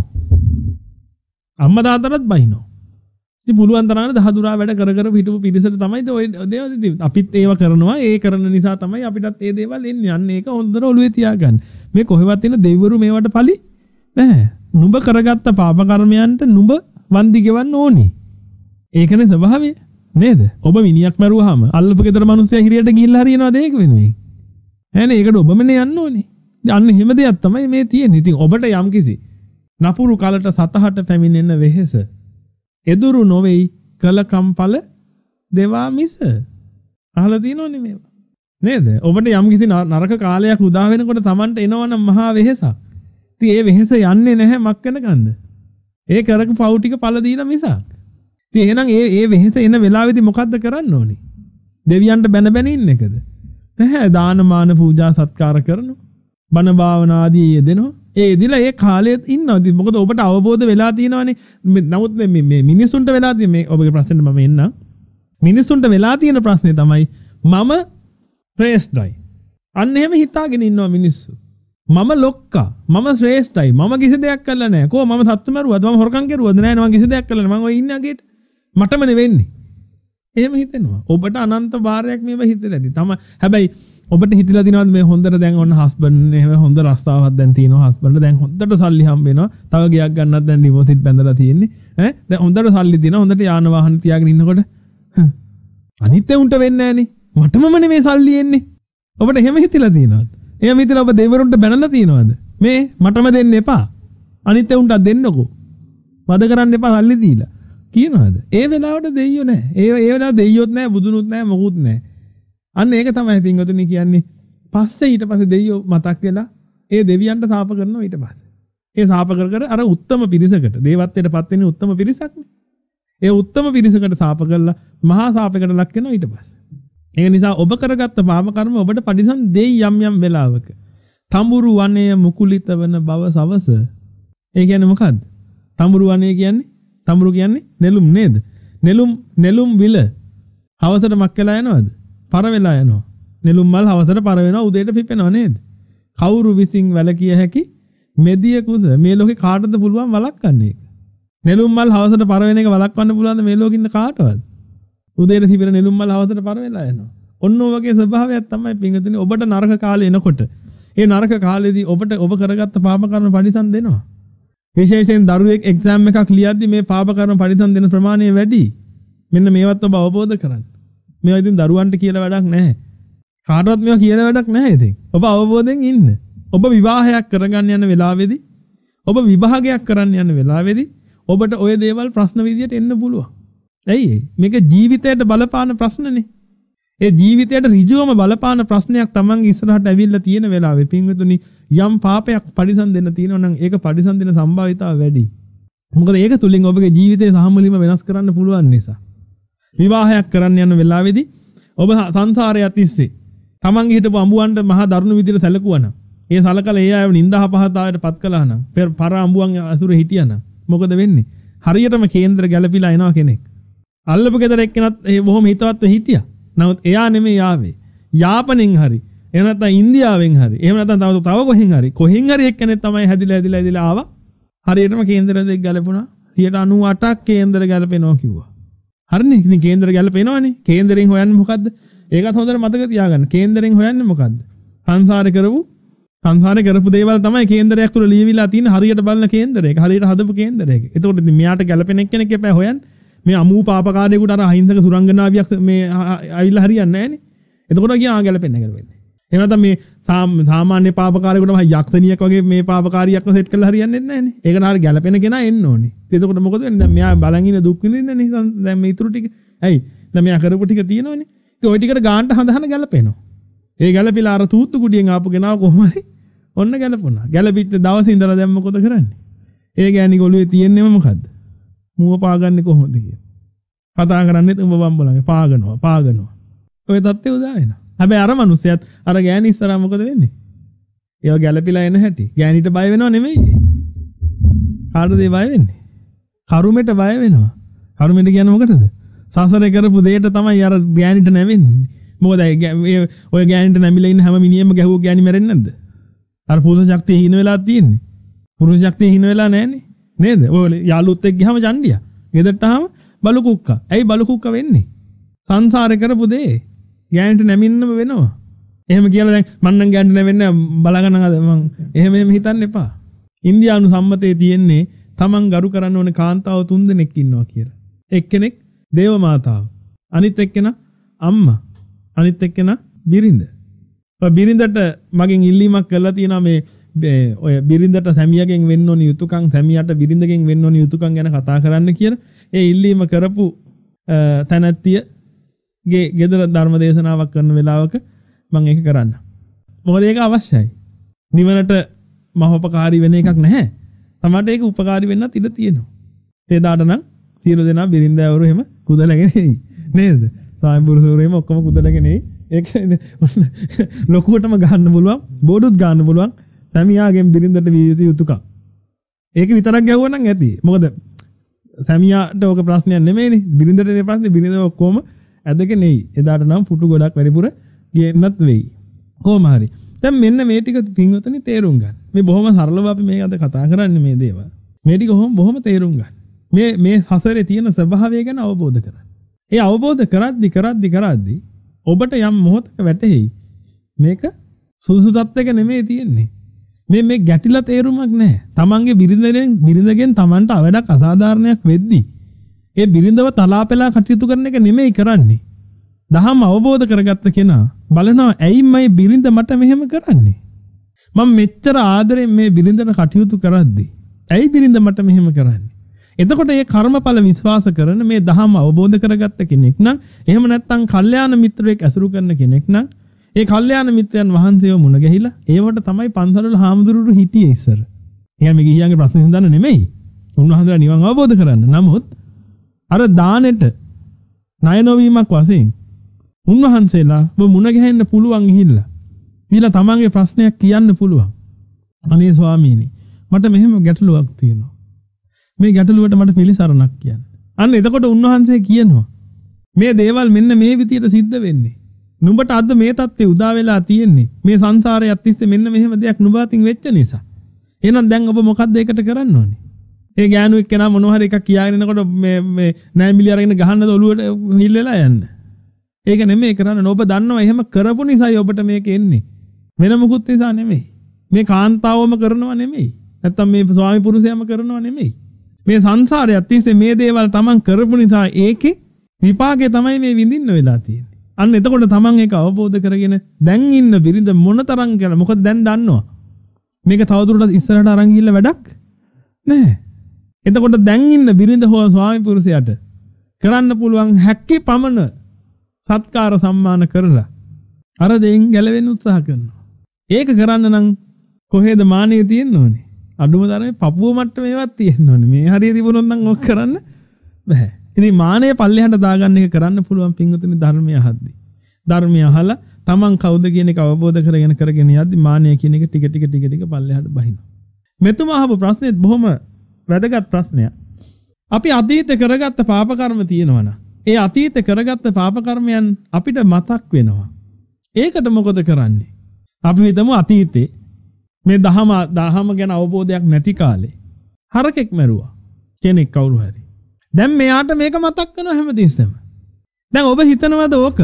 අම්මා තාත්තටත් බයිනෝ. ඉතින් පුළුවන් තරම් දහදුරා වැඩ කර කර හිටපු පිරිසට තමයි ඔය දේවල් අපිත් ඒව කරනවා. ඒ කරන නිසා තමයි අපිටත් ඒ දේවල් එන්නේ. අන්න ඒක හොඳට ඔළුවේ තියාගන්න. මේ කොහෙවත් ඉන්න දෙවිවරු මේවට පලි නැහැ. නුඹ කරගත්ත පාප කර්මයන්ට නුඹ වන්දි ගෙවන්න ඕනේ. ඒකනේ ස්වභාවය. නේද? ඔබ මිනිහක් මරුවාම අල්ලපු ගෙදර මිනිස්සයා හිරියට ගිහිල්ලා හරියනවාද ඒක වෙනුවෙන්? එහෙනම් ඒකට ඔබමනේ යන්න ඕනේ. අන්න එහෙම දෙයක් තමයි මේ තියෙන්නේ. ඉතින් ඔබට යම්කිසි නපුරු කලට සතහට පැමිණෙන වෙහෙස එදුරු නොවේයි කල කම්පල දෙවා මිස. අහලා තියෙනවනේ මේවා. නේද? ඔබට යම්කිසි නරක කාලයක් උදා වෙනකොට Tamanට එනවනම් මහා වෙහෙසක්. ඉතින් ඒ වෙහෙස යන්නේ නැහැ මක් වෙනකන්ද? ඒ කරක පව් ටික පළ දීලා මිසක්. ඉතින් එහෙනම් ඒ ඒ වෙහෙස එන වෙලාවේදී මොකද්ද කරන්න ඕනේ? දෙවියන්ට බැන බැන ඉන්න එකද? නැහැ. දානමාන පූජා සත්කාර කරනවා. බණ භාවනා ආදී යෙදෙනවා. ඒ ඉදිලා ඒ කාලෙත් ඉන්නවා. මොකද ඔබට අවබෝධ වෙලා තියෙනවානේ. නමුත් මේ මේ මිනිසුන්ට වෙලා තියෙන මේ ඔබගේ ප්‍රශ්නෙට මම එන්නම්. මිනිසුන්ට වෙලා තියෙන ප්‍රශ්නේ තමයි මම ශ්‍රේෂ්ඨයි. අන්න එහෙම හිතාගෙන ඉන්නවා මිනිස්සු. මම ලොක්කා. මම ශ්‍රේෂ්ඨයි. මම කිසි දෙයක් කරලා නැහැ. කොහොම මම සත්තු මරුවද? මම හොරකම් කරුවද? නෑ මම කිසි දෙයක් කරලා නැහැ. මම ඔය ඉන්නේ අගේට. මටමනේ වෙන්නේ. එහෙම හිතෙනවා. ඔබට අනන්ත භාරයක් මේව හිතලා ඇති. තම හැබැයි ඔබට හිතලා දිනවද මේ හොඳට දැන් ඔන්න හස්බන්ඩ් එහෙම හොඳ රස්තාවක් දැන් තියෙනවා හස්බන්ඩ් දැන් හොඳට සල්ලි හම්බ වෙනවා තව ගියක් ගන්නත් දැන් ඩිවෝසිට් බැඳලා තියෙන්නේ ඈ දැන් හොඳට සල්ලි තියෙනවා හොඳට යාන වාහන තියාගෙන ඉන්නකොට අනිත් උන්ට වෙන්නේ නැහනේ මටමමනේ මේ සල්ලි එන්නේ ඔබට එහෙම හිතලා තියෙනවද එහෙම හිතලා ඔබ දෙවිවරුන්ට බැනලා තියෙනවද මේ මටම දෙන්න එපා අනිත් උන්ට දෙන්නකෝ වද කරන්න එපා සල්ලි දීලා කියනවද ඒ වෙලාවට දෙයියෝ නැහැ ඒ ඒ වෙලාවට දෙයියොත් නැහැ බුදුනුත් නැහැ මොකුත් නැහැ අන්න ඒක තමයි පින්වතුනි කියන්නේ. පස්සේ ඊට පස්සේ දෙයියෝ මතක් වෙලා ඒ දෙවියන්ට සාප කරනවා ඊට පස්සේ. ඒ සාප කර කර අර උත්තම පිරිසකට දේවත්වයට පත් වෙන උත්තම පිරිසක්නේ. ඒ උත්තම පිරිසකට සාප කළා මහා සාපයකට ලක් වෙනවා ඊට පස්සේ. ඒක නිසා ඔබ කරගත්ත පාප කර්ම ඔබට පරිසම් දෙයි යම් යම් වෙලාවක. තඹුරු වනයේ මුකුලිත වන බව සවස. ඒ කියන්නේ මොකද්ද? තඹුරු වනයේ කියන්නේ තඹුරු කියන්නේ නෙළුම් නේද? නෙළුම් නෙළුම් විල හවසට මක් වෙලා යනවද? පර වෙලා යනවා. නෙළුම් මල් හවසට පර වෙනවා උදේට පිපෙනවා නේද? කවුරු විසින් වැලකිය හැකි මෙදිය කුස මේ ලෝකේ කාටද පුළුවන් වළක්වන්න ඒක? නෙළුම් මල් හවසට පර වෙන එක වළක්වන්න පුළුවන්ද මේ ලෝකෙ ඉන්න කාටවත්? උදේට තිබෙන නෙළුම් මල් හවසට පර වෙලා යනවා. ඔන්න ඔය වගේ ස්වභාවයක් තමයි පින්වතුනි ඔබට නරක කාලේ එනකොට ඒ නරක කාලේදී ඔබට ඔබ කරගත්ත පාප කර්ම පරිසම් දෙනවා. විශේෂයෙන් දරුවෙක් එක්සෑම් එකක් ලියද්දි මේ පාප කර්ම පරිසම් දෙන ප්‍රමාණය වැඩි. මෙන්න මේවත් ඔබ අවබෝධ කරගන්න. මේවා ඉතින් දරුවන්ට කියලා වැඩක් නැහැ. කාටවත් මේවා කියලා වැඩක් නැහැ ඉතින්. ඔබ අවබෝධයෙන් ඉන්න. ඔබ විවාහයක් කරගන්න යන වෙලාවේදී ඔබ විභාගයක් කරන්න යන වෙලාවේදී ඔබට ওই දේවල් ප්‍රශ්න විදියට එන්න පුළුවන්. ඇයි මේක ජීවිතයට බලපාන ප්‍රශ්නනේ. ඒ ජීවිතයට ඍජුවම බලපාන ප්‍රශ්නයක් තමන්ගේ ඉස්සරහට ඇවිල්ලා තියෙන වෙලාවේ පින්වතුනි යම් පාපයක් පරිසම් දෙන්න තියෙනවා නම් ඒක පරිසම් දෙන සම්භාවිතාව වැඩි. මොකද ඒක තුලින් ඔබගේ ජීවිතේ සාමුලින්ම වෙනස් කරන්න පුළුවන් නිසා. විවාහයක් කරන්න යන වෙලාවේදී ඔබ සංසාරයත් තිස්සේ තමන්ගේ හිටපු අඹුවන්ට මහා දරුණු විදිහට සැලකුවා. ඒ සලකලා ඒ අයව නිന്ദා පහතාවයට පත් කළා නම් පර අඹුවන් අසුර හිටියා නම් මොකද වෙන්නේ? හරියටම කේන්දර ගැලපිලා එනවා කෙනෙක්. අල්ලපු ගෙදර එක්කෙනත් ඒ බොහොම හිතවත්ව හිටියා. නමුත් එයා නෙමෙයි ආවේ. යාපනෙන් හරි එහෙම නැත්නම් ඉන්දියාවෙන් හරි එහෙම නැත්නම් තව තව කොහෙන් හරි කොහෙන් හරි එක්කෙනෙක් තමයි හැදිලා හැදිලා හැදිලා ආවා. හරියටම කේන්දර දෙක ගැලපුණා. නවය අටක් කේන්දර ගැලපෙනවා කිව්වා. හරිනේ. ඉතින් කේන්දර ගැලපෙනවනේ. කේන්දරෙන් හොයන්නේ මොකද්ද? ඒකත් හොඳට මතක තියාගන්න. කේන්දරෙන් හොයන්නේ මොකද්ද? සංසාරේ කරපු සංසාරේ කරපු දේවල් තමයි කේන්දරයක් තුල ලියවිලා තියෙන හරියට බලන කේන්දරයක. හරියට හදපු කේන්දරයක. එතකොට ඉතින් මෙයාට ගැලපෙන එක්කෙනෙක් එපා හොයන්න. මේ අමු පාපකාරයෙකුට අර අහිංසක සුරංගනාවියක් මේ ඇවිල්ලා හරියන්නේ නැහනේ. එතකොට ගියා ගැලපෙන්නේ ගැලපෙන්නේ. එහෙම නැත්නම් මේ සාමාන්‍ය පාපකාරයෙකුට මහ යක්ෂණියක් වගේ මේ පාපකාරියක්ව සෙට් කරලා හරියන්නේ නැහනේ. ඒක නාර ගැලපෙන කෙනා එන්න ඕනේ. එතකොට මොකද වෙන්නේ? දැන් මෙයා බලන් ඉන්න දුක් විඳින්නනේ. දැන් මේ ඉතුරු ටික. ඇයි? දැන් මෙයා කරපු ටික තියෙනවනේ. ඒ ඔය ටිකට ගානට හඳහන ගැලපෙනවා. ඒ ගැලපිලා අර තූත්තු කුඩියෙන් ආපු කෙනාව කොහොම හරි ඔන්න ගැලපුණා. ගැලපිච්ච දවසේ ඉඳලා දැන් මොකද කරන්නේ? ඒ ගෑණි ගොළුවේ තියෙන්නේම මොකද්ද? මුව පාගන්නේ කොහොමද කියලා. කතා කරන්නේත් උඹ බම්බලගේ පාගනවා පාගනවා. ඔය தත්ත්වය උදා වෙනවා. හැබැයි අර මිනිස්සයත් අර ගෑණි ඉස්සරහා මොකද වෙන්නේ? ඒව ගැලපිලා එන හැටි. ගෑණිට බය වෙනව නෙමෙයි. කාටද ඒ බය වෙන්නේ? කරුමෙට බය වෙනවා. කරුමෙට කියන්නේ මොකටද? සසරේ කරපු දෙයට තමයි අර ගෑණිට නැවෙන්නේ. මොකද ඔය ගෑණිට නැමිලා ඉන්න හැම මිනිහෙම ගැහුව ගෑණි මැරෙන්නේ නැද්ද? අර පුරුෂ ශක්තිය හින වෙලා තියෙන්නේ. පුරුෂ ශක්තිය හින වෙලා නැහනේ. නේද? ඔය යාළුවොත් එක්ක ගියාම චණ්ඩියා. ගෙදරට ආවම බලු කුක්කා. ඇයි බලු කුක්කා වෙන්නේ? සංසාරේ කරපු දේ ගෑනිට නැමින්නම වෙනවා. එහෙම කියලා දැන් මං නම් ගෑනිට නැවෙන්නේ බලාගන්න මං එහෙම එහෙම හිතන්න එපා. ඉන්දියානු සම්මතයේ තියෙන්නේ තමන් ගරු කරන්න ඕනේ කාන්තාව තුන් දෙනෙක් ඉන්නවා කියලා. එක්කෙනෙක් දේව මාතාව. අනිත් එක්කෙනා අම්මා. අනිත් එක්කෙනා බිරිඳ. ඔය බිරිඳට මගෙන් ඉල්ලීමක් කරලා තියෙනවා මේ ඔය බිරිඳට සැමියාගෙන් වෙන්න ඕනි යුතුයකම් සැමියාට බිරිඳගෙන් වෙන්න ඕනි යුතුයකම් ගැන කතා කරන්න කියලා. ඒ ඉල්ලීම කරපු තැනැත්තියගේ ගෙදර ධර්ම දේශනාවක් කරන වෙලාවක මම ඒක කරන්න. මොකද ඒක අවශ්‍යයි. නිවනට මහෝපකාරී වෙන එකක් නැහැ. තමයි ඒක උපකාරී වෙන්නත් ඉඩ තියෙනවා. ඒ දාට නම් සියලු දෙනා බිරිඳවරු එහෙම කුදලගෙන එයි. නේද? සායම්පුරුසෝරේම ඔක්කොම කුදලගෙන එයි. ඒක ලොකුවටම ගන්න පුළුවන්, බෝඩුත් ගන්න පුළුවන්. සැමියාගෙන් බිරිඳට විය යුතු යුතුයකම්. ඒක විතරක් ගැහුවා නම් ඇති. මොකද සැමියාට ඕක ප්‍රශ්නයක් නෙමෙයිනේ. බිරිඳට නේ ප්‍රශ්නේ. බිරිඳ ඔක්කොම ඇදගෙන එයි. එදාට නම් පුටු ගොඩක් වැඩිපුර ගේන්නත් වෙයි. කොහොම හරි. දැන් මෙන්න මේ ටික පින්වතුනි තේරුම් ගන්න. මේ බොහොම සරලව අපි මේක අද කතා කරන්නේ මේ දේවල්. මේ ටික කොහොම බොහොම තේරුම් ගන්න. මේ මේ සසරේ තියෙන ස්වභාවය ගැන අවබෝධ කරගන්න. ඒ අවබෝධ කරද්දි කරද්දි කරද්දි ඔබට යම් මොහොතක වැටහෙයි. මේක සුසු තත්ත්වයක නෙමෙයි තියෙන්නේ. මේ මේ ගැටිලා තේරුමක් නැහැ. තමන්ගේ බිරිඳගෙන් බිරිඳගෙන් තමන්ට අවඩක් අසාධාරණයක් වෙද්දි ඒ බිරිඳව තලාපෙලා කටයුතු කරන එක නෙමෙයි කරන්නේ. දහම අවබෝධ කරගත්ත කෙනා බලනවා ඇයි මයි බිරිඳ මට මෙහෙම කරන්නේ? මම මෙච්චර ආදරෙන් මේ බිරිඳට කටයුතු කරද්දී ඇයි බිරිඳ මට මෙහෙම කරන්නේ? එතකොට මේ කර්මඵල විශ්වාස කරන මේ දහම අවබෝධ කරගත්ත කෙනෙක් නම් එහෙම නැත්නම් කල්යාණ මිත්‍රයෙක් ඇසුරු කරන කෙනෙක් නම් ඒ කල්යාණ මිත්‍රයන් වහන්සේව මුණ ගැහිලා ඒවට තමයි පන්සල්වල හාමුදුරුවෝ හිටියේ ඉස්සර. එහෙනම් මේ ගිහියන්ගේ ප්‍රශ්න හින්දාන නෙමෙයි. උන්වහන්සේලා නිවන් අවබෝධ කරන්න. නමුත් අර දානෙට ණය නොවීමක් වශයෙන් උන්වහන්සේලා ඔබ මුණ ගැහෙන්න පුළුවන් ගිහිල්ලා. ඊළඟ තමන්ගේ ප්‍රශ්නයක් කියන්න පුළුවන්. අනේ ස්වාමීනි මට මෙහෙම ගැටලුවක් තියෙනවා. මේ ගැටලුවට මට පිළිසරණක් කියන්න. අන්න එතකොට උන්වහන්සේ කියනවා මේ දේවල් මෙන්න මේ විදියට සිද්ධ වෙන්නේ. නුඹට අද මේ தත්ත්වය උදා වෙලා තියෙන්නේ මේ සංසාරයත් තිස්සේ මෙන්න මෙහෙම දෙයක් නුඹ අතින් වෙච්ච නිසා. එහෙනම් දැන් ඔබ මොකද්ද ඒකට කරන්න ඕනේ? ඒ ගෑනු එක්කෙනා මොනවා හරි එකක් කියාගෙන ඉනකොට මේ මේ ණය මිලිය අරගෙන ගහන්නද ඔළුවට හිල් වෙලා යන්න. ඒක නෙමෙයි කරන්න. ඔබ දන්නවා එහෙම කරපු නිසායි ඔබට මේක එන්නේ. වෙන මොකුත් නිසා නෙමෙයි. මේ කාන්තාවම කරනවා නෙමෙයි. නැත්තම් මේ ස්වාමි පුරුෂයම කරනවා නෙමෙයි. මේ සංසාරයත් තිස්සේ මේ දේවල් තමන් කරපු නිසා ඒකේ විපාකේ තමයි මේ විඳින්න වෙලා තියෙන්නේ. අන්න එතකොට තමන් ඒක අවබෝධ කරගෙන දැන් ඉන්න බිරිඳ මොනතරම් කියලා මොකද දැන් දන්නවා. මේක තවදුරටත් ඉස්සරහට අරන් ගිහිල්ලා වැඩක් නැහැ. එතකොට දැන් ඉන්න බිරිඳ හෝ ස්වාමි පුරුෂයාට කරන්න පුළුවන් හැක්කේ පමණ සත්කාර සම්මාන කරලා අර දෙයින් ගැලවෙන්න උත්සාහ කරනවා. ඒක කරන්න නම් කොහෙද මානෙ තියෙන්න ඕනේ? අඩුම තරමේ පපුව මට්ටමේවත් තියෙන්න ඕනේ. මේ හරිය තිබුණොත් නම් ඔක් කරන්න බෑ. ඉතින් මානෙ පල්ලෙහාට දාගන්න එක කරන්න පුළුවන් පිංගුතුනි ධර්මය අහද්දී. ධර්මය අහලා තමන් කවුද කියන එක අවබෝධ කරගෙන කරගෙන යද්දී මානෙ කියන එක ටික ටික ටික ටික පල්ලෙහාට බහිනවා. මෙතුමා අහපු ප්‍රශ්නේත් බොහොම වැදගත් ප්‍රශ්නයක්. අපි අතීතේ කරගත්ත පාප කර්ම තියෙනවනම් ඒ අතීතේ කරගත්ත පාප කර්මයන් අපිට මතක් වෙනවා. ඒකට මොකද කරන්නේ? අපි හිතමු අතීතේ මේ දහම දහම ගැන අවබෝධයක් නැති කාලේ හරකෙක් මැරුවා කෙනෙක් කවුරු හරි. දැන් මෙයාට මේක මතක් කරනවා හැමතිස්සෙම. දැන් ඔබ හිතනවද ඕක?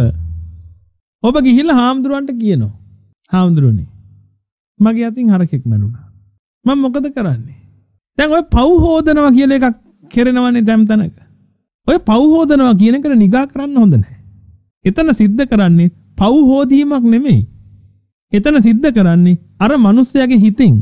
ඔබ ගිහිල්ලා හාමුදුරන්ට කියනවා. හාමුදුරනේ මගේ අතින් හරකෙක් මැරුණා. මම මොකද කරන්නේ? දැන් ඔය පව් හොදනවා කියලා එකක් කරනවනේ දැන් තැනක. ඔය පව් හොදනවා කියන එකට නිගා කරන්න හොඳ නැහැ. එතන සිද්ධ කරන්නේ පව් හොදීමක් නෙමෙයි. එතන සිද්ධ කරන්නේ අර මිනිස්යාගේ හිතින්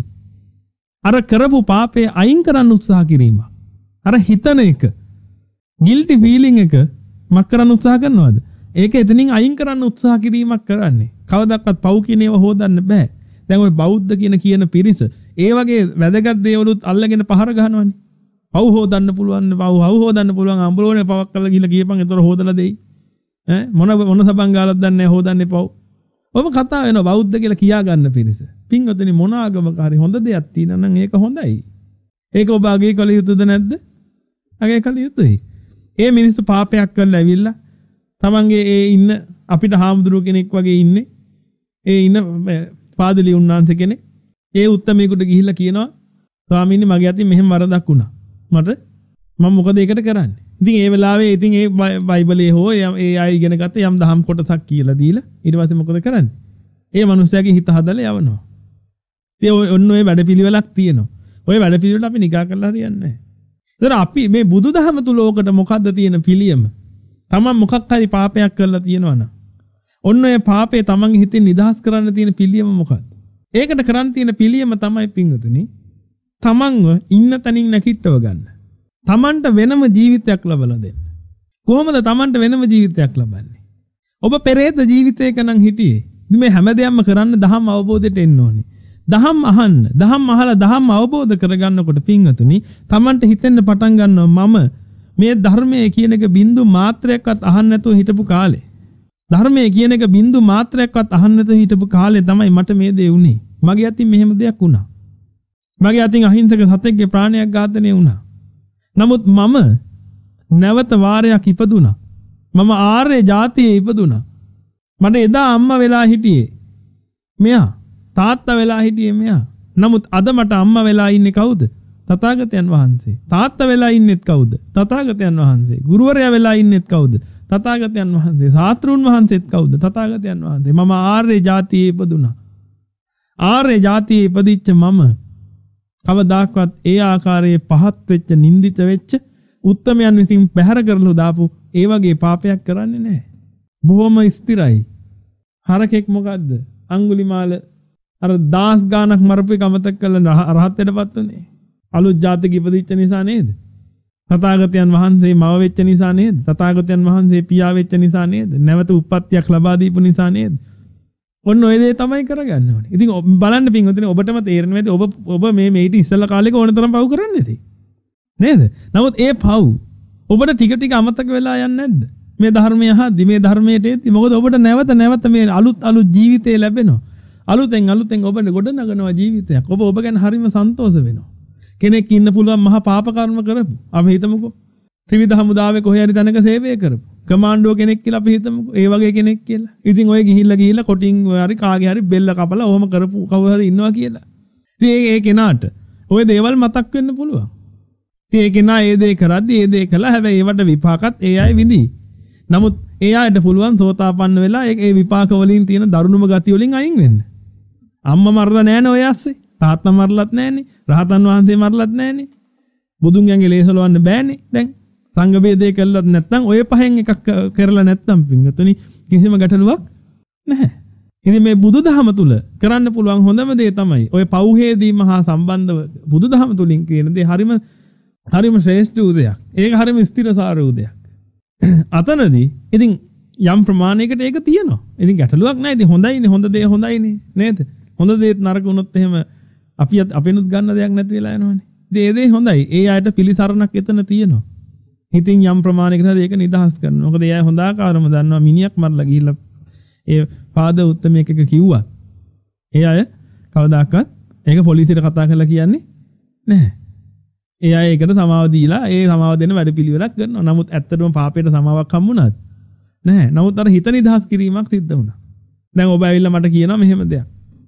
අර කරපු පාපේ අයින් කරන්න උත්සාහ කිරීමක්. අර හිතන එක guilty feeling එක මක් කරන්න උත්සාහ කරනවද? ඒක එතනින් අයින් කරන්න උත්සාහ කිරීමක් කරන්නේ. කවදාවත් පව් කියන ඒවා හොදන්න බෑ. දැන් ওই බෞද්ධ කියන කියන පිරිස ඒ වගේ වැදගත් දේවලුත් අල්ලගෙන පහර ගහනවනේ. පව් හොදන්න පුළුවන් පව් හව් හොදන්න පුළුවන් අඹරෝනේ පවක් කරලා ගිහලා ගියපන් ඒතර හොදලා දෙයි. ඈ මොන මොන සබන් ගාලක් දන්නේ හොදන්නේ පව්. ඔබ කතා වෙනවා බෞද්ධ කියලා කියා ගන්න පිරිස. පින්වතුනි මොන ආගමක හරි හොඳ දෙයක් තියෙනවා නම් ඒක හොඳයි. ඒක ඔබ අගේ කළ යුතුද නැද්ද? අගේ කළ යුතුයි. ඒ මිනිස්සු පාපයක් කරලා ඇවිල්ලා තමන්ගේ ඒ ඉන්න අපිට හාමුදුරුව කෙනෙක් වගේ ඉන්නේ ඒ ඉන්න පාදලි උන්නාන්සේ කෙනෙක් ඒ උත්තමයෙකුට ගිහිල්ලා කියනවා ස්වාමීනි මගේ අතින් මෙහෙම වරදක් වුණා. මට මම මොකද ඒකට කරන්නේ? ඉතින් ඒ වෙලාවේ ඉතින් ඒ බයිබලයේ හෝ ඒ අය ඉගෙන ගත්ත යම් දහම් කොටසක් කියලා දීලා ඊට පස්සේ මොකද කරන්නේ? ඒ මිනිස්යාගේ හිත හදලා යවනවා. ඉතින් ඔය ඔන්න ඔය වැඩපිළිවෙලක් තියෙනවා. ඔය වැඩපිළිවෙල අපි නිගා කරලා හරියන්නේ නැහැ. ඒතර අපි මේ බුදුදහම තුල ඕකට මොකද්ද තියෙන පිළියම? තමන් මොකක් හරි පාපයක් කරලා තියෙනවනම් ඔන්න ඔය පාපේ තමන්ගේ හිතෙන් නිදහස් කරන්න තියෙන පිළියම මොකක්ද? ඒකට කරන්න තියෙන පිළියම තමයි පිංගුතුනි තමන්ව ඉන්න තැනින් නැකිටව ගන්න. තමන්ට වෙනම ජීවිතයක් ලබලා දෙන්න. කොහොමද තමන්ට වෙනම ජීවිතයක් ලබන්නේ? ඔබ පෙරේත ජීවිතයක නම් හිටියේ. මේ හැමදේම කරන්න දහම් අවබෝධයට එන්න ඕනේ. දහම් අහන්න, දහම් අහලා දහම් අවබෝධ කරගන්නකොට පිංගුතුනි තමන්ට හිතෙන්න පටන් ගන්නවා මම මේ ධර්මයේ කියන එක බින්දු මාත්‍රයක්වත් අහන්න නැතුව හිටපු කාලේ. ධර්මයේ කියන එක බින්දු මාත්‍රයක්වත් අහන්න නැතුව හිටපු කාලේ තමයි මට මේ දේ උනේ. මගේ අතින් මෙහෙම දෙයක් වුණා. මගේ අතින් අහිංසක සතෙක්ගේ ප්‍රාණයක් ඝාතනය වුණා. නමුත් මම නැවත වාරයක් ඉපදුණා. මම ආර්ය ජාතියේ ඉපදුණා. මට එදා අම්මා වෙලා හිටියේ මෙයා. තාත්තා වෙලා හිටියේ මෙයා. නමුත් අද මට අම්මා වෙලා ඉන්නේ කවුද? තථාගතයන් වහන්සේ. තාත්තා වෙලා ඉන්නෙත් කවුද? තථාගතයන් වහන්සේ. ගුරුවරයා වෙලා ඉන්නෙත් කවුද? තථාගතයන් වහන්සේ. ශාස්ත්‍රුන් වහන්සේත් කවුද? තථාගතයන් වහන්සේ. මම ආර්ය ජාතියේ ඉපදුණා. ආර්ය ජාතියේ ඉපදිච්ච මම කවදාක්වත් ඒ ආකාරයේ පහත් වෙච්ච නින්දිත වෙච්ච උත්තමයන් විසින් පැහැර කරලා දාපු ඒ වගේ පාපයක් කරන්නේ නැහැ. බොහොම ස්ථිරයි. හරකෙක් මොකද්ද? අඟුලිමාල අර දාස් ගානක් මරපු එක අමතක කරලා රහත් වෙටපත් උනේ. අලුත් ජාතික ඉපදිච්ච නිසා නේද? තථාගතයන් වහන්සේ මව වෙච්ච නිසා නේද? තථාගතයන් වහන්සේ පියා වෙච්ච නිසා නේද? නැවත උප්පත්තියක් ලබා දීපු නිසා නේද? ඔන්න ඔය දේ තමයි කරගන්න ඕනේ. ඉතින් බලන්න පින්වතුනි ඔබටම තේරෙන්නේ නැති ඔබ ඔබ මේ මේටි ඉස්සෙල්ලා කාලෙක ඕන තරම් පව් කරන්නේ නැති. නේද? නමුත් ඒ පව් ඔබට ටික ටික අමතක වෙලා යන්නේ නැද්ද? මේ ධර්මය අහද්දි මේ ධර්මයට එද්දි මොකද ඔබට නැවත නැවත මේ අලුත් අලුත් ජීවිතේ ලැබෙනවා. අලුතෙන් අලුතෙන් ඔබට ගොඩනගනවා ජීවිතයක්. ඔබ ඔබ ගැන හරිම සන්තෝෂ වෙනවා. කෙනෙක් ඉන්න පුළුවන් මහා පාප කර්ම කරපු. අපි හිතමුකෝ ත්‍රිවිධ හමුදාවේ කොහේ හරි තැනක සේවය කරපු. කමාන්ඩෝ කෙනෙක් කියලා අපි හිතමුකෝ. ඒ වගේ කෙනෙක් කියලා. ඉතින් ඔය ගිහිල්ලා ගිහිල්ලා කොටින් ඔය හරි කාගේ හරි බෙල්ල කපලා ඔහොම කරපු කවුරු හරි ඉන්නවා කියලා. ඉතින් ඒ ඒ කෙනාට ඔය දේවල් මතක් වෙන්න පුළුවන්. ඉතින් ඒ කෙනා ඒ දේ කරද්දි ඒ දේ කළා. හැබැයි ඒවට විපාකත් ඒ අය විඳි. නමුත් ඒ අයට පුළුවන් සෝතාපන්න වෙලා ඒ විපාක වලින් තියෙන දරුණුම ගති වලින් අයින් වෙන්න. අම්මා මරලා නැහැනේ ඔය ඇස්සේ. තාත්තා මරලත් නැහැනේ. රහතන් වහන්සේ මරලත් නැහැනේ. බුදුන් ගැඟේ ලේසලවන්න බෑනේ. දැන් සංඝ වේදේ කළත් නැත්නම් ඔය පහෙන් එකක් කරලා නැත්නම් පින්වතුනි කිසිම ගැටලුවක් නැහැ. ඉතින් මේ බුදුදහම තුල කරන්න පුළුවන් හොඳම දේ තමයි ඔය පෞහේදීම හා සම්බන්ධව බුදුදහම තුලින් කියන දේ හරිම හරිම ශ්‍රේෂ්ඨ උදයක්. ඒක හරිම ස්ථිරසාර උදයක්. අතනදී ඉතින් යම් ප්‍රමාණයකට ඒක තියෙනවා. ඉතින් ගැටලුවක් නැහැ. ඉතින් හොඳයිනේ හොඳ දේ හොඳයිනේ නේද? හොඳ දේත් නරක වුණොත් එහෙම අපි අපිනුත් ගන්න දෙයක් නැති වෙලා යනවනේ. ඉතින් ඒ දේ හොඳයි. ඒ අයට පිළිසරණක් එතන තියෙනවා. ඉතින් යම් ප්‍රමාණයකට හරි ඒක නිදහස් කරනවා. මොකද ඒ අය හොඳ ආකාරම දන්නවා මිනිහක් මරලා ගිහිල්ලා ඒ පාද උත්තමයක එක කිව්වා. ඒ අය කවදාකවත් ඒක පොලිසියට කතා කරලා කියන්නේ නැහැ. ඒ අය ඒකට සමාව දීලා ඒ සමාව දෙන්න වැඩපිළිවෙලක් කරනවා. නමුත් ඇත්තටම පාපයට සමාවක් හම්බුණාද? නැහැ. නමුත් අර හිත නිදහස් කිරීමක් සිද්ධ වුණා. දැන් ඔබ ඇවිල්ලා මට කියනවා මෙහෙම දෙයක්.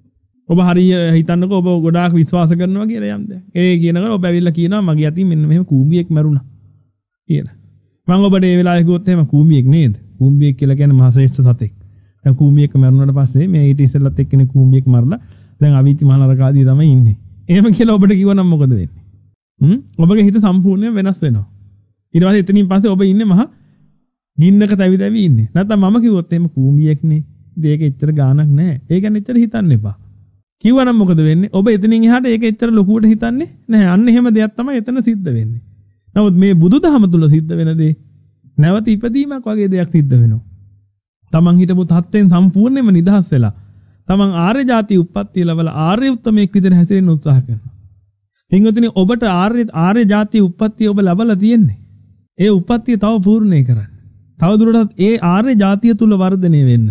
ඔබ හරිය හිතන්නකෝ ඔබ ගොඩාක් විශ්වාස කරනවා කියලා යම් දෙයක්. ඒ කියනකොට ඔබ ඇවිල්ලා කියනවා මගේ අතින් මෙන්න මෙහෙම කූඹියෙක් මැරුණා කියලා. මම ඔබට ඒ වෙලාවේ කිව්වොත් එහෙම කූඹියෙක් නේද? කූඹියෙක් කියලා කියන්නේ මහ ශ්‍රේෂ්ඨ සතෙක්. දැන් කූඹියෙක් මැරුණාට පස්සේ මේ ඊට ඉස්සෙල්ලත් එක්කෙනෙක් කූඹියෙක් මරලා දැන් අවීචි මහ නරකාදී තමයි ඉන්නේ. එහෙම කියලා ඔබට කිව්වනම් මොකද වෙන්නේ? හ්ම් ඔබගේ හිත සම්පූර්ණයෙන් වෙනස් වෙනවා. ඊට පස්සේ එතනින් පස්සේ ඔබ ඉන්නේ මහ ගින්නක තැවි තැවි ඉන්නේ. නැත්නම් මම කිව්වොත් එහෙම කූඹියෙක් නේ. ඒක එච්චර ගාණක් නැහැ. ඒ ගැන එච්චර හිතන්න එපා. කිව්වනම් මොකද වෙන්නේ? ඔබ එතනින් එහාට ඒක එච්චර ලොකුවට හිතන්නේ නැහැ. අන්න එහෙම දෙයක් තමයි එතන සිද්ධ වෙන්නේ. නමුත් මේ බුදුදහම තුල සිද්ධ වෙන දේ නැවත ඉපදීමක් වගේ දෙයක් සිද්ධ වෙනවා. තමන් හිටපු තත්ත්වෙන් සම්පූර්ණයෙන්ම නිදහස් වෙලා තමන් ආර්ය ಜಾති උප්පත්තිය ලැබලා ආර්ය උත්තමයෙක් විදිහට හැසිරෙන්න උත්සාහ කරනවා. හිඟුතුනි ඔබට ආර්ය ආර්ය ಜಾති උප්පත්තිය ඔබ ලැබලා තියෙන්නේ. ඒ උප්පත්තිය තව පූර්ණේ කරන්න. තව දුරටත් ඒ ආර්ය ಜಾතිය තුල වර්ධනය වෙන්න.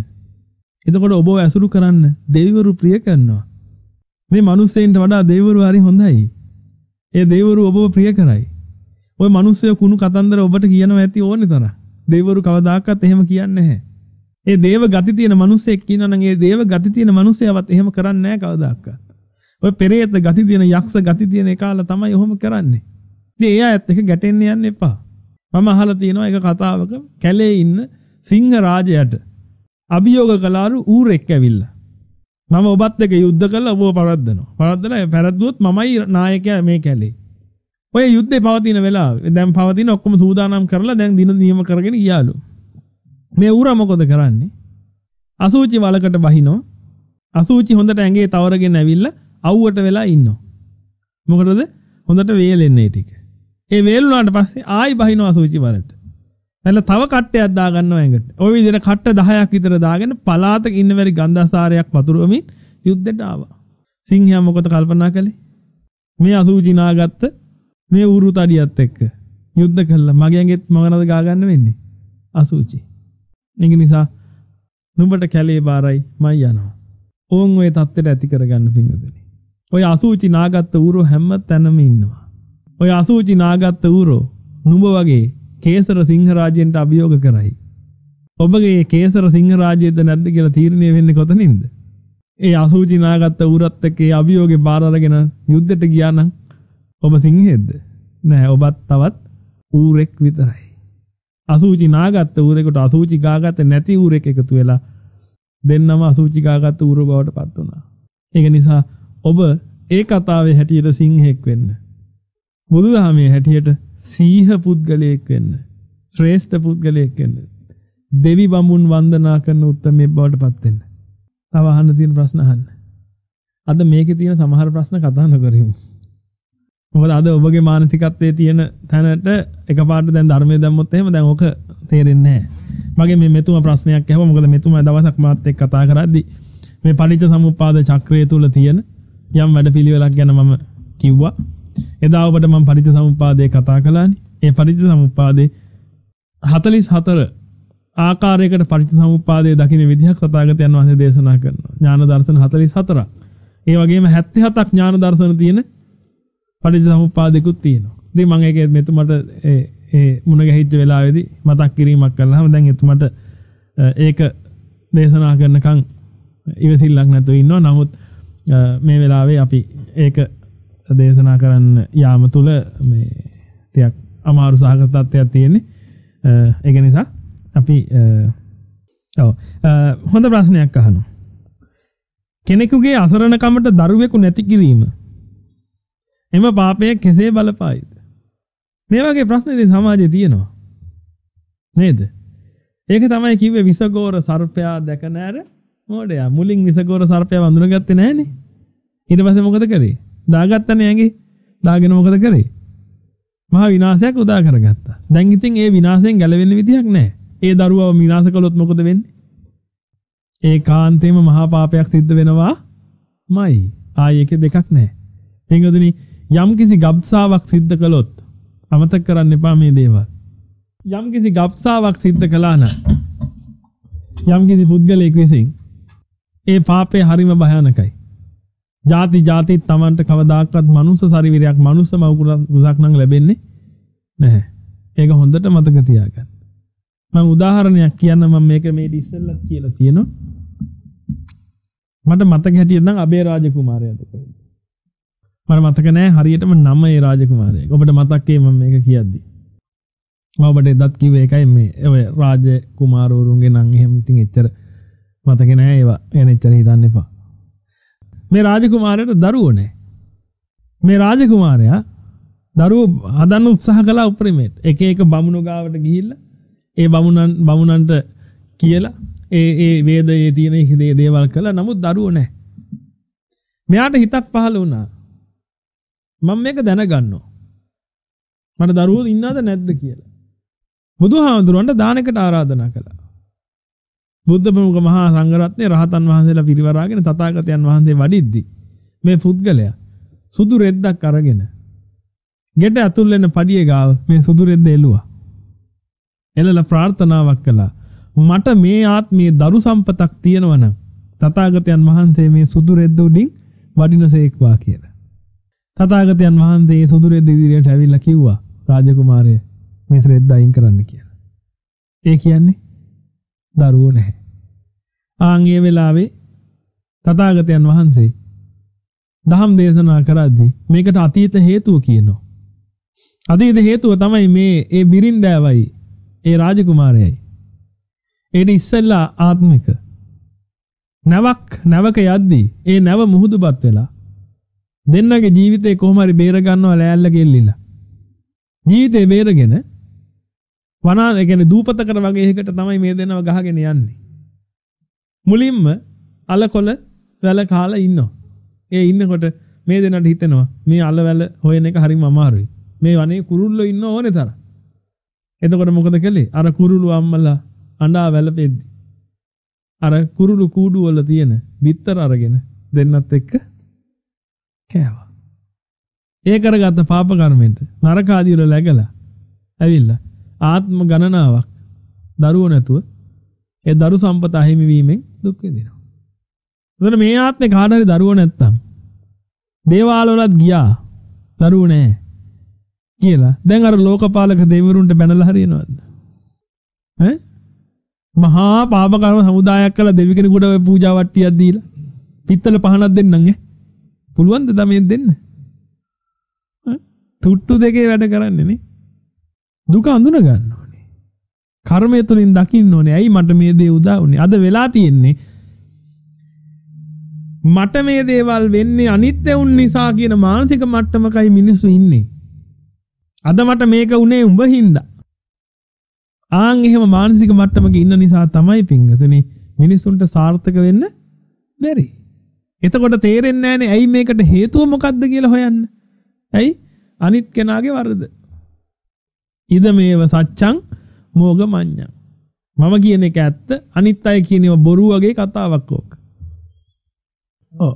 එතකොට ඔබව ඇසුරු කරන්න දෙවිවරු ප්‍රිය කරනවා. මේ මිනිස්සෙන්ට වඩා දෙවිවරු හරි හොඳයි. ඒ දෙවිවරු ඔබව ප්‍රිය කරයි. ඔය මිනිස්සු කුණු කතන්දර ඔබට කියනවා ඇති ඕනේ තරම්. දෙවිවරු කවදාකවත් එහෙම කියන්නේ නැහැ. ඒ දේව ගති තියෙන මිනිස්සෙක් කියනවා නම් ඒ දේව ගති තියෙන මිනිස්සයවත් එහෙම කරන්නේ නැහැ කවදාකවත්. ඔය පෙරේත ගති තියෙන යක්ෂ ගති තියෙන එකාලා තමයි ඔහොම කරන්නේ. ඉතින් ඒ අයත් එක ගැටෙන්න යන්න එපා. මම අහලා තියෙනවා එක කතාවක කැලේ ඉන්න සිංහ රාජයාට අභියෝග කළාරු ඌරෙක් ඇවිල්ලා. මම ඔබත් එක්ක යුද්ධ කළා ඔබව පරද්දනවා. පරද්දලා පැරද්දුවොත් මමයි නායකයා මේ කැලේ. ඔය යුද්ධේ පවතින වෙලාවේ දැන් පවතින ඔක්කොම සූදානම් කරලා දැන් දින නියම කරගෙන ගියාලු. මේ ඌරා මොකද කරන්නේ? අසූචි වලකට බහිනවා. අසූචි හොඳට ඇඟේ තවරගෙන ඇවිල්ලා අවුවට වෙලා ඉන්නවා. මොකටද? හොඳට වේලෙන්නේ ටික. ඒ වේලුණාට පස්සේ ආයි බහිනවා අසූචි වලට. එතන තව කට්ටයක් දා ගන්නවා ඇඟට. ওই විදිහට කට්ට දහයක් විතර දාගෙන පලාතක ඉන්න වෙරි ගන්ධාසාරයක් වතුරවමින් යුද්ධයට ආවා. සිංහයා මොකද කල්පනා කළේ? මේ අසූචි නාගත්ත මේ ඌරු තඩියත් එක්ක යුද්ධ කළා. මගේ ඇඟෙත් මගනද ගා ගන්න වෙන්නේ. අසූචි. ඒක නිසා නුඹට කැලේ බාරයි මම යනවා. ඕන් ඔය தත්තෙට ඇති කරගන්න පින්නදනේ. ඔය අසූචි නාගත්ත ඌරෝ හැම තැනම ඉන්නවා. ඔය අසූචි නාගත්ත ඌරෝ නුඹ වගේ කේසර සිංහ රාජ්‍යයට අභියෝග කරයි. ඔබගේ කේසර සිංහ රාජ්‍යයද නැද්ද කියලා තීරණය වෙන්නේ කොතනින්ද? ඒ අසූචි නාගත්ත ඌරත් එක්ක ඒ අභියෝගේ බාර අරගෙන යුද්ධයට ගියා නම් ඔබ සිංහෙද්ද? නෑ ඔබත් තවත් ඌරෙක් විතරයි. අසූචි නාගත්ත ඌරෙකුට අසූචි ගාගත්ත නැති ඌරෙක් එකතු වෙලා දෙන්නම අසූචි ගාගත්ත ඌරු බවට පත් වුණා. ඒක නිසා ඔබ ඒ කතාවේ හැටියට සිංහෙක් වෙන්න. බුදුදහමේ හැටියට සීහ පුද්ගලයෙක් වෙන්න. ශ්‍රේෂ්ඨ පුද්ගලයෙක් වෙන්න. දෙවි බඹුන් වන්දනා කරන උත්තමයෙක් බවට පත් වෙන්න. තව අහන්න තියෙන ප්‍රශ්න අහන්න. අද මේකේ තියෙන සමහර ප්‍රශ්න කතා නොකරමු. මොකද අද ඔබගේ මානසිකත්වයේ තියෙන තැනට එකපාරට දැන් ධර්මයේ දැම්මොත් එහෙම දැන් ඔක තේරෙන්නේ නැහැ. මගේ මේ මෙතුමා ප්‍රශ්නයක් ඇහුවා. මොකද මෙතුමා දවසක් මාත් එක්ක කතා කරද්දී මේ පටිච්ච සමුප්පාද චක්‍රය තුල තියෙන යම් වැඩපිළිවෙලක් ගැන මම කිව්වා. එදා ඔබට මම පටිච්ච සමුප්පාදේ කතා කළානේ. ඒ පටිච්චසමුප්පාදේ හතළිස් හතර ආකාරයකට පටිච්චසමුප්පාදේ දකින්න විදිහක් තථාගතයන් වහන්සේ දේශනා කරනවා. ඥාන දර්ශන හතළිස් හතරක්. ඒ වගේම හැත්තෑ හතක් ඥාන දර්ශන තියෙන පටිච්චසමුප්පාදිකුත් තියෙනවා. ඉතින් මම ඒක මෙතුමට ඒ ඒ මුණ ගැහිච්ච වෙලාවේදී මතක් කිරීමක් කළාම දැන් එතුමට ඒක දේශනා කරනකන් ඉවසිල්ලක් නැතුව ඉන්නවා. නමුත් මේ වෙලාවේ අපි ඒක දේශනා කරන්න යාම තුල මේ ටිකක් අමාරු සහගත තත්ත්වයක් තියෙන්නේ. ඒක නිසා අපි ඔව් හොඳ ප්‍රශ්නයක් අහනවා. කෙනෙකුගේ අසරණකමට දරුවෙකු නැති කිරීම එම පාපය කෙසේ බලපායිද? මේ වගේ ප්‍රශ්න ඉතින් සමාජයේ තියෙනවා. නේද? ඒක තමයි කිව්වේ විසගෝර සර්පයා දැක නැර මොඩයා. මුලින් විසගෝර සර්පයා වඳුනගත්තේ නැහනේ. ඊට පස්සේ මොකද කරේ? දාගත්තනේ ඇඟේ. දාගෙන මොකද කරේ? මහා විනාශයක් උදා කරගත්තා. දැන් ඉතින් ඒ විනාශයෙන් ගැලවෙන්න විදියක් නැහැ. ඒ දරුවව විනාශ කළොත් මොකද වෙන්නේ? ඒ කාන්තේම මහා පාපයක් සිද්ධ වෙනවාමයි. ආයේ දෙකක් නැහැ. එංගොදනි යම් කිසි ගබ්සාවක් සිද්ධ කළොත් අමතක කරන්න එපා මේ දේවල්. යම් කිසි ගබ්සාවක් සිද්ධ කළා නම් යම් කිසි පුද්ගලයෙක් විසින් ඒ පාපේ හරිම භයානකයි. ಜಾති ಜಾති තමන්ට කවදාකවත් මනුස්ස ශරීරයක් මනුස්ස මවුකුසක් නම් ලැබෙන්නේ නැහැ. ඒක හොඳට මතක තියාගන්න. මම උදාහරණයක් කියන්න මම මේක මේ ඉස්සෙල්ලත් කියලා තියෙනවා. මට මතක හැටියට නම් අබේ රාජකුමාරයාද කොහෙද? මට මතක නෑ හරියටම නම ඒ රාජකුමාරයෙක්. ඔබට මතක්කේ මම මේක කියද්දි. මම ඔබට එදත් කිව්වේ ඒකයි මේ ඔය රාජකුමාරවරුන්ගේ නම් එහෙම ඉතින් එච්චර මතක නෑ ඒවා. එන එච්චර හිතන්න එපා. මේ රාජකුමාරයාට දරුවෝ නෑ. මේ රාජකුමාරයා දරුවෝ හදන්න උත්සාහ කළා උපරිමයට. එක එක බමුණු ගාවට ගිහිල්ලා ඒ බමුණන් බමුණන්ට කියලා ඒ ඒ වේදයේ තියෙන හිතේ දේවල් කළා. නමුත් දරුවෝ නැහැ. මෙයාට හිතක් පහළ වුණා. මම මේක දැනගන්නවා. මට දරුවෝ ඉන්නවද නැද්ද කියලා. බුදුහාමුදුරන්ට දානකට ආරාධනා කළා. බුද්ධ ප්‍රමුඛ මහා සංඝරත්නයේ රහතන් වහන්සේලා පිරිවරාගෙන තථාගතයන් වහන්සේ වඩිද්දී මේ පුද්ගලයා සුදු රෙද්දක් අරගෙන ගෙට ඇතුල් වෙන පඩිය ගාව මේ සුදු රෙද්ද එළුවා. එළලා ප්‍රාර්ථනාවක් කළා. මට මේ ආත්මයේ දරු සම්පතක් තියෙනවා නම් තථාගතයන් වහන්සේ මේ සුදු රෙද්ද උඩින් වඩිනසේක්වා කියලා. තථාගතයන් වහන්සේ මේ සුදු රෙද්ද ඉදිරියට ඇවිල්ලා කිව්වා රාජකුමාරය මේ රෙද්ද අයින් කරන්න කියලා. ඒ කියන්නේ දරුවෝ නැහැ. ආන් ඒ වෙලාවේ තථාගතයන් වහන්සේ දහම් දේශනා කරද්දී මේකට අතීත හේතුව කියනවා. අතීත හේතුව තමයි මේ ඒ බිරින්දෑවයි ඒ රාජකුමාරයයි. ඒට ඉස්සෙල්ලා ආත්මික නැවක් නැවක යද්දී ඒ නැව මුහුදුපත් වෙලා දෙන්නගේ ජීවිතේ කොහොම හරි බේර ගන්නවා ලෑල්ල ගෙල්ලිලා. ජීවිතේ බේරගෙන වනා ඒ කියන්නේ දූපතකට වගේ එකකට තමයි මේ දෙන්නව ගහගෙන යන්නේ. මුලින්ම අලකොල වැල කාලා ඉන්නවා. ඒ ඉන්නකොට මේ දෙන්නට හිතෙනවා මේ අල වැල හොයන එක හරිම අමාරුයි. මේ වනේ කුරුල්ලෝ ඉන්න ඕනේ තරම්. එතකොට මොකද කළේ? අර කුරුළු අම්මලා අඬා වැළපෙද්දි අර කුරුළු කූඩු වල තියෙන බිත්තර අරගෙන දෙන්නත් එක්ක කෑවා. ඒ කරගත්ත පාප කර්මෙන්ට නරක ආදී වල läගලා ඇවිල්ලා ආත්ම ගණනාවක් දරුවෝ නැතුව ඒ දරු සම්පත අහිමි වීමෙන් දුක් විඳිනවා. එතන මේ ආත්මේ කාට හරි දරුවෝ නැත්තම් දේවාල වලත් ගියා දරුවෝ නැහැ කියලා දැන් අර ලෝකපාලක දෙවිවරුන්ට බැනලා හරියනවද? ඈ මහා පාප කර්ම සමුදායක් කළා දෙවි කෙනෙකුට ඔය පූජා වට්ටියක් දීලා පිත්තල පහනක් දෙන්නම් ඈ පුළුවන්ද තමයි දෙන්න? ඈ තුට්ටු දෙකේ වැඩ කරන්නේ නේ. දුක අඳුන ගන්න ඕනේ. කර්මය තුලින් දකින්න ඕනේ. ඇයි මට මේ දේ උදා වුනේ? අද වෙලා තියෙන්නේ මට මේ දේවල් වෙන්නේ අනිත්‍ය වුන් නිසා කියන මානසික මට්ටමකයි මිනිස්සු ඉන්නේ. අද මට මේක උනේ උඹ හින්දා. ආන් එහෙම මානසික මට්ටමක ඉන්න නිසා තමයි පිංගතුනි මිනිසුන්ට සාර්ථක වෙන්න බැරි. එතකොට තේරෙන්නේ නැහනේ ඇයි මේකට හේතුව මොකක්ද කියලා හොයන්න. ඇයි? අනිත් කෙනාගේ වරද. ඉද මේව සච්චං මෝගමඤ්ඤං. මම කියන එක ඇත්ත අනිත් අය කියන ඒවා බොරු වගේ කතාවක් ඕක. ඔව්.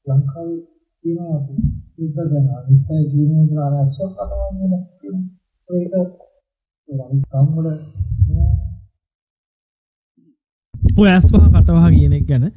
ලංකාවේ තියෙනවා ඉතින් දැන් අනිත් අය කියන ඒවා අර අස්සක් කතාවන්නේ නැහැ. ඒක කම්මල ඔය ඇස්වහ කටවහ කියන එක ගැන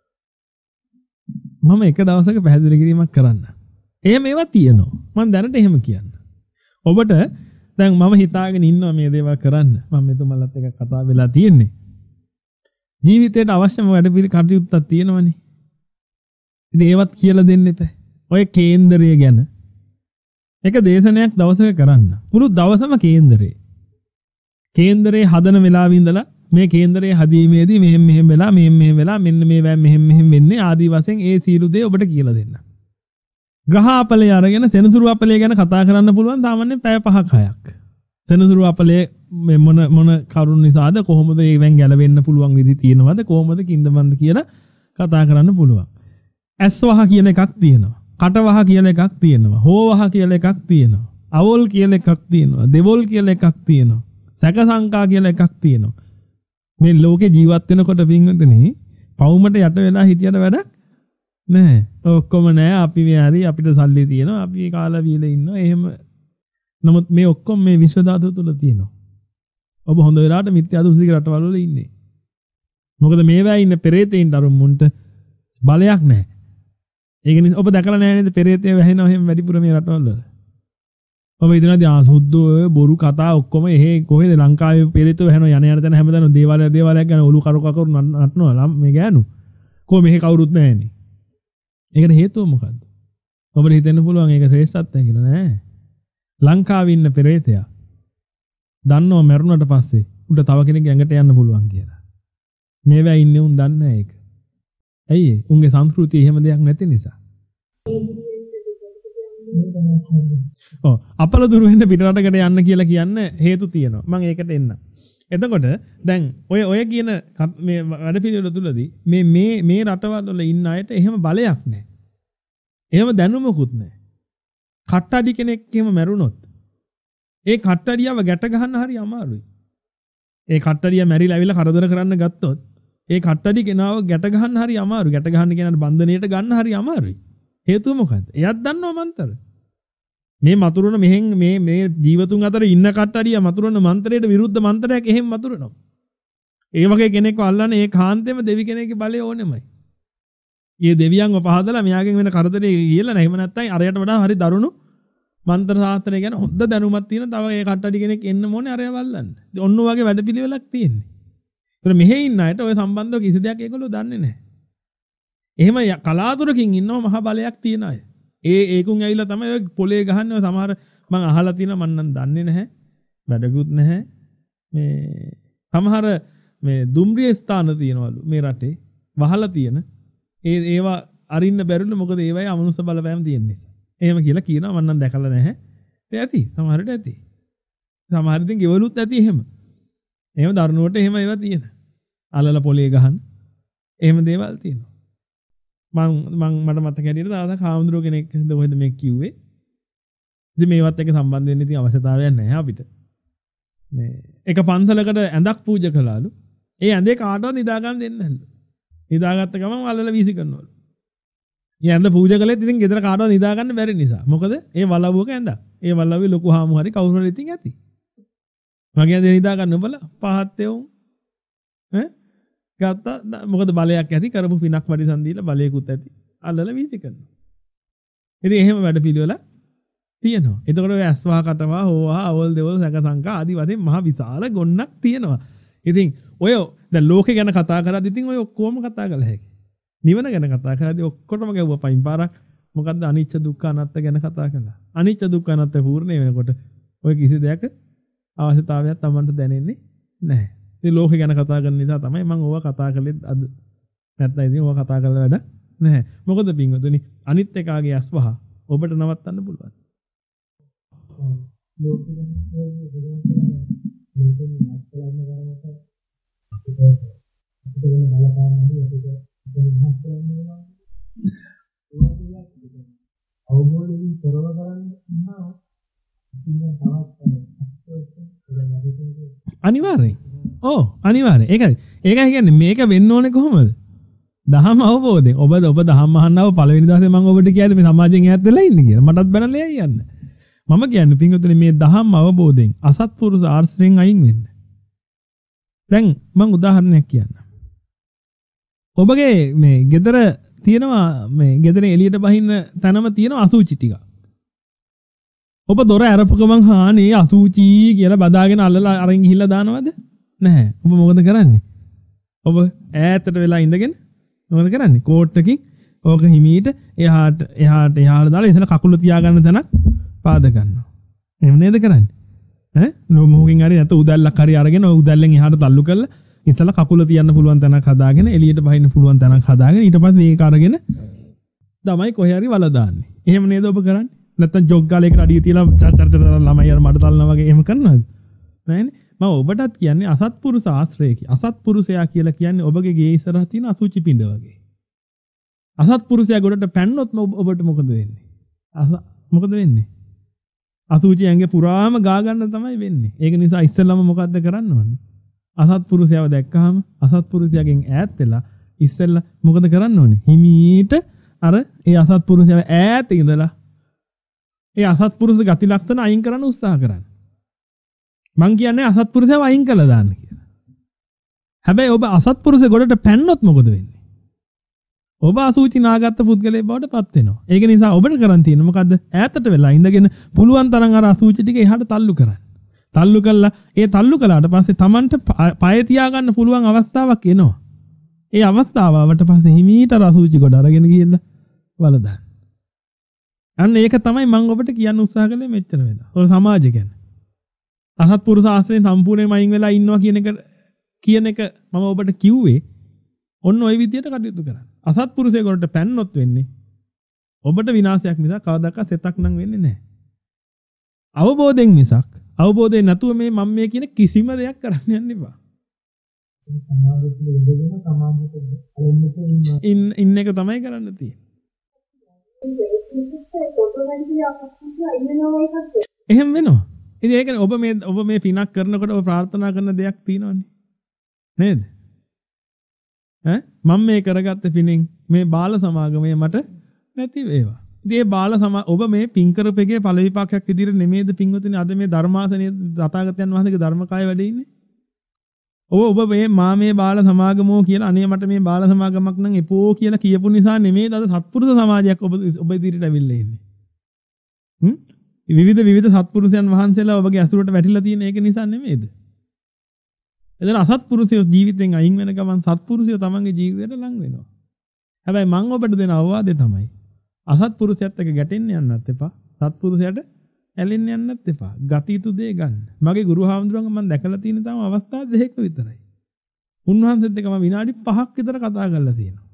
මම එක දවසක පැහැදිලි කිරීමක් කරන්න. එහෙම ඒවා තියෙනවා. මම දැනට එහෙම කියන්න. ඔබට දැන් මම හිතාගෙන ඉන්නවා මේ දේවල් කරන්න. මම මෙතුමලත් එක්ක කතා වෙලා තියෙන්නේ. ජීවිතේට අවශ්‍යම වැඩ පිළිකටයුත්තක් තියෙනවනේ. ඉතින් ඒවත් කියලා දෙන්න එපා. ඔය කේන්දරය ගැන එක දේශනයක් දවසක කරන්න. මුළු දවසම කේන්දරේ. කේන්දරේ හදන වෙලාවෙ ඉඳලා මේ කේන්දරේ හදීමේදී මෙහෙම මෙහෙම වෙලා මෙහෙම මෙහෙම වෙලා මෙන්න මේ වෑම් මෙහෙම මෙහෙම වෙන්නේ ආදී වශයෙන් ඒ සීළු දේ ඔබට කියලා දෙන්න. ග්‍රහ අපලය අරගෙන සෙනසුරු අපලය ගැන කතා කරන්න පුළුවන් සාමාන්‍යයෙන් පැය පහක් හයක්. සෙනසුරු අපලය මොන මොන කරුණු නිසාද කොහොමද ඒවෙන් ගැලවෙන්න පුළුවන් විදි තියෙනවද කොහොමද කිඳමන්ද කියලා කතා කරන්න පුළුවන්. ඇස්වහ කියන එකක් තියෙනවා. කටවහ කියන එකක් තියෙනවා. හෝවහ කියලා එකක් තියෙනවා. අවොල් කියලා එකක් තියෙනවා. දෙවොල් කියලා එකක් තියෙනවා. සැක සංකා කියලා එකක් තියෙනවා. මේ ලෝකේ ජීවත් වෙනකොට පින්වතුනි පවුමට යට වෙලා හිටියට වැඩක් නැහැ. ඔක්කොම නැහැ. අපි මේ හරි අපිට සල්ලි තියෙනවා. අපි කාලා වීලා ඉන්නවා. එහෙම නමුත් මේ ඔක්කොම මේ විශ්ව ධාතුව තුල තියෙනවා. ඔබ හොඳ වෙලාවට මිත්‍යා දෘෂ්ටික රටවල් වල ඉන්නේ. මොකද මේවා ඉන්න පෙරේතයින්ට අර මුන්ට බලයක් නැහැ. ඒක නිසා ඔබ දැකලා නැහැ නේද පෙරේතය වැහෙනවා එහෙම වැඩිපුර මේ රටවල් වල. ඔබ ඉදනදී ආ සුද්ධෝ බොරු කතා ඔක්කොම එහෙ කොහෙද ලංකාවේ පෙරේතය වැහෙනවා යන යන තැන හැමදාම දේවාලය දේවාලයක් ගැන ඔලු කරු කරු නටනවා මේ ගෑනු. කො මෙහෙ කවුරුත් නැහැනේ. ඒකට හේතුව මොකද්ද? ඔබට හිතෙන්න පුළුවන් ඒක ශ්‍රේෂ්ඨත්වය කියලා නෑ. ලංකාවේ ඉන්න පෙරේතයා දන්නව මරුණට පස්සේ උඩ තව කෙනෙක් ඇඟට යන්න පුළුවන් කියලා. මේවා ඉන්නේ උන් දන්නේ නැහැ ඒක. ඇයි ඒ? උන්ගේ සංස්කෘතිය එහෙම දෙයක් නැති නිසා. ඔව් අපල දුරු වෙන්න පිටරටකට යන්න කියලා කියන්න හේතු තියෙනවා. මම ඒකට එන්න. එතකොට දැන් ඔය ඔය කියන මේ වැඩ පිළිවෙල තුලදී මේ මේ මේ රටවල් වල ඉන්න අයට එහෙම බලයක් නැහැ. එහෙම දැනුමකුත් නැහැ. කට්ටඩි කෙනෙක් එහෙම මැරුණොත් ඒ කට්ටඩියව ගැට ගන්න හරි අමාරුයි. ඒ කට්ටඩිය මැරිලා ඇවිල්ලා කරදර කරන්න ගත්තොත් ඒ කට්ටඩි කෙනාව ගැට ගන්න හරි අමාරුයි. ගැට ගන්න කෙනාට බන්ධනයට ගන්න හරි අමාරුයි. හේතුව මොකද්ද? එයාත් දන්නව මන්තර. මේ මතුරුන මෙහෙන් මේ මේ ජීවතුන් අතර ඉන්න කට්ටඩිය මතුරුන මන්තරයට විරුද්ධ මන්තරයක් එහෙම මතුරුනවා. ඒ වගේ කෙනෙක්ව අල්ලන්නේ ඒ කාන්තේම දෙවි කෙනෙක්ගේ බලය ඕනෙමයි. ඊයේ දෙවියන්ව පහදලා මෙයාගෙන් වෙන කරදරේ කියලා නැහැ. එහෙම නැත්නම් අරයට වඩා හරි දරුණු මන්ත්‍ර ශාස්ත්‍රය ගැන හොඳ දැනුමක් තියෙන තව ඒ කට්ටඩි කෙනෙක් එන්න ඕනේ අරය වල්ලන්න. ඉතින් ඔන්න ඔයගේ වැඩපිළිවෙලක් තියෙන්නේ. ඒතර මෙහෙ ඉන්න අයට ඔය සම්බන්ධව කිසි දෙයක් ඒගොල්ලෝ දන්නේ නැහැ. එහෙම කලාතුරකින් ඉන්නව මහ බලයක් තියෙන අය. ඒ ඒකුන් ඇවිල්ලා තමයි ඔය පොලේ ගහන්නේ. ඔය සමහර මං අහලා තියෙනවා මං නම් දන්නේ නැහැ. වැඩකුත් නැහැ. මේ සමහර මේ දුම්රිය ස්ථාන තියෙනවලු මේ රටේ වහලා තියෙන. ඒ ඒවා අරින්න බැරිලු මොකද ඒවයි අමනුෂ්‍ය බලපෑම් තියෙන්නේ. එහෙම කියලා කියනවා මම නම් දැකලා නැහැ. ඒ ඇති සමහරට ඇති. සමහර ඉතින් ගෙවලුත් ඇති එහෙම. එහෙම දරුණුවට එහෙම ඒවා තියෙන. අලල පොලේ ගහන. එහෙම දේවල් තියෙනවා. මං මං මට මතක හැටියට දවසක් හාමුදුරුවෝ කෙනෙක් කොහෙද මේ කිව්වේ. ඉතින් මේවත් එක්ක සම්බන්ධ වෙන්න ඉතින් අවශ්‍යතාවයක් නැහැ අපිට. මේ එක පන්සලකට ඇඳක් පූජා කළාලු. ඒ ඇඳේ කාටවත් නිදා ගන්න දෙන්නේ නැල්ලු. නිදාගත්ත ගමන් අල්ලලා වීසි කරනවලු. ඒ ඇඳ පූජා කළෙත් ඉතින් ගෙදර කාටවත් නිදා ගන්න බැරි නිසා. මොකද ඒ වලව්වක ඇඳක්. ඒ වලව්වේ ලොකු හාමු හරි කවුරු හරි ඉතින් ඇති. මගේ ඇඳේ නිදා ගන්න බල පහත් එවුන්. ඈ ගත්තා මොකද බලයක් ඇති කරපු පිනක් වඩිසන් දීලා බලයකුත් ඇති. අල්ලලා වීසි කරනවා. ඉතින් එහෙම වැඩ පිළිවෙල තියෙනවා. එතකොට ඔය ඇස්වහ කටවහ හොවහ අවල් දෙවල් සැක සංකා ආදි වශයෙන් මහ විශාල ගොන්නක් තියෙනවා. ඉතින් ඔය දැන් ලෝකේ ගැන කතා කරද්දි ඉතින් ඔය ඔක්කොම කතා කළා හැකි. නිවන ගැන කතා කරද්දි ඔක්කොටම ගැව්වා පයින් පාරක්. මොකද්ද අනිච්ච දුක්ඛ අනාත්ත ගැන කතා කළා. අනිච්ච දුක්ඛ අනාත්ත පූර්ණේ වෙනකොට ඔය කිසි දෙයක අවශ්‍යතාවයක් Tamanට දැනෙන්නේ නැහැ. ඉතින් ලෝකේ ගැන කතා කරන නිසා තමයි මම ඕවා කතා කළේ අද. නැත්නම් ඉතින් ඕවා කතා කරලා වැඩ නැහැ. මොකද පින්වතුනි අනිත් එකාගේ ඇස්වහ ඔබට නවත්තන්න පුළුවන්. ලෝකෙ ගැන අපිට වෙන බලපාන හරි අපිට වෙනස් වෙනවා. අවබෝධයෙන් තොරව කරන්න ඉන්නවා. ඉතින් තවත් අනිවාර්යයෙන්. ඔව් අනිවාර්යයෙන්. ඒකයි. ඒකයි කියන්නේ මේක වෙන්න ඕනේ කොහොමද? දහම අවබෝධයෙන්. ඔබ ඔබ දහම් අහන්නව පළවෙනි දවසේ මම ඔබට කියාද මේ සමාජයෙන් ඈත් වෙලා ඉන්න කියලා. මටත් බැනලා යන්න. මම කියන්නේ පින්වතුනි මේ දහම් අවබෝධයෙන් අසත්පුරුෂ ආශ්‍රයෙන් අයින් වෙන්න. දැන් මම උදාහරණයක් කියන්නම්. ඔබගේ මේ ගෙදර තියෙනවා මේ ගෙදර එළියට බහින්න තැනම තියෙනවා අසූචි ටික. ඔබ දොර අරපු ගමන් හානේ අසූචි කියලා බදාගෙන අල්ලලා අරන් ගිහිල්ලා දානවද? නැහැ. ඔබ මොකද කරන්නේ? ඔබ ඈතට වෙලා ඉඳගෙන මොකද කරන්නේ? කෝට් එකකින් ඕක හිමීට එහාට එහාට එහාට දාලා ඉතල කකුල තියාගන්න තැනක් පාද ගන්නවා. එහෙම නේද කරන්නේ? ඈ මොකකින් හරි නැත්නම් උදැල්ලක් හරි අරගෙන ඔය උදැල්ලෙන් එහාට තල්ලු කරලා ඉතල කකුල තියන්න පුළුවන් තැනක් හදාගෙන එළියට බහින්න පුළුවන් තැනක් හදාගෙන ඊට පස්සේ ඒක අරගෙන තමයි කොහේ හරි වල දාන්නේ. එහෙම නේද ඔබ කරන්නේ? නැත්නම් ජොග් ගාලයකට අඩිය තියලා චර් චර් චර් ළමයි අර මඩ තල්නවා වගේ එහෙම කරනවද? නෑනේ. මම ඔබටත් කියන්නේ අසත්පුරුෂ ආශ්‍රයකි. අසත්පුරුෂයා කියලා කියන්නේ ඔබගේ ගේ ඉස්සරහ තියෙන අසුචි පිඬ වගේ. අසත්පුරුෂයා ගොඩට පැන්නොත් ඔබට මොකද වෙන්නේ? මොකද වෙන්නේ? අසුචි ඇඟේ පුරාම ගා ගන්න තමයි වෙන්නේ. ඒක නිසා ඉස්සෙල්ලාම මොකද්ද කරන්න ඕනේ? අසත්පුරුෂයව දැක්කහම අසත්පුරුෂයාගෙන් ඈත් වෙලා ඉස්සෙල්ලා මොකද කරන්න ඕනේ? හිමීට අර ඒ අසත්පුරුෂයව ඈත ඉඳලා ඒ අසත්පුරුෂ ගති ලක්ෂණ අයින් කරන්න උත්සාහ කරන්න. මං කියන්නේ අසත්පුරුෂයව අයින් කළා දාන්න කියලා. හැබැයි ඔබ අසත්පුරුෂය ගොඩට පැන්නොත් මොකද වෙන්නේ? ඔබ අසුචි නාගත්ත පුද්ගලයෙක් බවට පත් වෙනවා. ඒක නිසා ඔබට කරන් තියෙන්නේ මොකද්ද? ඈතට වෙලා ඉඳගෙන පුළුවන් තරම් අර අසුචි ටික එහාට තල්ලු කරන්න. තල්ලු කළා ඒ තල්ලු කළාට පස්සේ Tamanට පය තියාගන්න පුළුවන් අවස්ථාවක් එනවා. ඒ අවස්ථාව ආවට පස්සේ හිමීට අර අසුචි කොට අරගෙන ගිහිල්ලා වල දාන්න. අන්න ඒක තමයි මම ඔබට කියන්න උත්සාහ කළේ මෙච්චර වෙලා. ඔය සමාජය ගැන. අසත්පුරුෂ ආශ්‍රයෙන් සම්පූර්ණයෙන්ම අයින් වෙලා ඉන්නවා කියන එක කියන එක මම ඔබට කිව්වේ ඔන්න ඔය විදියට කටයුතු කරන්න. අසත්පුරුෂයෙකුට පැන්නොත් වෙන්නේ ඔබට විනාශයක් මිසක් කවදාකවත් සෙතක් නම් වෙන්නේ නැහැ. අවබෝධයෙන් මිසක් අවබෝධයෙන් නැතුව මේ මම මේ කියන කිසිම දෙයක් කරන්න යන්න එපා. සමාජයේ ඉඳගෙන සමාජයට ඉන්න ඉන්න එක තමයි කරන්න තියෙන්නේ. එහෙම වෙනවා. ඉතින් ඒකනේ ඔබ මේ ඔබ මේ පිනක් කරනකොට ඔබ ප්‍රාර්ථනා කරන දෙයක් තියෙනවනේ. නේද? ඈ මම මේ කරගත්ත පිනෙන් මේ බාල සමාගමේ මට නැති වේවා. ඉතින් මේ බාල සමා ඔබ මේ පින් කරපෙකේ ඵල විපාකයක් විදිහට නෙමෙයිද පින්වතුනි අද මේ ධර්මාසනයේ තථාගතයන් වහන්සේගේ ධර්මකාය වැඩ ඉන්නේ. ඔබ ඔබ මේ මා මේ බාල සමාගමෝ කියලා අනේ මට මේ බාල සමාගමක් නම් එපෝ කියලා කියපු නිසා නෙමෙයි අද සත්පුරුෂ සමාජයක් ඔබ ඔබ ඉදිරියට ඇවිල්ලා ඉන්නේ. හ්ම් විවිධ විවිධ සත්පුරුෂයන් වහන්සේලා ඔබගේ ඇසුරට වැටිලා තියෙන ඒක නිසා නෙමෙයිද? එතන අසත්පුරුෂයෝ ජීවිතෙන් අයින් වෙන ගමන් සත්පුරුෂයෝ තමන්ගේ ජීවිතයට ලං වෙනවා. හැබැයි මම ඔබට දෙන අවවාදය තමයි අසත්පුරුෂයත් එක්ක ගැටෙන්න යන්නත් එපා. සත්පුරුෂයාට ඇලෙන්න යන්නත් එපා. ගතියුතු දේ ගන්න. මගේ ගුරු හාමුදුරුවන්ගේ මම දැකලා තියෙන තාම අවස්ථා දෙකක් විතරයි. උන්වහන්සේත් එක්ක මම විනාඩි පහක් විතර කතා කරලා තියෙනවා.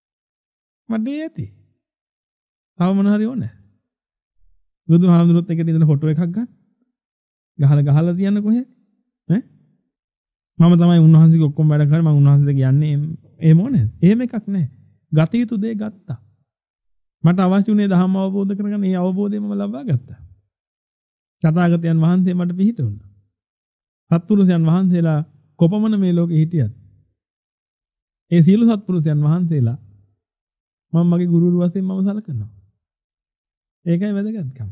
මට ඇති. තව මොන හරි ඕනේ. බුදු හාමුදුරුවොත් එක්ක ඉඳලා ෆොටෝ එකක් ගන්න. ගහලා ගහලා තියන්න කොහෙද? ඈ මම තමයි උන්වහන්සේගේ ඔක්කොම වැඩ කරන්නේ. මම උන්වහන්සේට කියන්නේ එහෙම ඕනේ. එහෙම එකක් නැහැ. ගතියුතු දේ ගත්තා. මට අවශ්‍ය උනේ ධම්ම අවබෝධ කරගන්න. ඒ අවබෝධයම ලබා ගත්තා. තථාගතයන් වහන්සේ මට පිහිට වුණා. සත්පුරුෂයන් වහන්සේලා කොපමණ මේ ලෝකෙ හිටියත් ඒ සියලු සත්පුරුෂයන් වහන්සේලා මම මගේ ගුරුවරු වශයෙන් මම සලකනවා. ඒකයි වැදගත්කම.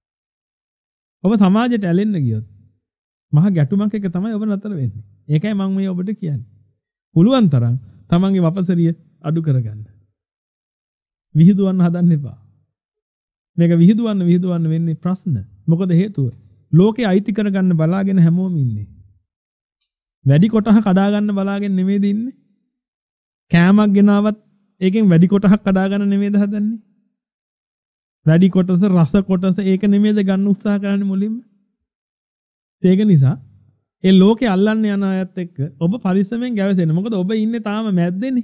ඔබ සමාජයට ඇලෙන්න ගියොත් මහා ගැටුමක් එක තමයි ඔබ නතර වෙන්නේ. ඒකයි මම මේ ඔබට කියන්නේ. පුළුවන් තරම් තමන්ගේ වපසරිය අඩු කරගන්න. විහිදුවන්න හදන්න එපා. මේක විහිදුවන්න විහිදුවන්න වෙන්නේ ප්‍රශ්න. මොකද හේතුව? ලෝකේ අයිති කරගන්න බලාගෙන හැමෝම ඉන්නේ. වැඩි කොටහ කඩා ගන්න බලාගෙන නෙමෙයිද ඉන්නේ? කෑමක් ගෙනාවත් ඒකෙන් වැඩි කොටහක් කඩා ගන්න නෙමෙයිද හදන්නේ? වැඩි කොටස රස කොටස ඒක නෙමෙයිද ගන්න උත්සාහ කරන්නේ මුලින්ම? ඒක නිසා ඒ ලෝකේ අල්ලන්න යන අයත් එක්ක ඔබ පරිස්සමෙන් ගැවසෙන්න. මොකද ඔබ ඉන්නේ තාම මැද්දේනේ.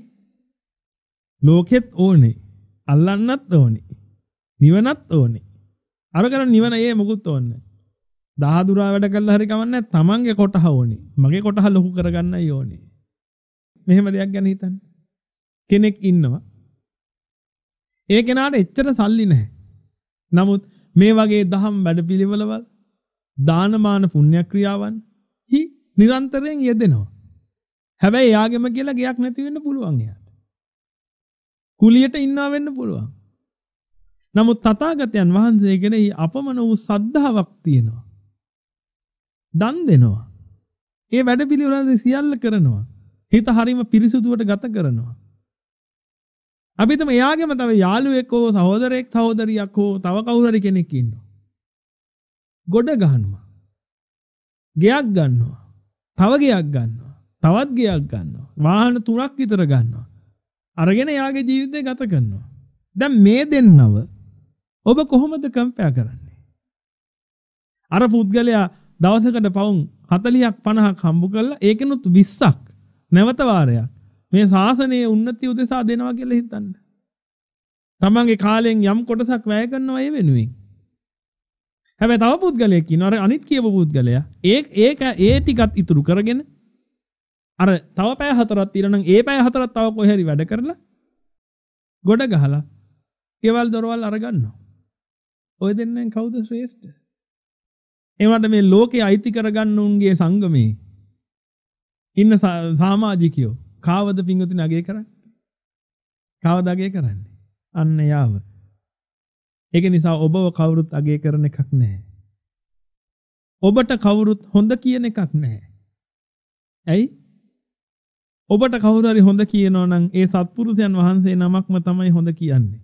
ලෝකෙත් ඕනේ. අල්ලන්නත් ඕනේ. නිවනත් ඕනේ. අර කරන නිවන ඒ මොකුත් ඕනේ. දහදුරා වැඩ කළා හරි කමන්නේ තමන්ගේ කොටහ ඕනේ. මගේ කොටහ ලොකු කරගන්නයි ඕනේ. මෙහෙම දෙයක් ගැන හිතන්න. කෙනෙක් ඉන්නවා. ඒ කෙනාට එච්චර සල්ලි නැහැ. නමුත් මේ වගේ දහම් වැඩපිළිවෙලවල් දානමාන පුණ්‍ය ක්‍රියාවන් හි නිරන්තරයෙන් යෙදෙනවා. හැබැයි එයාගෙම කියලා ගයක් නැති වෙන්න පුළුවන් එයාට. කුලියට ඉන්නවා වෙන්න පුළුවන්. නමුත් තථාගතයන් වහන්සේ කෙරෙහි අපමණ වූ සද්ධාාවක් තියෙනවා. දන් දෙනවා. ඒ වැඩ පිළිවෙල සියල්ල කරනවා. හිත හරීම පිරිසුදුවට ගත කරනවා. අපි හිතමු එයාගෙම තව යාළුවෙක් හෝ සහෝදරයෙක් සහෝදරියක් හෝ තව කවුරු හරි කෙනෙක් ඉන්නවා. ගොඩ ගහනවා. ගෙයක් ගන්නවා. තව ගෙයක් ගන්නවා. තවත් ගෙයක් ගන්නවා. වාහන තුනක් විතර ගන්නවා. අරගෙන එයාගේ ජීවිතය ගත කරනවා. දැන් මේ දෙන්නව ඔබ කොහොමද කම්පෙයාර් කරන්නේ? අර පුද්ගලයා දවසකට පවුම් හතළියක් පනහක් හම්බ කරලා ඒකෙනුත් විස්සක් නැවත වාරයක් මේ ශාසනයේ උන්නතිය උදෙසා දෙනවා කියලා හිතන්න. තමන්ගේ කාලයෙන් යම් කොටසක් වැය කරනවා ඒ වෙනුවෙන්. හැබැයි තව පුද්ගලයෙක් ඉන්නවා අර අනිත් කියපු පුද්ගලයා ඒ ඒක ඒ ටිකත් ඉතුරු කරගෙන අර තව පැය හතරක් තියෙනවා නම් ඒ පැය හතරක් තව කොහේ හරි වැඩ කරලා ගොඩ ගහලා කෙවල් දොරවල් අරගන්නවා. ඔය දෙන්නෙන් කවුද ශ්‍රේෂ්ඨ? එවට මේ ලෝකේ අයිති කරගන්න උන්ගේ සංගමේ ඉන්න සමාජිකයෝ කාවද පිංගුතුනි අගය කරන්නේ? කාවද අගය කරන්නේ? අන්න යාව. ඒක නිසා ඔබව කවුරුත් අගය කරන එකක් නැහැ. ඔබට කවුරුත් හොඳ කියන එකක් නැහැ. ඇයි? ඔබට කවුරු හරි හොඳ කියනවා නම් ඒ සත්පුරුෂයන් වහන්සේ නමක්ම තමයි හොඳ කියන්නේ.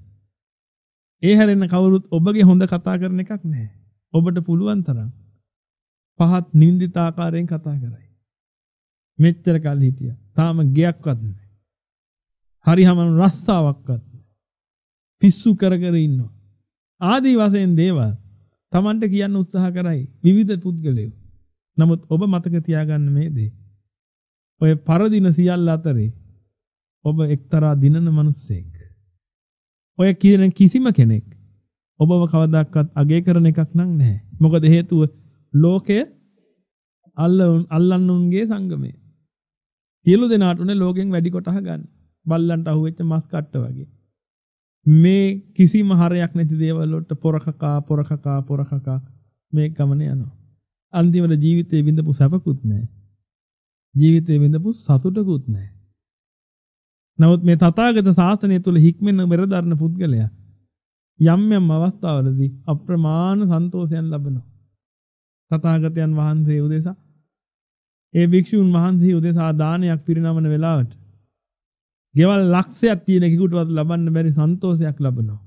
ඒ හැරෙන්න කවුරුත් ඔබගේ හොඳ කතා කරන එකක් නැහැ. ඔබට පුළුවන් තරම් පහත් නින්දිත ආකාරයෙන් කතා කරයි. මෙච්චර කල් හිටියා. තාම ගියක්වත් නැහැ. හරියම රස්සාවක්වත් නැහැ. පිස්සු කර කර ඉන්නවා. ආදී වශයෙන් දේවල් Tamanට කියන්න උත්සාහ කරයි විවිධ පුද්ගලයෝ. නමුත් ඔබ මතක තියාගන්න මේ දේ. ඔය පරදින සියල්ල අතරේ ඔබ එක්තරා දිනන මිනිසෙක්. ඔය කියන කිසිම කෙනෙක් ඔබව කවදාවත් අගය කරන එකක් නම් නැහැ. මොකද හේතුව ලෝකය අල්ලන් අල්ලන්නුන්ගේ සංගමය. සියලු දෙනාට උනේ ලෝකෙන් වැඩි කොටහ ගන්න. බල්ලන්ට අහුවෙච්ච මස් කට්ට වගේ. මේ කිසිම හරයක් නැති දේවල් වලට පොරකකා පොරකකා පොරකකා මේ ගමන යනවා. අන්තිමට ජීවිතේ විඳපු සැපකුත් නැහැ. ජීවිතේ විඳපු සතුටකුත් නැහැ. නමුත් මේ තථාගත ශාසනය තුල හික්මෙන මෙරදරන පුද්ගලයා යම් යම් අවස්ථාවලදී අප්‍රමාණ සන්තෝෂයන් ලබනවා. තථාගතයන් වහන්සේ උදෙසා ඒ භික්ෂුන් වහන්සේ උදෙසා දානයක් පිරිනමන වෙලාවට ගෙවල් ලක්ෂයක් තියෙන කෙනෙකුටවත් ලබන්න බැරි සන්තෝෂයක් ලබනවා.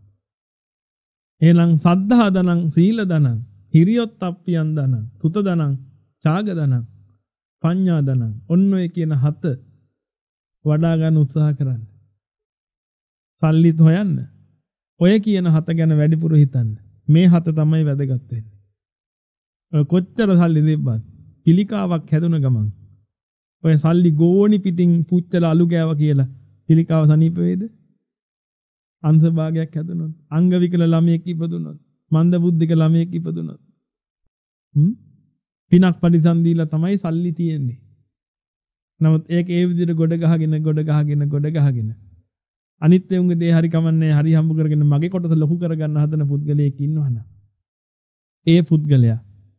එහෙනම් සද්ධා දනං සීල දනං හිරියොත්ප්පියන් දනං තුත දනං ඡාග දනං පඤ්ඤා දනං ඔන්න ඔය කියන හත වඩා ගන්න උත්සාහ කරන්න. සල්ලිත් හොයන්න. ඔය කියන හත ගැන වැඩිපුර හිතන්න. මේ හත තමයි වැදගත් වෙන්නේ. ඔය කොච්චර සල්ලි දෙබ්බත් පිළිකාවක් හැදුන ගමන් ඔය සල්ලි ගෝණි පිටින් පුච්චලා අලු ගෑවා කියලා පිළිකාව සනීප වේද? අංශ භාගයක් හැදුනොත්, අංග විකල ළමයෙක් ඉපදුනොත්, මන්ද බුද්ධික ළමයෙක් ඉපදුනොත් හ්ම් පිනක් පරිසන්දීලා තමයි සල්ලි තියෙන්නේ. නමුත් ඒක ඒ විදිහට ගොඩ ගහගෙන ගොඩ ගහගෙන ගොඩ ගහගෙන අනිත් එවුන්ගේ දේ හරි කමන්නේ හරි හම්බ කරගෙන මගේ කොටස ලොකු කරගන්න හදන පුද්ගලයෙක් ඉන්නවනම් ඒ පුද්ගලයා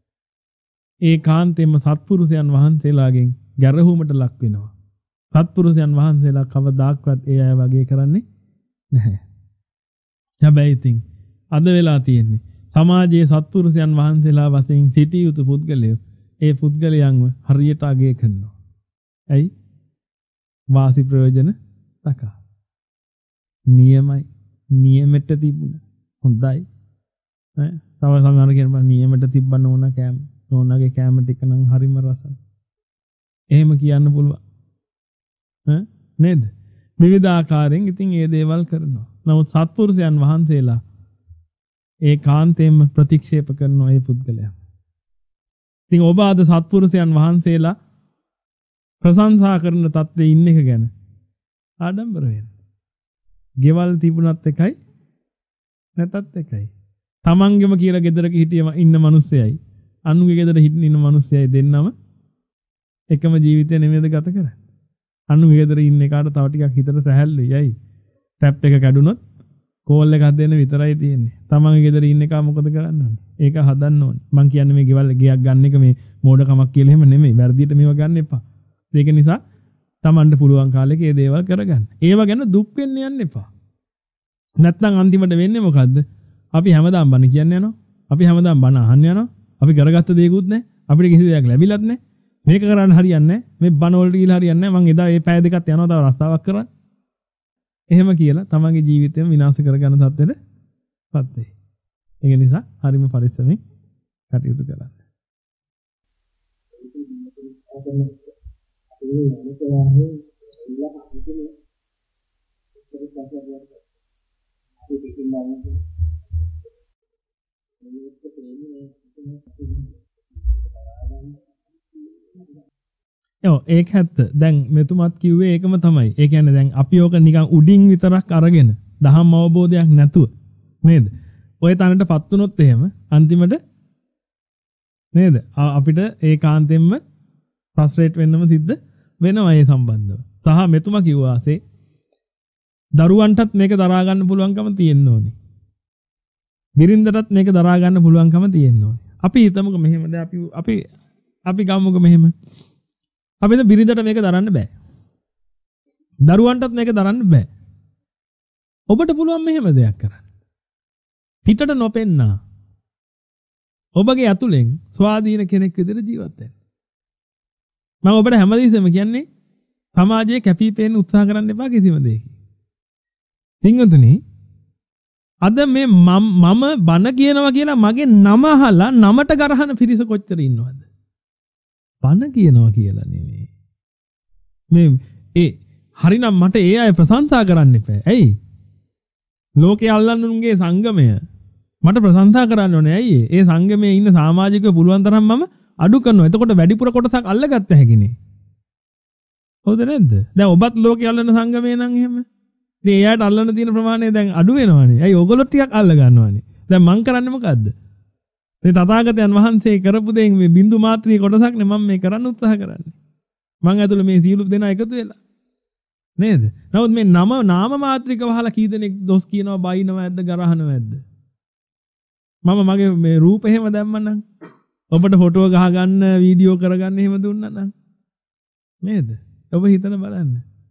ඒ කාන්තේම සත්පුරුෂයන් වහන්සේලාගෙන් ගැරහුමට ලක් වෙනවා. සත්පුරුෂයන් වහන්සේලා කවදාක්වත් ඒ අය වගේ කරන්නේ නැහැ. හැබැයි ඉතින් අද වෙලා තියෙන්නේ සමාජයේ සත්පුරුෂයන් වහන්සේලා වශයෙන් සිටිය යුතු පුද්ගලයෝ ඒ පුද්ගලයන්ව හරියට අගය කරනවා. ඇයි? වාසි ප්‍රයෝජන තකා. නියමයි. නියමෙට තිබුණ. හොඳයි. ඈ තව සමහර කෙනෙක් නියමෙට තිබ්බන ඕන කෑම. ඕනගේ කෑම ටික නම් හරිම රසයි. එහෙම කියන්න පුළුවන්. ඈ නේද? විවිධ ආකාරයෙන් ඉතින් මේ දේවල් කරනවා. නමුත් සත්පුරුෂයන් වහන්සේලා ඒ කාන්තේම ප්‍රතික්ෂේප කරනවා ඒ පුද්ගලයා. ඉතින් ඔබ අද සත්පුරුෂයන් වහන්සේලා ප්‍රශංසා කරන තත්ත්වයේ ඉන්න එක ගැන ආඩම්බර වෙන්න. ගෙවල් තිබුණත් එකයි නැතත් එකයි. තමන්ගෙම කියලා ගෙදරක හිටියම ඉන්න මිනිස්සයයි අනුගේ ගෙදර හිටින්න ඉන්න මිනිස්සයයි දෙන්නම එකම ජීවිතය නෙමෙයිද ගත කරන්නේ. අනුගේ ගෙදර ඉන්න එකාට තව ටිකක් හිතට සැහැල්ලුයි. ඇයි? ටැප් එක කැඩුනොත් කෝල් එකක් දෙන්න විතරයි තියෙන්නේ. තමන්ගේ ගෙදර ඉන්න එකා මොකද කරන්න ඕනේ? ඒක හදන්න ඕනේ. මං කියන්නේ මේ ගෙවල් ගියක් ගන්න එක මේ මෝඩකමක් කියලා එහෙම නෙමෙයි. වැරදියට මේව ගන්න එපා. ඒක නිසා තමන්ට පුළුවන් කාලෙක මේ දේවල් කරගන්න. ඒව ගැන දුක් වෙන්න යන්න එපා. නැත්නම් අන්තිමට වෙන්නේ මොකද්ද? අපි හැමදාම බණ කියන්නේ යනවා. අපි හැමදාම බණ අහන්න යනවා. අපි කරගත්ත දේකුත් නැහැ. අපිට කිසි දෙයක් ලැබිලත් නැහැ. මේක කරන්න හරියන්නේ නැහැ. මේ බණ වලට ගිහලා හරියන්නේ නැහැ. මං එදා මේ පැය දෙකක් යනවා තව රස්සාවක් කරන්න. එහෙම කියලා තමන්ගේ ජීවිතයම විනාශ කරගන්න තත්ත්වෙටපත් වෙයි. ඒක නිසා හරිම පරිස්සමෙන් කටයුතු කරන්න. ඔව් ඒක ඇත්ත. දැන් මෙතුමත් කිව්වේ ඒකම තමයි. ඒ කියන්නේ දැන් අපි ඕක නිකන් උඩින් විතරක් අරගෙන දහම් අවබෝධයක් නැතුව නේද? ඔය තැනටපත් වුණොත් එහෙම අන්තිමට නේද? අපිට ඒකාන්තයෙන්ම ෆ්‍රස්ට්‍රේට් වෙන්නම සිද්ධ වෙනවා ඒ සම්බන්ධව. සහ මෙතුමා කිව්වා ආසේ දරුවන්ටත් මේක දරා ගන්න පුළුවන්කම තියෙන්න ඕනේ. බිරින්දටත් මේක දරා ගන්න පුළුවන්කම තියෙන්න ඕනේ. අපි හිතමුකෝ මෙහෙමද අපි අපි අපි ගමුකෝ මෙහෙම. අපිට බිරිඳට මේක දරන්න බෑ. දරුවන්ටත් මේක දරන්න බෑ. ඔබට පුළුවන් මෙහෙම දෙයක් කරන්න. පිටට නොපෙන්නා ඔබගේ ඇතුලෙන් ස්වාධීන කෙනෙක් විදිහට ජීවත් වෙන්න. මම ඔබට හැමදෙස්සෙම කියන්නේ සමාජයේ කැපිපෙන්න උත්සාහ කරන්න එපා කිසිම දෙයකින්. පින්වතුනි අද මේ මම බන කියනවා කියලා මගේ නම අහලා නමට ගරහන පිරිස කොච්චර ඉන්නවද? බන කියනවා කියලා නෙමෙයි. මේ ඒ හරිනම් මට ඒ අය ප්‍රශංසා කරන්න එපා. ඇයි? ලෝකේ අල්ලන්නුන්ගේ සංගමය මට ප්‍රශංසා කරන්න ඕනේ. ඇයි? ඒ සංගමයේ ඉන්න සමාජිකයෝ පුළුවන් තරම් මම අඩු කරනවා. එතකොට වැඩිපුර කොටසක් අල්ලගත්ත හැකිනේ. හවුද නැද්ද? දැන් ඔබත් ලෝකේ අල්ලන සංගමේ නම් එහෙම. ඉතින් එයාට අල්ලන්න තියෙන ප්‍රමාණය දැන් අඩු වෙනවානේ. ඇයි ඕගොල්ලෝ ටිකක් අල්ල ගන්නවානේ. දැන් මං කරන්නේ මොකද්ද? මේ තථාගතයන් වහන්සේ කරපු දෙයින් මේ බින්දු මාත්‍රී කොටසක් නේ මම මේ කරන්න උත්සාහ කරන්නේ. මං ඇතුළේ මේ සීලු දෙනා එකතු වෙලා. නේද? නමුත් මේ නම නාම මාත්‍රික වහලා කී දෙනෙක් දොස් කියනවා බයිනවා ඇද්ද ගරහනවා ඇද්ද? මම මගේ මේ රූප එහෙම දැම්මනම් ඔබට ෆොටෝ ගහ ගන්න වීඩියෝ කරගන්න එහෙම දුන්නා නම් නේද? ඔබ හිතන බලන්න.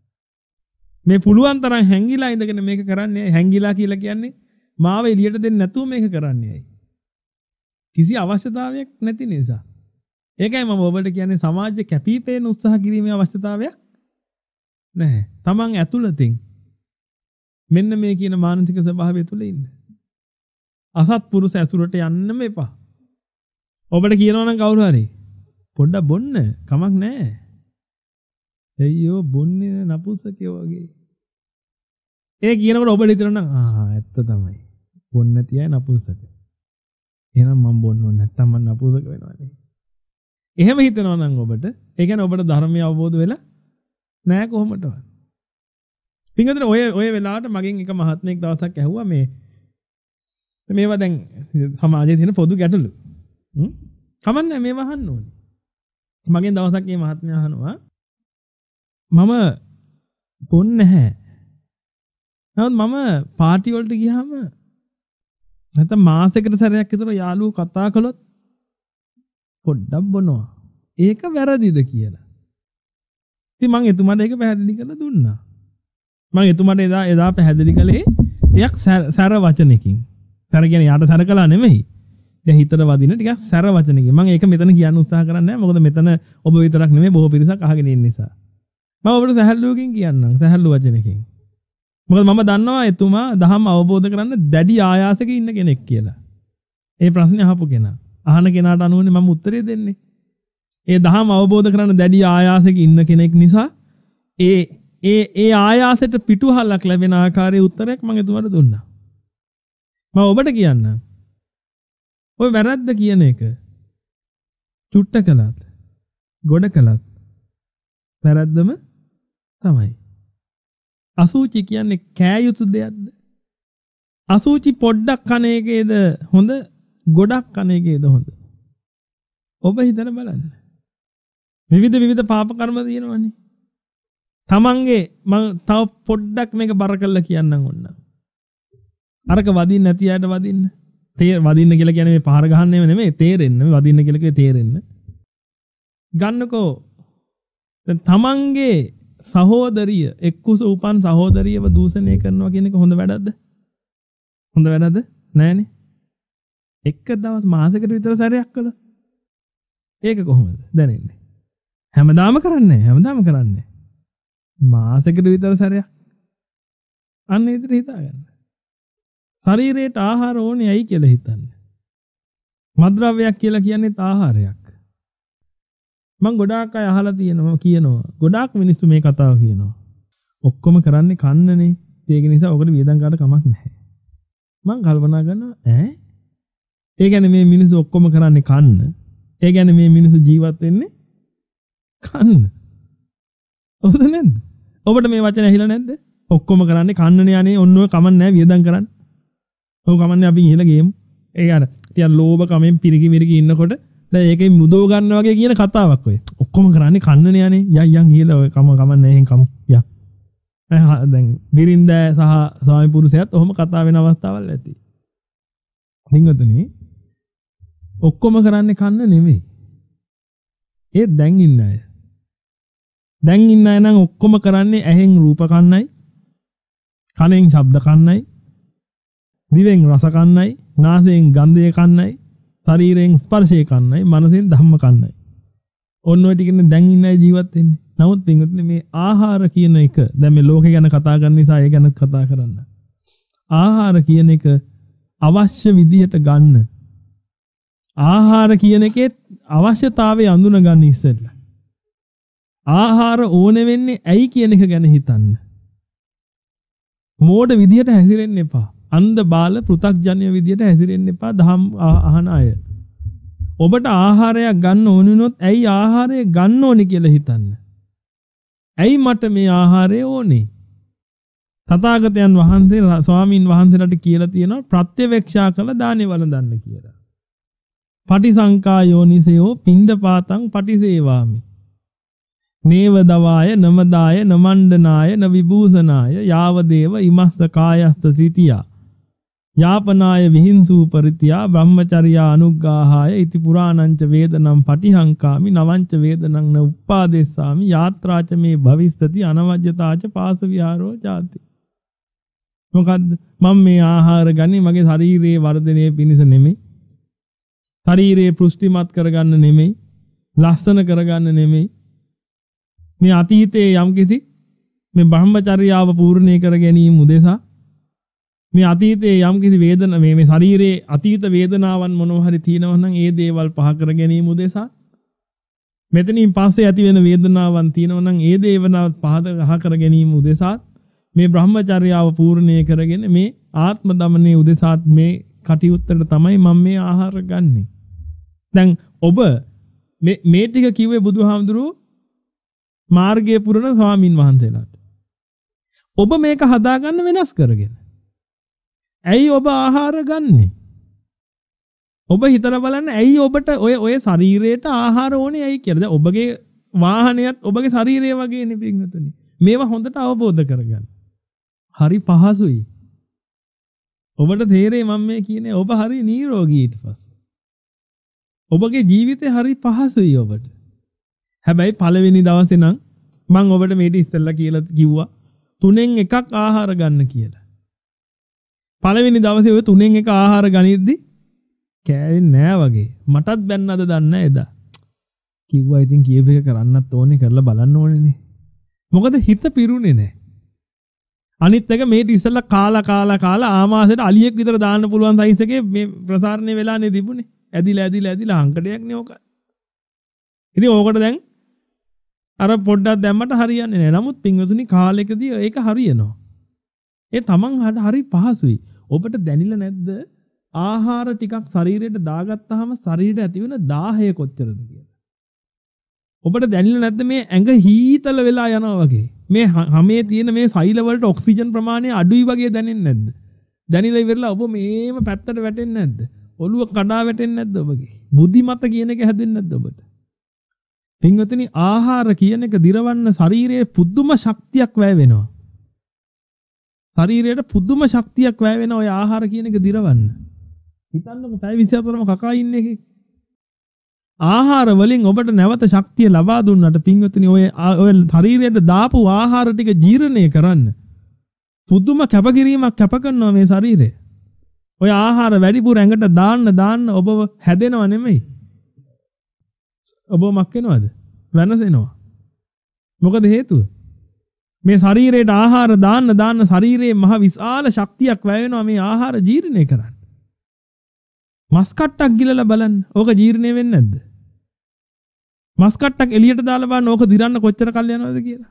මේ පුළුවන් තරම් හැංගිලා ඉඳගෙන මේක කරන්නේ හැංගිලා කියලා කියන්නේ මාව එළියට දෙන්න නැතුව මේක කරන්නේ ඇයි? කිසි අවශ්‍යතාවයක් නැති නිසා. ඒකයි මම ඔබට කියන්නේ සමාජයේ කැපිපෙන උත්සාහ කිරීමේ අවශ්‍යතාවයක් නැහැ. Taman ඇතුළතින් මෙන්න මේ කියන මානසික ස්වභාවය තුල ඉන්න. අසත්පුරුෂ ඇසුරට යන්නම එපා. ඔබට කියනවා නම් කවුරු හරි පොඩ්ඩක් බොන්න කමක් නැහැ. අයියෝ බොන්නේ නපුසකේ වගේ. ඒ කියනකොට ඔබ හිතනවා නම් ආ ඇත්ත තමයි. බොන්න නැති අය නපුසක. එහෙනම් මම බොන්න ඕනේ නැත්තම් මම නපුසක වෙනවානේ. එහෙම හිතනවා නම් ඔබට ඒ කියන්නේ ඔබට ධර්මය අවබෝධ වෙලා නෑ කොහොමදවත්. පින්වතුනි ඔය ඔය වෙලාවට මගෙන් එක මහත්මයෙක් දවසක් ඇහුවා මේ මේවා දැන් සමාජයේ තියෙන පොදු ගැටලු. හ්ම්. කමන්නේ මේව අහන්න ඕනේ. මගෙන් දවසක් මේ මහත්මයා අහනවා මම බොන්නේ නැහැ. නමුත් මම පාටි වලට ගියාම නැත්නම් මාසෙකට සැරයක් විතර යාළුවෝ කතා කළොත් පොඩ්ඩක් බොනවා. ඒක වැරදිද කියලා. ඉතින් මම එතුමාට ඒක පැහැදිලි කරලා දුන්නා. මම එතුමාට එදා එදා පැහැදිලි කළේ ටිකක් සැර වචනකින්. සැර කියන්නේ යාට සැර කළා නෙමෙයි. දැන් හිතට වදින ටිකක් සැර වචනකින්. මම ඒක මෙතන කියන්න උත්සාහ කරන්නේ නැහැ. මොකද මෙතන ඔබ විතරක් නෙමෙයි බොහෝ පිරිසක් අහගෙන ඉන්න නිසා. මම ඔබට සැහැල්ලුවකින් කියන්නම්. සැහැල්ලු වචනකින්. මොකද මම දන්නවා එතුමා දහම් අවබෝධ කරන්න දැඩි ආයාසයක ඉන්න කෙනෙක් කියලා. ඒ ප්‍රශ්නේ අහපු කෙනා. අහන කෙනාට අනුවනේ මම උත්තරේ දෙන්නේ. ඒ දහම් අවබෝධ කරන්න දැඩි ආයාසයක ඉන්න කෙනෙක් නිසා ඒ ඒ ඒ ආයාසයට පිටුහලක් ලැබෙන ආකාරයේ උත්තරයක් මම එතුමාට දුන්නා. මම ඔබට කියන්නම්. ඔය වැරද්ද කියන එක චුට්ට කළත් ගොඩ කළත් වැරද්දම තමයි. අසූචි කියන්නේ කෑ යුතු දෙයක්ද? අසූචි පොඩ්ඩක් කන එකේද හොඳ ගොඩක් කන එකේද හොඳ? ඔබ හිතන බලන්න. විවිධ විවිධ පාප කර්ම තියෙනවනේ. තමන්ගේ මම තව පොඩ්ඩක් මේක බර කරලා කියන්නම් ඕන්න. අරක වදින්න නැති අයට වදින්න. තේ වදින්න කියලා කියන්නේ මේ පහර ගහන්නේම නෙමෙයි තේරෙන්න. මේ වදින්න කියලා කියේ තේරෙන්න. ගන්නකෝ දැන් තමන්ගේ සහෝදරිය එක්කුස උපන් සහෝදරියව දූෂණය කරනවා කියන එක හොඳ වැඩක්ද? හොඳ වැඩක්ද? නෑනේ. එක දවස් මාසෙකට විතර සැරයක් කළා. ඒක කොහොමද දැනෙන්නේ? හැමදාම කරන්නේ හැමදාම කරන්නේ. මාසෙකට විතර සැරයක්. අන්න ඉදිරිය හිතා ගන්න. ශරීරයට ආහාර ඕනේ ඇයි කියලා හිතන්න. මත්ද්‍රව්‍යයක් කියලා කියන්නේ ආහාරයක්. මම ගොඩාක් අය අහලා තියෙනවා කියනවා. ගොඩාක් මිනිස්සු මේ කතාව කියනවා. ඔක්කොම කරන්නේ කන්නනේ. ඒක නිසා ඔකට වියදම් ගන්න කමක් නැහැ. මම කල්පනා කරනවා ඈ ඒ කියන්නේ මේ මිනිස්සු ඔක්කොම කරන්නේ කන්න. ඒ කියන්නේ මේ මිනිස්සු ජීවත් වෙන්නේ කන්න. ඔව්ද නැද්ද? ඔබට මේ වචන ඇහිලා නැද්ද? ඔක්කොම කරන්නේ කන්නනේ අනේ ඔන්න ඔය කමක් නැහැ වියදම් කරන්න. ඔව් කමන්නේ අපි ගිහලා ගේමු. ඒ අර ටිකක් ලෝභ කමෙන් පිරිකි මිරිකි ඉන්නකොට දැන් ඒකෙන් මුදව ගන්න වගේ කියන කතාවක් ඔය. ඔක්කොම කරන්නේ කන්නනේ අනේ යන් යන් ගිහලා ඔය කම කමන්නේ එහෙන් කමු. යා. දැන් බිරින්දෑ සහ ස්වාමි පුරුෂයාත් ඔහොම කතා වෙන අවස්ථාවල් ඇති. නිංගතුනේ ඔක්කොම කරන්නේ කන්න නෙමෙයි. ඒ දැන් ඉන්න අය. දැන් ඉන්න අය නම් ඔක්කොම කරන්නේ ඇහෙන් රූප කන්නයි, කනෙන් ශබ්ද කන්නයි, දිවෙන් රස කන්නයි, නාසයෙන් ගන්ධය කන්නයි, ශරීරයෙන් ස්පර්ශය කන්නයි, මනසෙන් ධම්ම කන්නයි. ඔන්න ඔය ටිකනේ දැන් ඉන්න අය ජීවත් වෙන්නේ. නමුත් පින්වත්නි මේ ආහාර කියන එක දැන් මේ ලෝකේ ගැන කතා කරන නිසා ඒ ගැන කතා කරන්න. ආහාර කියන එක අවශ්‍ය විදිහට ගන්න. ආහාර කියන එකේ අවශ්‍යතාවය අඳුන ගන්න ඉස්සෙල්ලා. ආහාර ඕනේ වෙන්නේ ඇයි කියන එක ගැන හිතන්න. මෝඩ විදිහට හැසිරෙන්න එපා. අන්ධ බාල පෘථග්ජන්‍ය විදිහට හැසිරෙන්න එපා. දහම් අහන අය. ඔබට ආහාරයක් ගන්න ඕනේ වුණොත් ඇයි ආහාරය ගන්න ඕනේ කියලා හිතන්න. ඇයි මට මේ ආහාරය ඕනේ? තථාගතයන් වහන්සේ ස්වාමින් වහන්සේලාට කියලා තියෙනවා ප්‍රත්‍යවේක්ෂා කළ දානේ වළඳන්න කියලා. පටිසංකා යෝනිසයෝ පිණ්ඩපාතං පටිසේවාමි. නේව දවාය නමදාය නමණ්ඩනාය නවිභූෂනාය යාවදේව ඉමස්ස කායස්ත ත්‍රිතියා යාපනාය විහිංසූ පරිත්‍යා බ්‍රහ්මචර්යා අනුග්ගාහාය ඉති පුරාණංච වේදනම් පටිහංකාමි නවංච වේදනං න උප්පාදෙස්සාමි යාත්‍රාච මේ භවිස්සති අනවජ්‍යතාච පාස විහාරෝ ජාති. මොකද්ද මම මේ ආහාර ගන්නේ මගේ ශරීරයේ වර්ධනය පිණිස නෙමෙයි. ශරීරයේ පුෂ්ටිමත් කරගන්න නෙමෙයි. ලස්සන කරගන්න නෙමෙයි. මේ අතීතයේ යම්කිසි මේ බ්‍රහ්මචර්යාව පූර්ණේ කර ගැනීම උදෙසා මේ අතීතයේ යම්කිසි වේදන මේ මේ ශරීරයේ අතීත වේදනාවන් මොනවා හරි තියෙනවා නම් ඒ දේවල් පහ කර ගැනීම උදෙසා මෙතනින් පස්සේ ඇති වෙන වේදනාවන් තියෙනවා නම් ඒ දේවනාවත් පහ කර ගැනීම උදෙසා මේ බ්‍රහ්මචර්යාව පූර්ණේ කරගෙන මේ ආත්ම දමනයේ උදෙසා මේ කටයුත්තට තමයි මම මේ ආහාර ගන්නෙ. දැන් ඔබ මේ මේ ටික කිව්වේ බුදුහාමුදුරුවෝ මාර්ගයේ පුරන ස්වාමින් වහන්සේලාට. ඔබ මේක හදාගන්න වෙනස් කරගෙන. ඇයි ඔබ ආහාර ගන්නෙ? ඔබ හිතලා බලන්න ඇයි ඔබට ඔය ඔය ශරීරයට ආහාර ඕනේ ඇයි කියලා. දැන් ඔබගේ වාහනයත් ඔබගේ ශරීරය වගේනේ පින්වතුනි. මේවා හොඳට අවබෝධ කරගන්න. හරි පහසුයි. ඔබට තේරෙයි මම මේ කියන්නේ ඔබ හරි නිරෝගී ඊට පස්සේ. ඔබගේ ජීවිතේ හරි පහසුයි ඔබට. හැබැයි පළවෙනි දවසේ නම් මම ඔබට මේක ඉස්සෙල්ලා කියලා කිව්වා තුනෙන් එකක් ආහාර ගන්න කියලා. පළවෙනි දවසේ ඔය තුනෙන් එක ආහාර ගනිද්දි කෑවෙන්නේ නෑ වගේ. මටත් බැන්නද දන්නේ එදා. කිව්වා ඉතින් කීප එක කරන්නත් ඕනේ කරලා බලන්න ඕනේනේ. මොකද හිත පිරුණේ නෑ. අනිත් එක මේක ඉස්සෙල්ලා කාලා කාලා කාලා ආමාශයට අලියෙක් විතර දාන්න පුළුවන් සයිස් එකේ මේ ප්‍රසාරණය වෙලානේ තිබුණේ. ඇදිලා ඇදිලා ඇදිලා අංකඩයක් නේ ඕක. ඉතින් ඕකට දැන් අර පොඩ්ඩක් දැම්මට හරියන්නේ නැහැ. නමුත් පින්වතුනි කාලෙකදී ඒක හරියනවා. ඒ තමන් හරි පහසුයි. ඔබට දැනෙලා නැද්ද ආහාර ටිකක් ශරීරයට දාගත්තාම ශරීරයට ඇති වෙන දාහය කොච්චරද කියලා? ඔබට දැනෙලා නැද්ද මේ ඇඟ හීතල වෙලා යනවා වගේ? මේ හැමේ තියෙන මේ සෛල වලට ඔක්සිජන් ප්‍රමාණය අඩුයි වගේ දැනෙන්නේ නැද්ද? දැනෙලා ඉවරලා ඔබ මේම පැත්තට වැටෙන්නේ නැද්ද? ඔළුව කඩා වැටෙන්නේ නැද්ද ඔබගේ? බුද්ධිමත කියන එක හැදෙන්නේ නැද්ද ඔබට? පින්වතුනි ආහාර කියන එක දිරවන්න ශරීරයේ පුදුම ශක්තියක් වැය වෙනවා. ශරීරයට පුදුම ශක්තියක් වැය වෙන ඔය ආහාර කියන එක දිරවන්න. හිතන්නකො පැය විසිහතරම කකා ඉන්න එකේ. ආහාර වලින් ඔබට නැවත ශක්තිය ලබා දුන්නට පින්වතුනි ඔය ඔය ශරීරයට දාපු ආහාර ටික ජීර්ණය කරන්න පුදුම කැපකිරීමක් කැප කරනවා මේ ශරීරය. ඔය ආහාර වැඩිපුර ඇඟට දාන්න දාන්න ඔබව හැදෙනව නෙමෙයි. ඔබ මක් වෙනවද? වෙනසෙනවා. මොකද හේතුව? මේ ශරීරයට ආහාර දාන්න දාන්න ශරීරයේ මහ විශාල ශක්තියක් වැය වෙනවා මේ ආහාර ජීර්ණය කරන්න. මස් කට්ටක් ගිලලා බලන්න. ඕක ජීර්ණය වෙන්නේ නැද්ද? මස් කට්ටක් එළියට දාලා බලන්න ඕක දිරන්න කොච්චර කල් යනවද කියලා.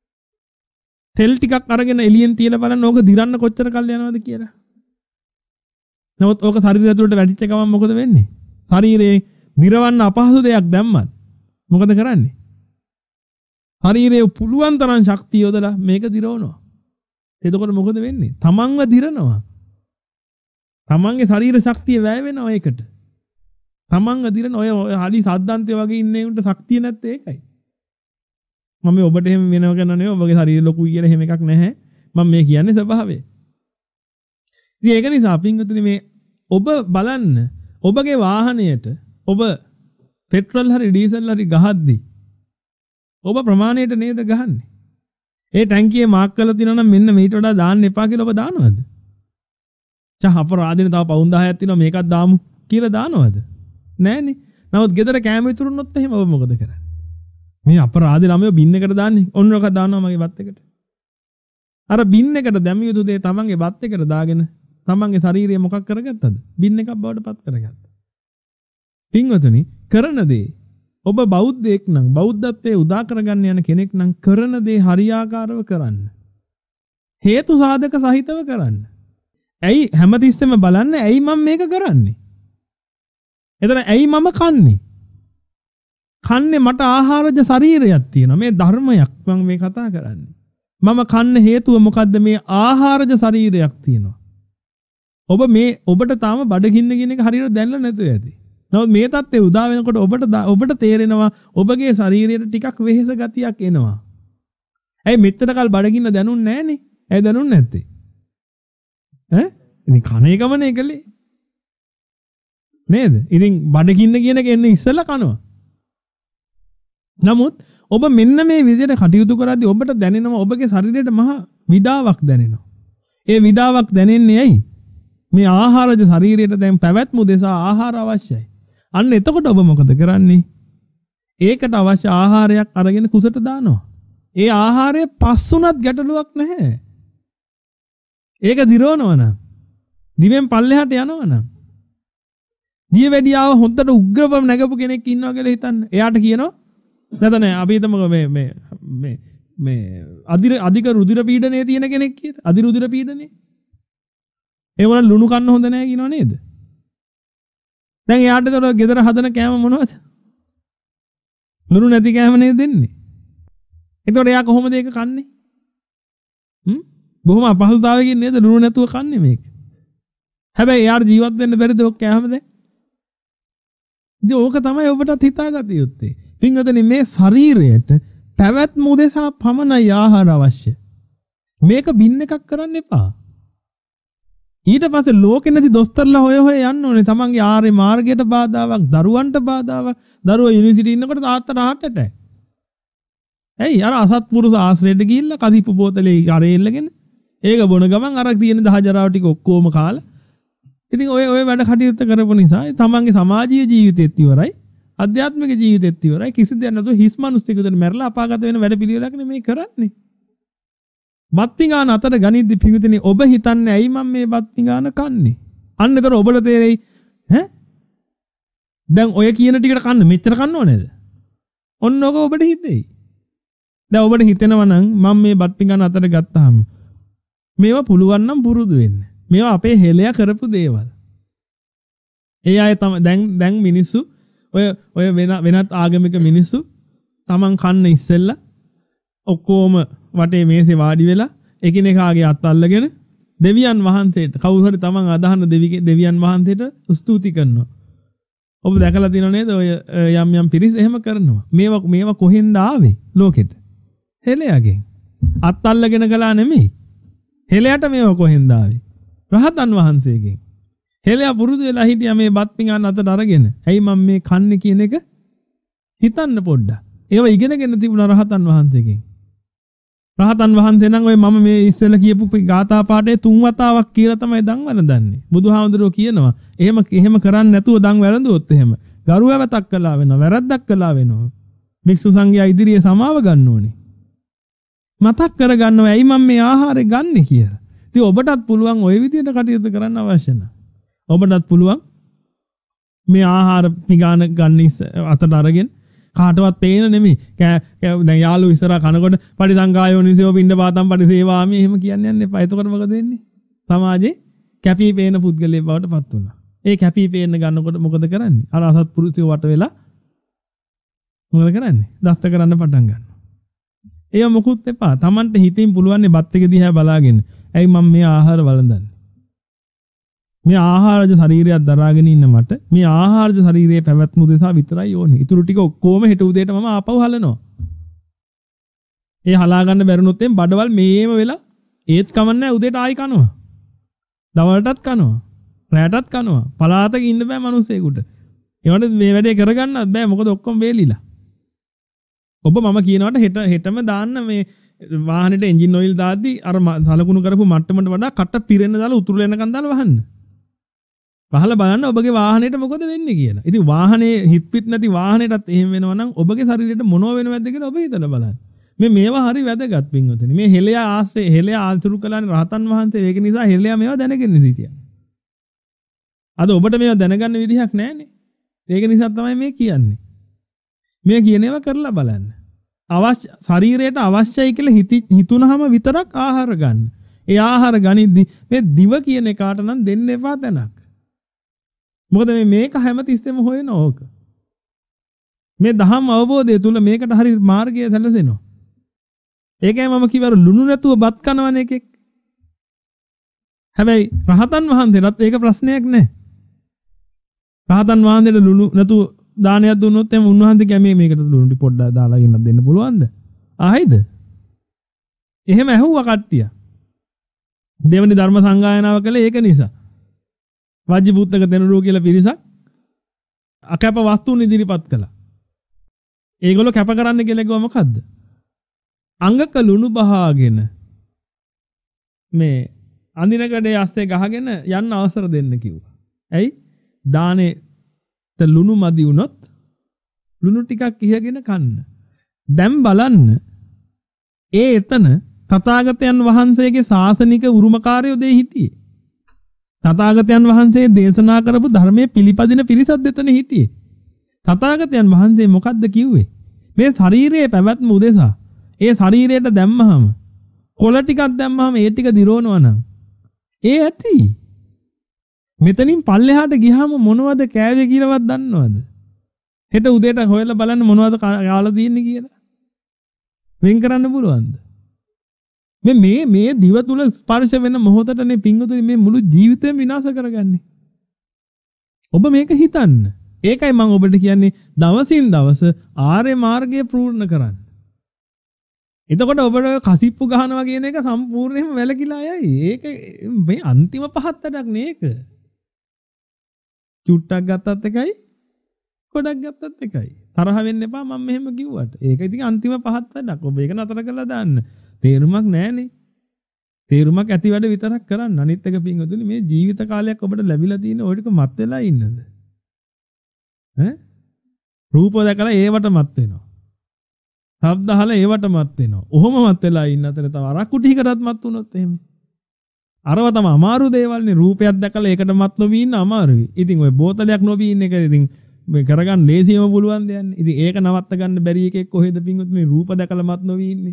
තෙල් ටිකක් අරගෙන එළියෙන් තියලා බලන්න ඕක දිරන්න කොච්චර කල් යනවද කියලා. නමුත් ඕක ශරීරය ඇතුළට වැටිච්ච ගමන් මොකද වෙන්නේ? ශරීරයේ දිරවන්න අපහසු දෙයක් දැම්මත් මොකද කරන්නේ? ශරීරයේ පුළුවන් තරම් ශක්තිය යොදලා මේක දිරවනවා. එතකොට මොකද වෙන්නේ? තමන්ව දිරනවා. තමන්ගේ ශරීර ශක්තිය වැය වෙනවා ඒකට. තමන්ව දිරන ඔය හරි සද්දන්තය වගේ ඉන්නේ උන්ට ශක්තිය නැත්තේ ඒකයි. මම මේ ඔබට එහෙම වෙනව කරන නෙවෙයි ඔබගේ ශරීර ලොකුයි කියලා එහෙම එකක් නැහැ. මම මේ කියන්නේ ස්වභාවය. ඉතින් ඒක නිසා පින්වතුනි මේ ඔබ බලන්න ඔබගේ වාහනයට ඔබ පෙට්‍රල් හරි ඩීසල් හරි ගහද්දී ඔබ ප්‍රමාණයට නේද ගහන්නේ? ඒ ටැංකියේ මාක් කරලා තියෙනවා නම් මෙන්න මේට වඩා දාන්න එපා කියලා ඔබ දානවද? චහ අපරාධිනේ තව පවුන් දහයක් තියෙනවා මේකත් දාමු කියලා දානවද? නෑනේ. නමුත් ගෙදර කෑම ඉතුරුනොත් එහෙම ඔබ මොකද කරන්නේ? මේ අපරාධේ ළමයෝ බින් එකට දාන්නේ. ඔන්න ඔක දානවා මගේ බත් එකට. අර බින් එකට දැමිය යුතු දේ තමන්ගේ බත් එකට දාගෙන තමන්ගේ ශරීරය මොකක් කරගත්තද? බින් එකක් බවට පත් කරගත්තා. පින්වතුනි කරන දේ ඔබ බෞද්ධයෙක් නම් බෞද්ධත්වයේ උදා කරගන්න යන කෙනෙක් නම් කරන දේ හරියාකාරව කරන්න. හේතු සාධක සහිතව කරන්න. ඇයි හැමතිස්සෙම බලන්න ඇයි මම මේක කරන්නේ? එතන ඇයි මම කන්නේ? කන්නේ මට ආහාරජ ශරීරයක් තියෙනවා. මේ ධර්මයක් මම මේ කතා කරන්නේ. මම කන්න හේතුව මොකද්ද? මේ ආහාරජ ශරීරයක් තියෙනවා. ඔබ මේ ඔබට තාම බඩගින්න කියන එක හරියට දැනලා නැතුව ඇති. නමුත් මේ தත්ත්වය උදා වෙනකොට ඔබට ඔබට තේරෙනවා ඔබගේ ශරීරයට ටිකක් වෙහෙස ගතියක් එනවා. ඇයි මෙච්චර කල් බඩගින්න දැනුන්නේ නැහනේ? ඇයි දැනුන්නේ නැත්තේ? ඈ? ඉතින් කන එකමනේ කළේ. නේද? ඉතින් බඩගින්න කියන එක එන්නේ ඉස්සෙල්ලා කනවා. නමුත් ඔබ මෙන්න මේ විදිහට කටයුතු කරද්දී ඔබට දැනෙනවා ඔබගේ ශරීරයට මහා විඩාවක් දැනෙනවා. ඒ විඩාවක් දැනෙන්නේ ඇයි? මේ ආහාරජ ශරීරයට දැන් පැවැත්ම උදෙසා ආහාර අවශ්‍යයි. අන්න එතකොට ඔබ මොකද කරන්නේ? ඒකට අවශ්‍ය ආහාරයක් අරගෙන කුසට දානවා. ඒ ආහාරය පස්සුණත් ගැටලුවක් නැහැ. ඒක දිරවනවා නම් දිවෙන් පල්ලෙහාට යනවා නම් දියවැඩියාව හොඳට උග්‍රවම නැගපු කෙනෙක් ඉන්නවා කියලා හිතන්න. එයාට කියනවා නැත නෑ අපි හිතමුකෝ මේ මේ මේ මේ අධිර අධික රුධිර පීඩනයේ තියෙන කෙනෙක් කියලා. අධි රුධිර පීඩනයේ. ඒවල ලුණු කන්න හොඳ නෑ කියනව නේද? දැන් එයාට ඒතර ගෙදර හදන කෑම මොනවද? ලුණු නැති කෑම නේද දෙන්නේ? ඒතකොට එයා කොහොමද ඒක කන්නේ? හ්ම්? බොහොම අපහසුතාවයකින් නේද ලුණු නැතුව කන්නේ මේක. හැබැයි එයාට ජීවත් වෙන්න බැරිද ඔක් කෑම දැන්? ඉතින් ඕක තමයි ඔබටත් හිතාගත යුත්තේ. පින්වතුනි මේ ශරීරයට පැවැත්ම උදෙසා පමණයි ආහාර අවශ්‍ය. මේක බින් එකක් කරන්න එපා. ඊට පස්සේ ලෝකෙ නැති දොස්තරලා හොය හොය යන්න ඕනේ. තමන්ගේ ආර්ය මාර්ගයට බාධාවක්, දරුවන්ට බාධාවක්. දරුවෝ යුනිවර්සිටි ඉන්නකොට තාත්තට heart attack. ඇයි අර අසත්පුරුෂ ආශ්‍රයයට ගිහිල්ලා කදිප්පු බෝතලේ අරේ එල්ලගෙන ඒක බොන ගමන් අර තියෙන දහජරාව ටික ඔක්කොම කාලා. ඉතින් ඔය ඔය වැඩ කටයුත්ත කරපු නිසා තමන්ගේ සමාජීය ජීවිතෙත් ඉවරයි. අධ්‍යාත්මික ජීවිතෙත් ඉවරයි. කිසි දෙයක් නැතුව හිස් මනුස්සයෙක් විතර මැරලා අපාගත වෙන වැඩ පිළිවෙලක් නෙමෙයි කරන්නේ. බත් පිඟාන අතර ගනිද්දි පිඟුතුනි ඔබ හිතන්නේ ඇයි මම මේ බත් පිඟාන කන්නේ? අන්න ඒතර ඔබට තේරෙයි ඈ දැන් ඔය කියන ටිකට කන්න මෙච්චර කන්න ඕනේද? ඔන්න ඔක ඔබට හිතෙයි. දැන් ඔබට හිතෙනවා නම් මම මේ බත් පිඟාන අතර ගත්තාම මේවා පුළුවන් නම් පුරුදු වෙන්න. මේවා අපේ හෙලයා කරපු දේවල්. ඒ අය තමයි දැන් දැන් මිනිස්සු ඔය ඔය වෙන වෙනත් ආගමික මිනිස්සු Taman කන්න ඉස්සෙල්ලා ඔක්කොම වටේ මේසේ වාඩි වෙලා එකිනෙකාගේ අත් අල්ලගෙන දෙවියන් වහන්සේට කවුරු හරි Taman අදහන දෙවියන් වහන්සේට ස්තුති කරනවා. ඔබ දැකලා තියෙනව නේද ඔය යම් යම් පිරිස් එහෙම කරනවා. මේවා මේවා කොහෙන්ද ආවේ ලෝකෙට? හෙලයාගෙන්. අත් අල්ලගෙන කළා නෙමෙයි. හෙලයට මේවා කොහෙන්ද ආවේ? රහතන් වහන්සේගෙන්. හෙලයා පුරුදු වෙලා හිටියා මේ බත් පිඟාන අතට අරගෙන. ඇයි මම මේ කන්නේ කියන එක හිතන්න පොඩ්ඩක්. ඒව ඉගෙනගෙන තිබුණා රහතන් වහන්සේගෙන්. රහතන් වහන්සේ නම් ඔය මම මේ ඉස්සෙල්ලා කියපු ගාථා පාඩේ තුන් වතාවක් කියලා තමයි දන් වළඳන්නේ. බුදුහාමුදුරුවෝ කියනවා එහෙම එහෙම කරන්නේ නැතුව දන් වැළඳුවොත් එහෙම ගරුවැවතක් කළා වෙනවා, වැරද්දක් කළා වෙනවා. භික්ෂු සංඝයා ඉදිරියේ සමාව ගන්න ඕනේ. මතක් කරගන්නවා ඇයි මම මේ ආහාරය ගන්නෙ කියලා. ඉතින් ඔබටත් පුළුවන් ওই විදිහට කටයුතු කරන්න අවශ්‍ය නැහැ. ඔබටත් පුළුවන් මේ ආහාර පිඟාන ගන්න අතට අරගෙන කාටවත් පේන නෙමෙයි. දැන් යාළුවෝ ඉස්සරහා කනකොට පරිසංගායෝනිසෝ පින්ඩපාතම් පරිසේවාමි එහෙම කියන්නේ යන්න එපා. එතකොට මොකද වෙන්නේ? සමාජේ කැපී පේන පුද්ගලයෙක් බවට පත් වුණා. ඒ කැපී පේන ගන්නකොට මොකද කරන්නේ? අර අසත්පුරුෂයෝ වට වෙලා මොකද කරන්නේ? දස්ත කරන්න පටන් ගන්නවා. ඒව මොකුත් එපා. Tamanට හිතින් පුළුවන් බත් එක දිහා බලාගෙන. ඇයි මම මේ ආහාර වළඳන්නේ? මේ ආහාරජ ශරීරයක් දරාගෙන ඉන්න මට මේ ආහාරජ ශරීරයේ පැවැත්ම උදෙසා විතරයි ඕනේ. ඊටු ටික ඔක්කොම හෙට උදේට මම ආපහු හලනවා. ඒ හලා ගන්න බැරුණොත් එම් බඩවල් මේම වෙලා ඒත් කමන්නේ උදේට ආයි කනවා. දවල්ටත් කනවා. රැටත් කනවා. පලාතක ඉන්න බෑ මිනිස්සෙකුට. ඒවට මේ වැඩේ කරගන්නත් බෑ මොකද ඔක්කොම වේලිලා. ඔබ මම කියනවාට හෙට හෙටම දාන්න මේ වාහනේට එන්ජින් ඔයිල් දාද්දි අර සලකුණු කරපු මට්ටමට වඩා කට පිරෙන්න දාලා උතුරු වෙනකන් දාලා වහන්න. පහල බලන්න ඔබගේ වාහනේට මොකද වෙන්නේ කියලා. ඉතින් වාහනේ හිට්පිට නැති වාහනේටත් එහෙම වෙනවා නම් ඔබගේ ශරීරයට මොනව වෙනවද කියලා ඔබ හිතලා බලන්න. මේ මේවා හරි වැදගත් පින්වතුනි. මේ හෙළයා ආශ්‍රය හෙළයා ආතුරු කළානේ රහතන් වහන්සේ. ඒක නිසා හෙළයා මේවා දැනගෙන සිටියා. අද ඔබට මේවා දැනගන්න විදිහක් නැහැනේ. ඒක නිසා තමයි මේ කියන්නේ. මේ කියන ඒවා කරලා බලන්න. අවශ්‍ය ශරීරයට අවශ්‍යයි කියලා හිතුනහම විතරක් ආහාර ගන්න. ඒ ආහාර ගනිද්දි මේ දිව කියන එකාට නම් දෙන්න එපා තැනක්. මොකද මේ මේක හැමතිස්සෙම හොයන ඕක. මේ දහම් අවබෝධය තුල මේකට හරි මාර්ගය සැලසෙනවා. ඒකයි මම කිව්වර ලුණු නැතුව බත් කනවන එකෙක්. හැබැයි රහතන් වහන්සේටත් ඒක ප්‍රශ්නයක් නෑ. රහතන් වහන්සේට ලුණු නැතුව දානයක් දුන්නොත් එම් උන්වහන්සේ කැමේ මේකට ලුණු ටි පොඩ්ඩක් දාලා ගෙනත් දෙන්න පුළුවන්ද? ආයිද? එහෙම ඇහුවා කට්ටිය. දෙවනි ධර්ම සංගායනාව කළේ ඒක නිසා. වජ්ජ පුත්තක තෙනුරුව කියලා පිරිසක් අකැප වස්තුන් ඉදිරිපත් කළා. ඒගොල්ලෝ කැප කරන්න කියලා කිව්වා මොකද්ද? අංගක ලුණු බහාගෙන මේ අඳිනකඩේ ඇස්සේ ගහගෙන යන්න අවසර දෙන්න කිව්වා. ඇයි? දානේට ලුණු මදි වුණොත් ලුණු ටිකක් ඉහගෙන කන්න. දැන් බලන්න ඒ එතන තථාගතයන් වහන්සේගේ ශාසනික උරුමකාරයෝ දෙයි හිටියේ. තථාගතයන් වහන්සේ දේශනා කරපු ධර්මයේ පිළිපදින පිරිසක් දෙතන හිටියේ. තථාගතයන් වහන්සේ මොකද්ද කිව්වේ? මේ ශරීරයේ පැවැත්ම උදෙසා ඒ ශරීරයට දැම්මහම කොළ ටිකක් දැම්මහම ඒ ටික දිරවනවා නම් ඒ ඇති. මෙතනින් පල්ලෙහාට ගියාම මොනවද කෑවේ කියලාවත් දන්නවද? හෙට උදේට හොයලා බලන්න මොනවද කාලා තියෙන්නේ කියලා. වෙන් කරන්න පුළුවන්ද? මේ මේ මේ දිව තුල ස්පර්ශ වෙන මොහොතටනේ පිංගුතුනි මේ මුළු ජීවිතේම විනාශ කරගන්නේ. ඔබ මේක හිතන්න. ඒකයි මම ඔබට කියන්නේ දවසින් දවස ආර්ය මාර්ගය පූර්ණ කරන්න. එතකොට ඔබට කසිප්පු ගහනවා කියන එක සම්පූර්ණයෙන්ම වැළකීලා යයි. ඒක මේ අන්තිම පහත් වැඩක් නේ ඒක. චුට්ටක් ගත්තත් එකයි ගොඩක් ගත්තත් එකයි. තරහ වෙන්න එපා මම මෙහෙම කිව්වට. ඒක ඉතින් අන්තිම පහත් වැඩක්. ඔබ ඒක නතර කරලා දාන්න. තේරුමක් නැහැනේ. තේරුමක් ඇති වැඩ විතරක් කරන්න. අනිත් එක පින්වතුනි මේ ජීවිත කාලයක් ඔබට ලැබිලා තියෙන ඔය ටික මත් වෙලා ඉන්නද? ඈ? රූප දැකලා ඒවට මත් වෙනවා. ශබ්ද අහලා ඒවට මත් වෙනවා. ඔහොම මත් වෙලා ඉන්න අතර තව අරක්කු ටිකකටත් මත් වුණොත් එහෙම. අරව තමයි අමාරු දේවල්නේ. රූපයක් දැකලා ඒකට මත් නොවී ඉන්න අමාරුයි. ඉතින් ඔය බෝතලයක් නොවී ඉන්න එක ඉතින් මේ කරගන්න ලේසියම පුළුවන් දෙයක්. ඉතින් ඒක නවත්ත ගන්න බැරි එකෙක් කොහෙද පින්වතුනි මේ රූප දැකලා මත් නොවී ඉන්නේ?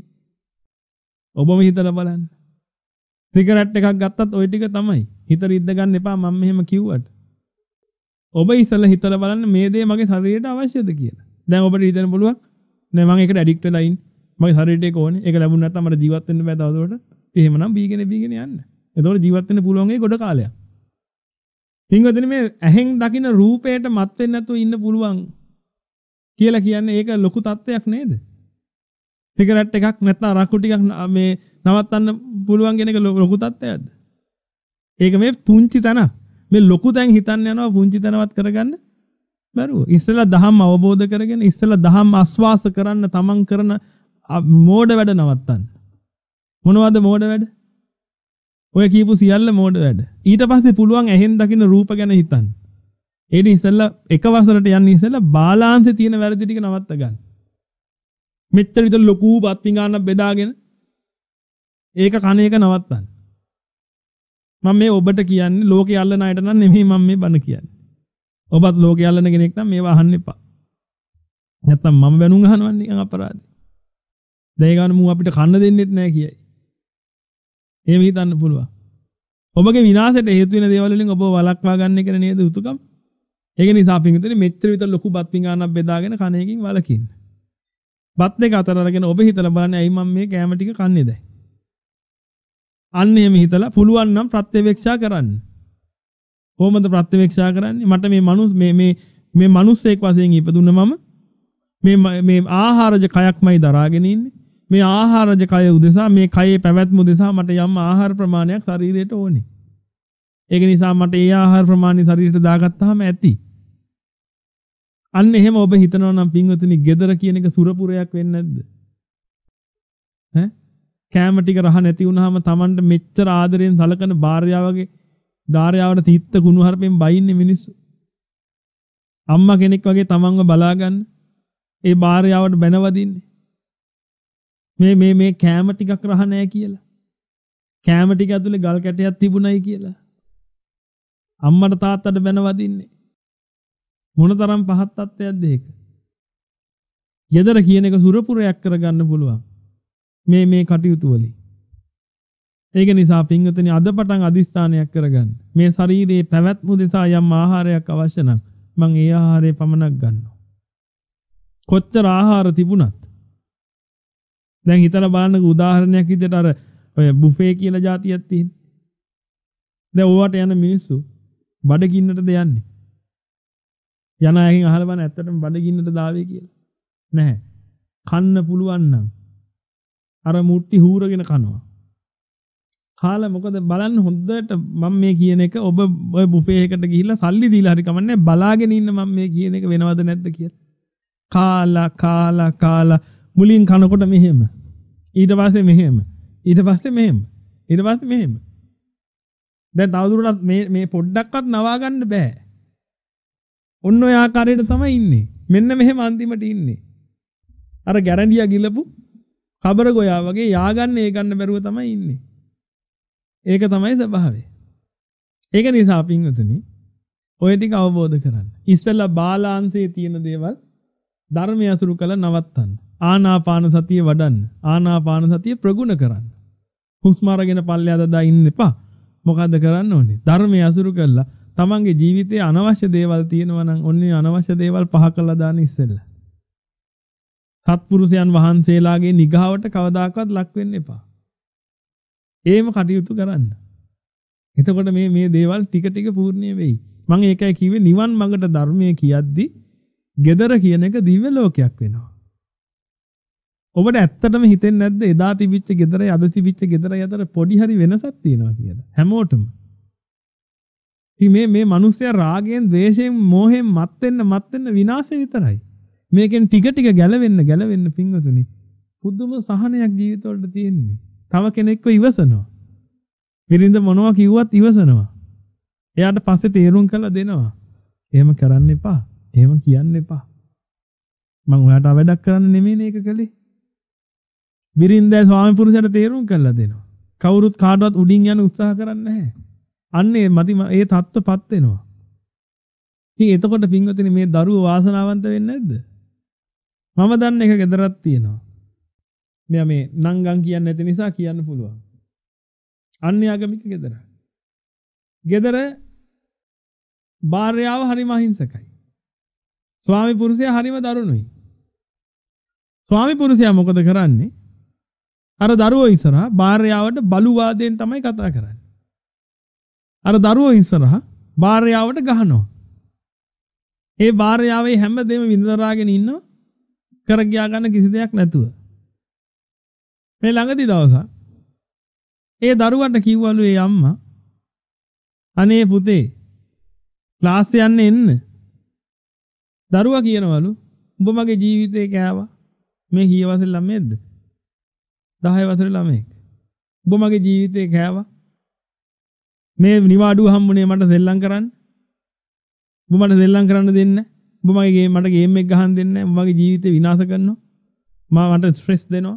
ඔබම හිතලා බලන්න. සිගරට් එකක් ගත්තත් ওই ටික තමයි. හිත රිද්ද ගන්න එපා මම මෙහෙම කිව්වට. ඔබ ඉස්සෙල්ලා හිතලා බලන්න මේ දේ මගේ ශරීරයට අවශ්‍යද කියලා. දැන් ඔබට හිතන්න පුළුවන් නෑ මම ඒකට ඇඩික්ට් වෙලා ඉන්නේ. මගේ ශරීරයට ඒක ඕනේ. ඒක ලැබුණ නැත්නම් මට ජීවත් වෙන්න බෑ තවදුරටත්. එහෙමනම් බීගෙන බීගෙන යන්න. එතකොට ජීවත් වෙන්න පුළුවන් ඒ ගොඩ කාලයක්. පින්වතුනි මේ ඇහෙන් දකින රූපයට මත් වෙන්න නැතුව ඉන්න පුළුවන් කියලා කියන්නේ ඒක ලොකු තත්ත්වයක් නේද? සිගරට් එකක් නැත්නම් අරක්කු ටිකක් මේ නවත්තන්න පුළුවන් කියන එක ලොකු තත්ත්වයක්ද? ඒක මේ පුංචි තැනක්. මේ ලොකු තැන් හිතන්න යනවා පුංචි තැනවත් කරගන්න බැරුව. ඉස්සෙල්ලා දහම් අවබෝධ කරගෙන ඉස්සෙල්ලා දහම් ආස්වාස කරන්න තමන් කරන මෝඩ වැඩ නවත්තන්න. මොනවද මෝඩ වැඩ? ඔය කියපු සියල්ල මෝඩ වැඩ. ඊට පස්සේ පුළුවන් ඇහෙන් දකින්න රූප ගැන හිතන්න. ඒනි ඉස්සෙල්ලා එක වසරට යන්නේ ඉස්සෙල්ලා බාලාංශේ තියෙන වැරදි ටික නවත්ත ගන්න. මෙච්චර විතර ලොකු බත් පිඟානක් බෙදාගෙන ඒක කණ එක නවත්තන්න. මම මේ ඔබට කියන්නේ ලෝකේ අල්ලන අයට නම් නෙමෙයි මම මේ බණ කියන්නේ. ඔබත් ලෝකේ අල්ලන කෙනෙක් නම් මේවා අහන්න එපා. නැත්තම් මම බැනුම් අහනවා නිකන් අපරාධයි. දැන් ගන්න මූ අපිට කන්න දෙන්නෙත් නැහැ කියයි. එහෙම හිතන්න පුළුවන්. ඔබගේ විනාශයට හේතු වෙන දේවල් වලින් ඔබ වළක්වා ගන්න එක නේද උතුකම්? ඒක නිසා පින්විතනේ මෙච්චර විතර ලොකු බත් පිඟානක් බෙදාගෙන කණ එකකින් වළකින්න. බත් දෙක අතර අරගෙන ඔබ හිතලා බලන්න ඇයි මම මේ කැම ටික කන්නේ දැන්? අන්න එහෙම හිතලා පුළුවන් නම් ප්‍රත්‍යවේක්ෂා කරන්න. කොහොමද ප්‍රත්‍යවේක්ෂා කරන්නේ? මට මේ මනුස් මේ මේ මේ මිනිස්සෙක් වශයෙන් ඉපදුන මම මේ මේ ආහාරජ කයක්මයි දරාගෙන ඉන්නේ. මේ ආහාරජ කය උදෙසා මේ කයේ පැවැත්ම උදෙසා මට යම් ආහාර ප්‍රමාණයක් ශරීරයට ඕනේ. ඒක නිසා මට ඒ ආහාර ප්‍රමාණය ශරීරයට දාගත්තාම ඇති. අන්න එහෙම ඔබ හිතනවා නම් පින්වතුනි gedara කියන එක සුරපුරයක් වෙන්නේ නැද්ද? ඈ කැම ටික රහ නැති වුනහම Tamanට මෙච්චර ආදරෙන් සලකන භාර්යාවගේ ධාර්යාවට තීත්ත කුණු හරපෙන් බයින්නේ මිනිස්සු. අම්මා කෙනෙක් වගේ Tamanව බලා ගන්න. ඒ භාර්යාවට බැනවදින්නේ. මේ මේ මේ කැම ටිකක් රහ නැහැ කියලා. කැම ටික ඇතුලේ ගල් කැටයක් තිබුණයි කියලා. අම්මට තාත්තට බැනවදින්නේ. මොනතරම් පහත් තත්ත්වයක්ද ඒක? gedara කියන එක සුරපුරයක් කරගන්න පුළුවන්. මේ මේ කටයුතු වලින්. ඒක නිසා පින්වතුනි අද පටන් අදිස්ථානයක් කරගන්න. මේ ශරීරයේ පැවැත්ම උදෙසා යම් ආහාරයක් අවශ්‍ය නම් මං ඒ ආහාරය පමණක් ගන්නවා. කොච්චර ආහාර තිබුණත් දැන් හිතලා බලන්නකෝ උදාහරණයක් විදිහට අර ඔය බුෆේ කියලා જાතියක් තියෙන්නේ. දැන් ඕවට යන මිනිස්සු බඩගින්නටද යන්නේ? යන අයගෙන් අහලා බලන්න ඇත්තටම බඩගින්නට දාවේ කියලා. නැහැ. කන්න පුළුවන් නම් අර මුට්ටි හූරගෙන කනවා. කාලා මොකද බලන්න හොඳට මම මේ කියන එක ඔබ ඔය බුෆේ එකට ගිහිල්ලා සල්ලි දීලා හරි කමන්නේ බලාගෙන ඉන්න මම මේ කියන එක වෙනවද නැද්ද කියලා. කාලා කාලා කාලා මුලින් කනකොට මෙහෙම. ඊට පස්සේ මෙහෙම. ඊට පස්සේ මෙහෙම. ඊට පස්සේ මෙහෙම. දැන් තවදුරටත් මේ මේ පොඩ්ඩක්වත් නවා ගන්න බෑ. ඔන්න ඔය ආකාරයට තමයි ඉන්නේ. මෙන්න මෙහෙම අන්තිමට ඉන්නේ. අර ගැරන්ඩියා ගිලපු කබර ගෝයා වගේ යාගන්න ඒ ගන්න බැරුව තමයි ඉන්නේ. ඒක තමයි ස්වභාවය. ඒක නිසා පින්වතුනි ඔය ටික අවබෝධ කරගන්න. ඉස්සෙල්ලා බාලාංශයේ තියෙන දේවල් ධර්මය අසුරු කළ නවත්තන්න. ආනාපාන සතිය වඩන්න. ආනාපාන සතිය ප්‍රගුණ කරන්න. හුස්ම අරගෙන පල්ලෙහාට දා ඉන්න එපා. මොකද්ද කරන්න ඕනේ? ධර්මය අසුරු කළා තමන්ගේ ජීවිතයේ අනවශ්‍ය දේවල් තියෙනවා නම් ඔන්නේ අනවශ්‍ය දේවල් පහ කළා දාන්න ඉස්සෙල්ලා. සත්පුරුෂයන් වහන්සේලාගේ නිගාවට කවදාකවත් ලක් වෙන්න එපා. ඒම කටයුතු කරන්න. එතකොට මේ මේ දේවල් ටික ටික පූර්ණිය වෙයි. මම ඒකයි කිව්වේ නිවන් මඟට ධර්මයේ කියද්දි gedara කියන එක දිව්‍ය ලෝකයක් වෙනවා. ඔබට ඇත්තටම හිතෙන්නේ නැද්ද එදා තිබිච්ච gedara අද තිබිච්ච gedara අතර පොඩි හරි වෙනසක් තියෙනවා කියලා? හැමෝටම. ඉතින් මේ මේ මිනිස්සයා රාගයෙන්, ද්වේෂයෙන්, මෝහයෙන් මත් වෙන්න මත් වෙන්න විනාශය විතරයි. මේකෙන් ටික ටික ගැලවෙන්න ගැලවෙන්න පින්වතුනි පුදුම සහනයක් ජීවිතවලට තියෙන්නේ. තව කෙනෙක්ව ඉවසනවා. පිරින්ද මොනවා කිව්වත් ඉවසනවා. එයාට පස්සේ තේරුම් කරලා දෙනවා. එහෙම කරන්න එපා. එහෙම කියන්න එපා. මං ඔයාට වැඩක් කරන්න නෙමෙයි මේක කළේ. බිරින්දයි ස්වාමි පුරුෂයාට තේරුම් කරලා දෙනවා. කවුරුත් කාටවත් උඩින් යන්න උත්සාහ කරන්නේ නැහැ. අන්නේ මදි ඒ தත්ත්වපත් වෙනවා. ඉතින් එතකොට පින්වතුනි මේ දරුවෝ වාසනාවන්ත වෙන්නේ නැද්ද? මම දන්න එක ගෙදරක් තියෙනවා. මෙයා මේ නංගන් කියන්නේ නැති නිසා කියන්න පුළුවන්. අන්‍ය ආගමික ගෙදර. ගෙදර භාර්යාව හරිම අහිංසකයි. ස්වාමි පුරුෂයා හරිම දරුණුයි. ස්වාමි පුරුෂයා මොකද කරන්නේ? අර දරුවෝ ඉස්සරහා භාර්යාවට බලු වාදයෙන් තමයි කතා කරන්නේ. අර දරුවෝ ඉස්සරහා භාර්යාවට ගහනවා. ඒ භාර්යාවේ හැමදේම විඳලාගෙන ඉන්නවා. කර ගියා ගන්න කිසි දෙයක් නැතුව. මේ ළඟදී දවසක් ඒ දරුවන්ට කිව්වලු ඒ අම්මා අනේ පුතේ ක්ලාස් යන්න එන්න. දරුවා කියනවලු උඹ මගේ ජීවිතේ කෑවා. මේ කී වසරේ ළමයේද? දහය වසරේ ළමයෙක්. ඔබ මගේ ජීවිතේ කෑවා. මේ නිවාඩුව හම්බුනේ මට සෙල්ලම් කරන්න. ඔබ මට සෙල්ලම් කරන්න දෙන්නේ නැහැ. ඔබ මගේ මට ගේම් එක ගහන්න දෙන්නේ නැහැ. ඔබ මගේ ජීවිතේ විනාශ කරනවා. මා මට ස්ට්‍රෙස් දෙනවා.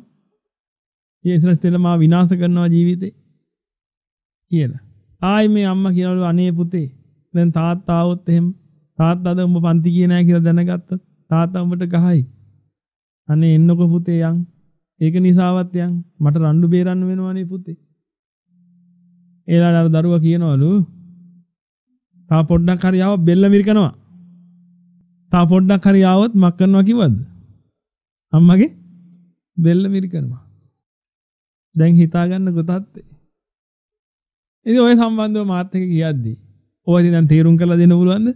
ඒ ස්ට්‍රෙස් දෙලා මා විනාශ කරනවා ජීවිතේ. කියලා. ආයි මේ අම්මා කියනවලු අනේ පුතේ දැන් තාත්තා આવොත් එහෙම තාත්තාද උඹ පන්ති ගියේ නැහැ කියලා දැනගත්තොත් තාත්තා උඹට ගහයි. අනේ එන්නකො පුතේ යන්. ඒක නිසාවත් යන් මට රණ්ඩු බේරන්න වෙනවනේ පුතේ. ඒලාට අර දරුවා කියනවලු තා පොඩ්ඩක් හරි ආව බෙල්ල මිරිකනවා. තා පොඩ්ඩක් හරි ආවොත් මක් කරනවා කිව්වද? අම්මගේ බෙල්ල මිරිකනවා. දැන් හිතා ගන්නකො තාත්තේ. ඉතින් ඔය සම්බන්ධව මාත් එක්ක කියද්දි ඔය ඉතින් දැන් තීරුම් කරලා දෙන්න පුළුවන්ද?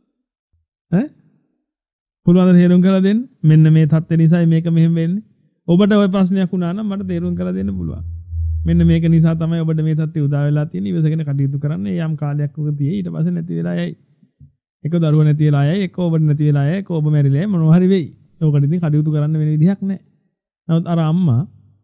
ඈ? පුළුවන්ද තීරුම් කරලා දෙන්න? මෙන්න මේ தත්ත්ව නිසායි මේක මෙහෙම වෙන්නේ. ඔබට ওই ප්‍රශ්නයක් වුණා නම් මට තීරුම් කරලා දෙන්න පුළුවන්. මෙන්න මේක නිසා තමයි ඔබට මේ தත්ත්වය උදා වෙලා තියෙන්නේ. ඉවසගෙන කටයුතු කරන්න. යම් කාලයක් උග තියෙයි. ඊට පස්සේ නැති වෙලා යයි. එක දරුව නැති වෙලා යයි. එක ඔබට නැති වෙලා යයි. එක ඔබ මැරිලා යයි. මොනවා හරි වෙයි. ඕකට ඉතින් කටයුතු කරන්න වෙන විදිහක් නැහැ. නමුත් අර අම්මා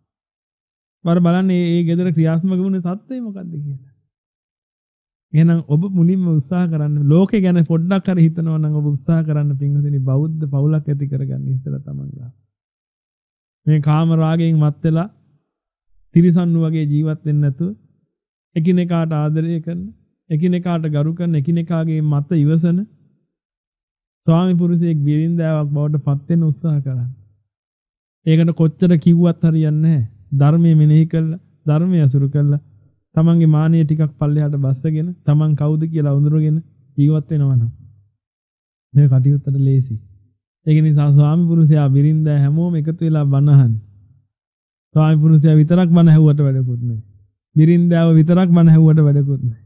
වර බලන්නේ මේ ගෙදර ක්‍රියාත්මක වුණේ தත්ත්වය මොකද්ද කියලා. එහෙනම් ඔබ මුලින්ම උත්සාහ කරන්න ලෝකේ ගැන පොඩ්ඩක් හරි හිතනවා නම් ඔබ උත්සාහ කරන්න පින්වතුනි බෞද්ධ පවුලක් ඇති කරගන්න ඉස්සෙල්ලා තමන් ගා. මේ කාම රාගයෙන් මත් වෙලා තිරිසන්නු වගේ ජීවත් වෙන්නේ නැතුව එකිනෙකාට ආදරය කරන, එකිනෙකාට ගරු කරන, එකිනෙකාගේ මත ඉවසන ස්වාමි පුරුෂයෙක් බිරින්දාවක් බවට පත් වෙන්න උත්සාහ කරන්න. ඒකට කොච්චර කිව්වත් හරියන්නේ නැහැ. ධර්මයේ මෙනෙහි කළා, ධර්මයේ අසුරු කළා තමන්ගේ මානිය ටිකක් පල්ලෙහාට බස්සගෙන තමන් කවුද කියලා උඳුරගෙන ජීවත් වෙනවා නම් මේ කටයුත්තට ලේසි. ඒක නිසා ස්වාමි පුරුෂයා බිරින්දා හැමෝම එකතු වෙලා බණ අහන්න. ස්වාමි පුරුෂයා විතරක් බණ ඇහුවට වැඩකුත් නැහැ. බිරින්දාව විතරක් බණ ඇහුවට වැඩකුත් නැහැ.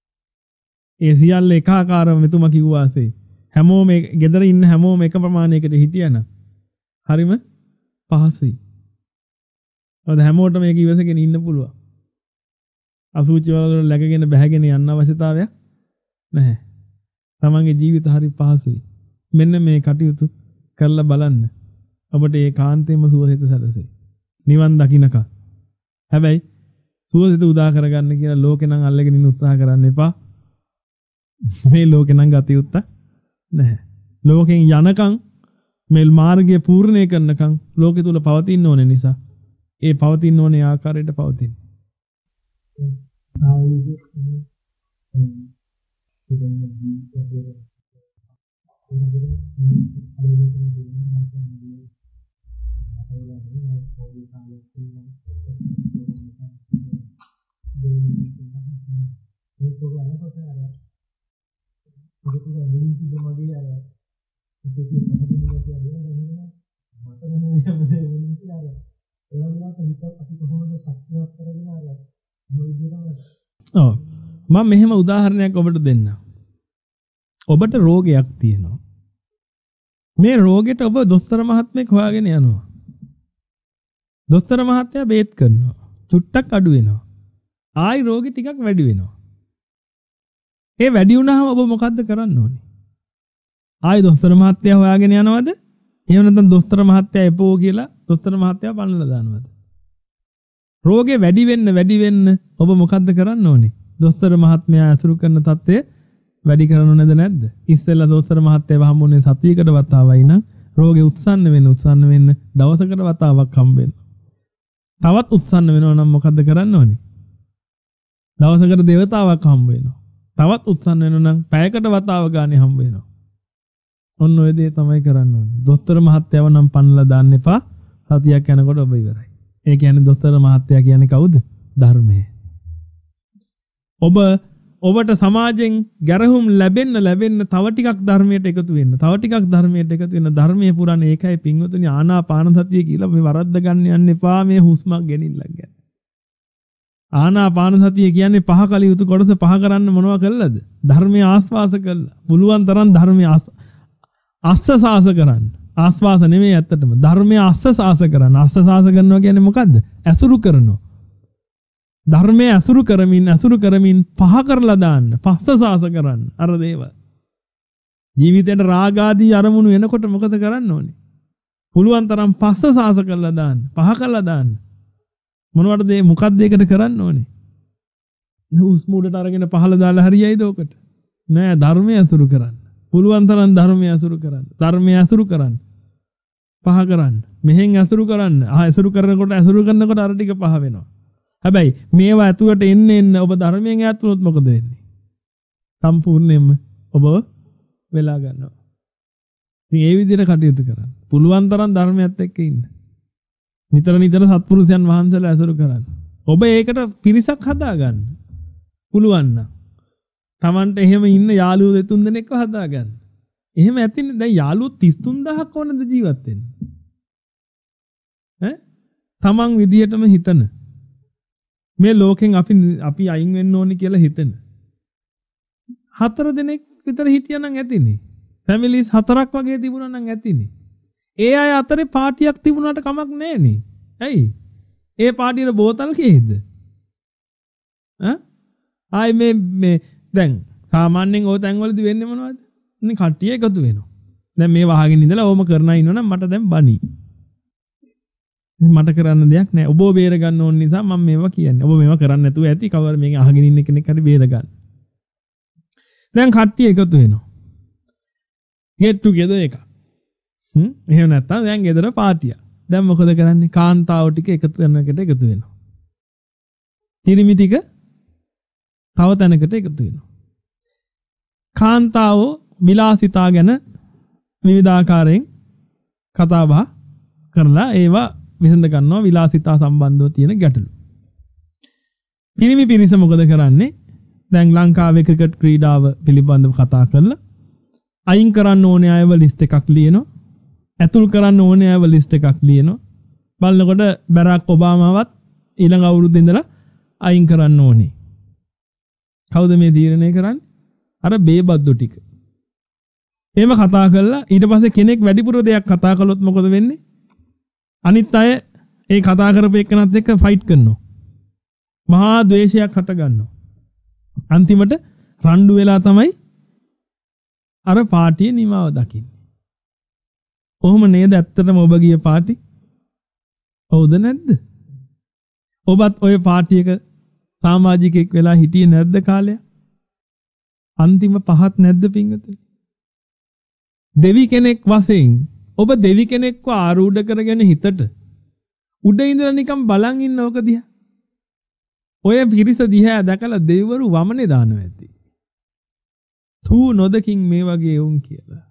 ඒ සියල්ල එකාකාරව මෙතුමා කිව්වාසේ හැමෝම ගෙදර ඉන්න හැමෝම එක ප්‍රමාණයකට හිටියනම් හරිම පහසුයි. ඔද හැමෝටම මේක ඉවසගෙන ඉන්න පුළුවන්. අසුචි වල läගගෙන බැහැගෙන යන්න අවශ්‍යතාවයක් නැහැ. තමන්ගේ ජීවිත හරි පහසුයි. මෙන්න මේ කටයුතු කරලා බලන්න. ඔබට ඒ කාන්තේම සුවසිත සැලසෙයි. නිවන් දකින්නකම්. හැබැයි සුවසිත උදා කරගන්න කියලා ලෝකේ නම් අල්ලගෙන ඉන්න උත්සාහ කරන්න එපා. මේ ලෝකේ නම් ගතියුත්ත නැහැ. ලෝකෙන් යනකම් මේ මාර්ගය පූර්ණේ කරනකම් ලෝකෙ තුල පවතින්න ඕනේ නිසා ඒ පවතින්න ඕනේ ආකාරයට පවතින. ඔව් මම මෙහෙම උදාහරණයක් ඔබට දෙන්නම්. ඔබට රෝගයක් තියෙනවා. මේ රෝගෙට ඔබ දොස්තර මහත්මයෙක් හොයාගෙන යනවා. දොස්තර මහත්තයා බේත් කරනවා. චුට්ටක් අඩු වෙනවා. ආයි රෝගෙ ටිකක් වැඩි වෙනවා. ඒ වැඩි වුණාම ඔබ මොකද්ද කරන්න ඕනේ? ආයි දොස්තර මහත්තයා හොයාගෙන යනවද? එහෙම නැත්නම් දොස්තර මහත්තයා එපෝ කියලා දොස්තර මහත්තයා පන්නලා දානවද? රෝගේ වැඩි වෙන්න වැඩි වෙන්න ඔබ මොකද්ද කරන්න ඕනේ? දොස්තර මහත්මයා අසුරු කරන තත්ත්වය වැඩි කරනව නේද නැද්ද? ඉස්සෙල්ලා දොස්තර මහත්තයා හම්බුනේ සතියකට වතාවයි නම් රෝගේ උත්සන්න වෙන්න උත්සන්න වෙන්න දවසකට වතාවක් හම්බ වෙනවා. තවත් උත්සන්න වෙනවා නම් මොකද්ද කරන්න ඕනේ? දවසකට දෙවතාවක් හම්බ වෙනවා. තවත් උත්සන්න වෙනවා නම් පැයකට වතාව ගානේ හම්බ වෙනවා. ඔන්න ඔය දේ තමයි කරන්න ඕනේ. දොස්තර මහත්තයව නම් පන්නලා දාන්න එපා. සතියක් යනකොට ඔබ ඉවරයි. ඒ කියන්නේ දොස්තර මහත්තයා කියන්නේ කවුද? ධර්මය. ඔබ ඔබට සමාජයෙන් ගැරහුම් ලැබෙන්න ලැබෙන්න තව ටිකක් ධර්මයට එකතු වෙන්න. තව ටිකක් ධර්මයට එකතු වෙන්න. ධර්මයේ පුරාණ ඒකයි පින්වතුනි ආනාපාන සතිය කියලා මේ වරද්ද ගන්න යන්න එපා මේ හුස්මක් ගෙනින්නක් ගැන. ආනාපාන සතිය කියන්නේ පහ කල යුතු කොටස පහ කරන්න මොනවා කළාද? ධර්මයේ ආස්වාස කළා. පුළුවන් තරම් ධර්මයේ ආස්වාස කරන්න. ආස්වාස නෙමෙයි ඇත්තටම ධර්මයේ ආස්වාස කරන්න. ආස්වාස කරනවා කියන්නේ මොකද්ද? ඇසුරු කරනවා. ධර්මයේ ඇසුරු කරමින් ඇසුරු කරමින් පහ කරලා දාන්න. පස්සසාස කරන්න. අර දේවල්. ජීවිතේට රාග ආදී අරමුණු එනකොට මොකද කරන්න ඕනේ? පුළුවන් තරම් පස්සසාස කරලා දාන්න. පහ කරලා දාන්න. මොනවටද මේ මොකක්ද ඒකට කරන්න ඕනේ? හුස්ම උඩට අරගෙන පහළ දාලා හරියයිද ඔකට? නෑ ධර්මය අසුරු කරන්න. පුළුවන් තරම් ධර්මය අසුරු කරන්න. ධර්මය අසුරු කරන්න. පහ කරන්න. මෙහෙන් අසුරු කරන්න. ආ අසුරු කරනකොට අසුරු කරනකොට අර ටික පහ වෙනවා. හැබැයි මේවා ඇතුළට එන්න එන්න ඔබ ධර්මයෙන් ඈත් වුණොත් මොකද වෙන්නේ? සම්පූර්ණයෙන්ම ඔබ වෙලා ගන්නවා. ඉතින් ඒ විදිහට කටයුතු කරන්න. පුළුවන් තරම් ධර්මයත් එක්ක ඉන්න. නිතර නිතර සත්පුරුෂයන් වහන්සේලා අසුරු කරන්න. ඔබ ඒකට පිරිසක් හදා ගන්න. පුළුවන් නම් Tamanට එහෙම ඉන්න යාළුවෝ දෙතුන් දෙනෙක්ව හදා ගන්න. එහෙම ඇතිනේ දැන් යාළුවෝ තිස් තුන් දහසක් ඕනද ජීවත් වෙන්න. ඈ Taman විදියටම හිතන. මේ ලෝකෙන් අපි අපි අයින් වෙන්න ඕනේ කියලා හිතන. හතර දෙනෙක් විතර හිටියනම් ඇතිනේ. ෆැමිලිස් හතරක් වගේ තිබුණා නම් ඇතිනේ. ඒ අය අතරේ පාටියක් තිබුණාට කමක් නැහැනේ. ඇයි? ඒ පාටියේ බෝතල් කීයද? ඈ? ආයි මේ මේ දැන් සාමාන්‍යයෙන් ඕ තැන්වලදී වෙන්නේ මොනවද? ඉතින් කට්ටිය එකතු වෙනවා. දැන් මේ වහගෙන ඉඳලා ඕම කරනා ඉන්නවනම් මට දැන් බනි. මට කරන්න දෙයක් නැහැ. ඔබ බේර ගන්න ඕන නිසා මම මේවා කියන්නේ. ඔබ මේවා කරන්නේ නැතුව ඇති කවර මේක අහගෙන ඉන්න කෙනෙක් හරි බේර ගන්න. දැන් කට්ටිය එකතු වෙනවා. get together එක. හ්ම් එහෙම නැත්තම් දැන් ගෙදර පාටියක්. දැන් මොකද කරන්නේ? කාන්තාව ටික එකතු කරනකට එකතු වෙනවා. පිරිමි ටික තව තැනකට එකතු වෙනවා. කාන්තාව විලාසිතා ගැන විවිධාකාරයෙන් කතා බහ කරලා ඒවා විසඳ ගන්නවා විලාසිතා සම්බන්ධව තියෙන ගැටලු. පිරිමි පිරිස මොකද කරන්නේ? දැන් ලංකාවේ ක්‍රිකට් ක්‍රීඩාව පිළිබඳව කතා කරලා අයින් කරන්න ඕනේ අයව ලිස්ට් එකක් ලියනවා. ඇතුල් කරන්න ඕනේ අයව ලිස්ට් එකක් ලියනවා. බලනකොට බරාක් ඔබාමාවත් ඊළඟ අවුරුද්දේ ඉඳලා අයින් කරන්න ඕනේ. කවුද මේ තීරණය කරන්නේ? අර බේබද්දු ටික. එහෙම කතා කරලා ඊට පස්සේ කෙනෙක් වැඩිපුර දෙයක් කතා කළොත් මොකද වෙන්නේ? අනිත් අය ඒ කතා කරපු එක්කනත් එක්ක ෆයිට් කරනවා. මහා ද්වේෂයක් හට ගන්නවා. අන්තිමට රණ්ඩු වෙලා තමයි අර පාටිය නිමාව දකින්නේ. කොහොම නේද ඇත්තටම ඔබ ගිය පාටි? හවුද නැද්ද? ඔබත් ඔය පාටියක සමාජිකෙක් වෙලා හිටියේ නැද්ද කාලයක්? අන්තිම පහත් නැද්ද පින්වතුනි? දෙවි කෙනෙක් වශයෙන් ඔබ දෙවි කෙනෙක්ව ආරූඪ කරගෙන හිතට උඩ ඉඳලා නිකන් බලන් ඉන්න ඕක දිහා. ඔය පිරිස දිහා දැකලා දෙවිවරු වමනේ දානවා ඇති. තූ නොදකින් මේ වගේ වුන් කියලා.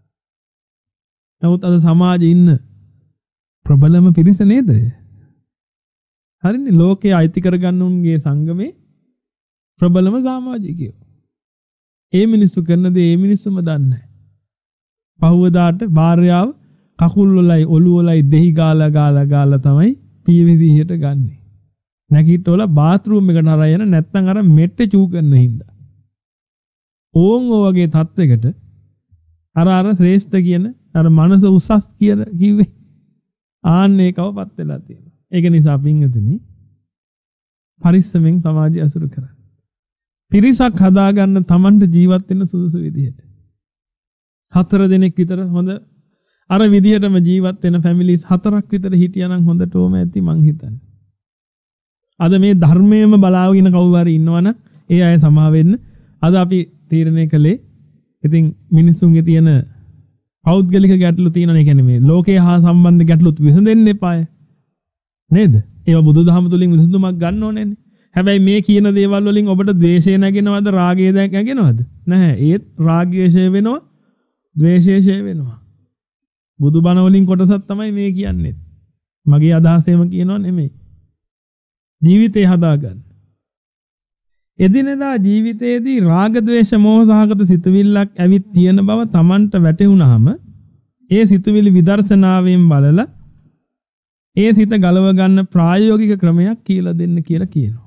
නමුත් අද සමාජයේ ඉන්න ප්‍රබලම පිරිස නේද? හරිනේ ලෝකයේ අයිති කරගන්නුන්ගේ සංගමේ ප්‍රබලම සමාජිකයෝ. ඒ මිනිස්සු කරන දේ ඒ මිනිස්සුම දන්නේ නැහැ. පහුවදාට භාර්යාව කකුල් වලයි ඔළුව වලයි දෙහි ගාලා ගාලා ගාලා තමයි පීවිදිහට ගන්නෙ. නැගිටවල බාත්රූම් එකට හරහා යන නැත්නම් අර මෙට්ටේ චූ කරන හින්දා. ඕන් ඔය වගේ තත්යකට අර අර ශ්‍රේෂ්ඨ කියන අර මනස උසස් කියන කිව්වේ ආන්නේකවපත් වෙලා තියෙනවා. ඒක නිසා පින්වතුනි පරිස්සමෙන් සමාජය අසුරු කරන්න. පිරිසක් හදාගන්න Tamanට ජීවත් වෙන්න සුදුසු විදිහට. හතර දෙනෙක් විතර හොඳ අර විදිහටම ජීවත් වෙන ෆැමිලිස් හතරක් විතර හිටියානම් හොඳටම ඇති මං හිතන්නේ. අද මේ ධර්මයේම බලාගෙන කවුරු හරි ඉන්නවනම් ඒ අය සමා වෙන්න. අද අපි තීරණය කළේ ඉතින් මිනිස්සුන්ගේ තියෙන පෞද්ගලික ගැටලු තියෙනවා. ඒ කියන්නේ මේ ලෝකයේ හා සම්බන්ධ ගැටලුත් විසඳෙන්න එපාය. නේද? ඒවා බුදුදහම තුලින් විසඳුමක් ගන්න ඕනේනේ. හැබැයි මේ කියන දේවල් වලින් ඔබට ද්වේෂය නැගෙනවද රාගය නැගෙනවද? නැහැ. ඒත් රාගය ෂේ වෙනවා, ද්වේෂය ෂේ වෙනවා. බුදුබණ වලින් කොටසක් තමයි මේ කියන්නේ. මගේ අදහසෙම කියනව නෙමෙයි. ජීවිතේ හදාගන්න. එදිනෙදා ජීවිතයේදී රාග ද්වේෂ මෝහ සහගත සිතුවිල්ලක් ඇවිත් තියෙන බව Tamanට වැටහුණාම ඒ සිතුවිලි විදර්ශනාවෙන් බලලා ඒ සිත ගලව ගන්න ප්‍රායෝගික ක්‍රමයක් කියලා දෙන්න කියලා කියනවා.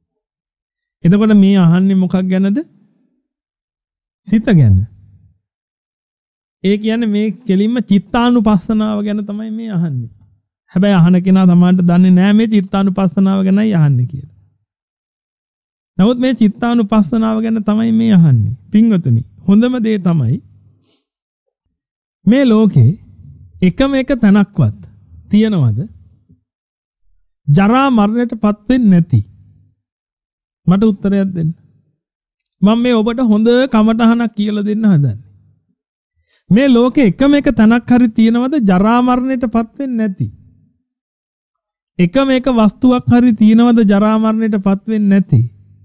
එතකොට මේ අහන්නේ මොකක් ගැනද? සිත ගැන. ඒ කියන්නේ මේ කෙලින්ම චිත්තානුපස්සනාව ගැන තමයි මේ අහන්නේ. හැබැයි අහන කෙනා Tamanට දන්නේ නැහැ මේ චිත්තානුපස්සනාව ගැනයි අහන්නේ කියලා. නමුත් මේ චිත්තානුපස්සනාව ගැන තමයි මේ අහන්නේ. පින්වතුනි, හොඳම දේ තමයි මේ ලෝකේ එකම එක තැනක්වත් තියනවද ජරා මරණයටපත් වෙන්නේ නැති? මට උත්තරයක් දෙන්න. මම මේ ඔබට හොඳ කමටහනක් කියලා දෙන්න හදන්නේ. මේ ලෝකේ එකම එක තැනක් හරි තියෙනවද ජරා මරණයටපත් වෙන්නේ නැති? එකම එක වස්තුවක් හරි තියෙනවද ජරා මරණයටපත් වෙන්නේ නැති?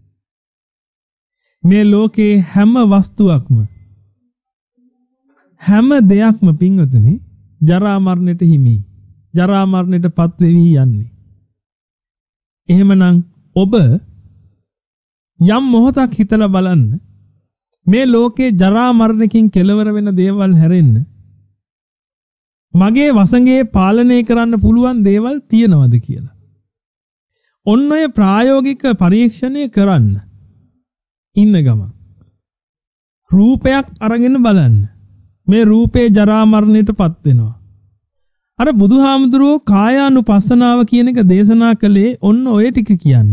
මේ ලෝකේ හැම වස්තුවක්ම හැම දෙයක්ම පින්වතුනි ජරා මරණයට හිමි. ජරා මරණයටපත් වෙවි යන්නේ. එහෙමනම් ඔබ යම් මොහොතක් හිතලා බලන්න මේ ලෝකේ ජරා මරණකින් කෙලවර වෙන දේවල් හැරෙන්න මගේ වසඟේ පාලනය කරන්න පුළුවන් දේවල් තියෙනවද කියලා. ඔන්න ඔය ප්‍රායෝගික පරීක්ෂණය කරන්න ඉන්න ගමන් රූපයක් අරගෙන බලන්න. මේ රූපේ ජරා මරණයටපත් වෙනවා. අර බුදුහාමුදුරුවෝ කායානුපස්සනාව කියන එක දේශනා කළේ ඔන්න ඔය ටික කියන්න.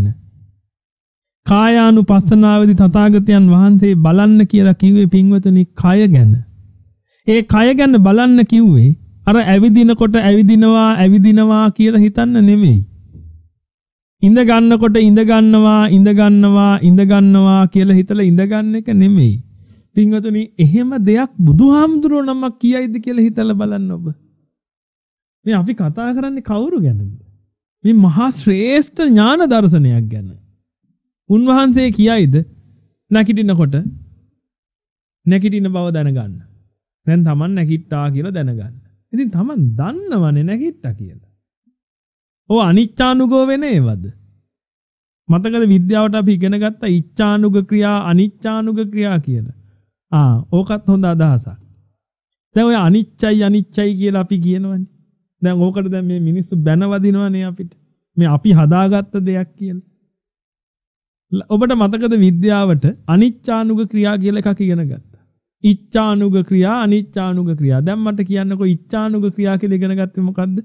කායානුපස්සනාවේදී තථාගතයන් වහන්සේ බලන්න කියලා කිව්වේ පින්වතුනි කය ගැන. ඒ කය ගැන බලන්න කිව්වේ අර ඇවිදිනකොට ඇවිදිනවා ඇවිදිනවා කියලා හිතන්න නෙමෙයි. ඉඳ ගන්නකොට ඉඳ ගන්නවා ඉඳ ගන්නවා ඉඳ ගන්නවා කියලා හිතලා ඉඳ ගන්න එක නෙමෙයි. පින්වතුනි එහෙම දෙයක් බුදුහාමුදුරුවෝ නමක් කියයිද කියලා හිතලා බලන්න ඔබ. මේ අපි කතා කරන්නේ කවුරු ගැනද? මේ මහා ශ්‍රේෂ්ඨ ඥාන දර්ශනයක් ගැන. උන්වහන්සේ කියයිද නැගිටිනකොට නැගිටින බව දැනගන්න. දැන් Taman නැගිට්ටා කියලා දැනගන්න. ඉතින් Taman දන්නවනේ නැගිට්ටා කියලා. ඔය අනිච්චානුගෝ වෙන ඒවද? මතකද විද්‍යාවට අපි ඉගෙන ගත්ත ඉච්ඡානුග ක්‍රියා අනිච්චානුග ක්‍රියා කියලා. ආ ඕකත් හොඳ අදහසක්. දැන් ඔය අනිච්චයි අනිච්චයි කියලා අපි කියනවනේ. දැන් ඕකට දැන් මේ මිනිස්සු බැනවදිනවනේ අපිට. මේ අපි හදාගත්ත දෙයක් කියලා. ඔබට මතකද විද්‍යාවට අනිච්චානුග ක්‍රියා කියලා එකක් ඉගෙන ගත්තා. ඉච්ඡානුග ක්‍රියා අනිච්චානුග ක්‍රියා. දැන් මට කියන්නකෝ ඉච්ඡානුග ක්‍රියා කියලා ඉගෙන ගත්තේ මොකද්ද?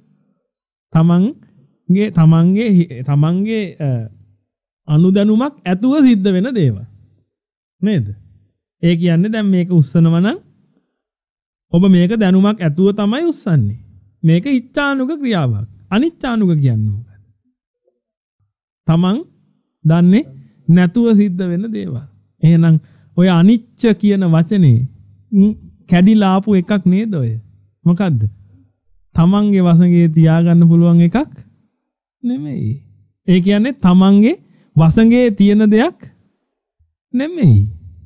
තමන්ගේ තමන්ගේ තමන්ගේ අනුදැනුමක් ඇතුව සිද්ධ වෙන දේවල්. නේද? ඒ කියන්නේ දැන් මේක උස්සනවා නම් ඔබ මේක දැනුමක් ඇතුව තමයි උස්සන්නේ. මේක ඉච්ඡානුග ක්‍රියාවක්. අනිච්ඡානුග කියන්නේ මොකක්ද? තමන් දන්නේ නැතුව සිද්ධ වෙන දේවල්. එහෙනම් ඔය අනිච්ච කියන වචනේ කැඩිලා ආපු එකක් නේද ඔය? මොකද්ද? තමන්ගේ වසඟේ තියාගන්න පුළුවන් එකක් නෙමෙයි. ඒ කියන්නේ තමන්ගේ වසඟේ තියෙන දෙයක් නෙමෙයි.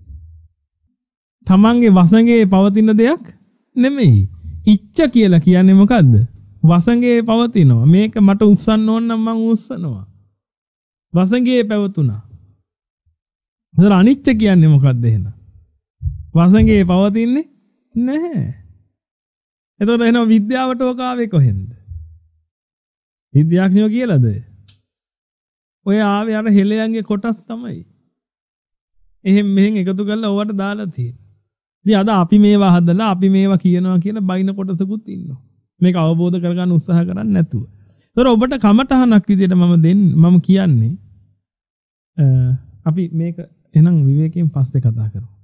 තමන්ගේ වසඟේ පවතින දෙයක් නෙමෙයි. ඉච්ඡ කියලා කියන්නේ මොකද්ද? වසඟේ පවතිනවා. මේක මට උස්සන්න ඕන නම් මං උස්සනවා. වසඟේ පැවතුණා. ඒතර අනිච්ච කියන්නේ මොකද්ද එහෙනම්? වසඟේ පවතින්නේ නැහැ. එතකොට එහෙනම් විද්‍යාවට ඕක ආවේ කොහෙන්ද? විද්‍යාඥයෝ කියලාද? ඔය ආවේ අර හෙළයන්ගේ කොටස් තමයි. එහෙන් මෙහෙන් එකතු කරලා ඕවට දාලා තියෙන්නේ. ඉතින් අද අපි මේවා හදලා අපි මේවා කියනවා කියලා බයින කොටසකුත් ඉන්නවා. මේක අවබෝධ කරගන්න උත්සාහ කරන්නේ නැතුව. ඒතර ඔබට කමටහනක් විදියට මම දෙන්න මම කියන්නේ අපි මේක එහෙනම් විවේකයෙන් පස්සේ කතා කරමු.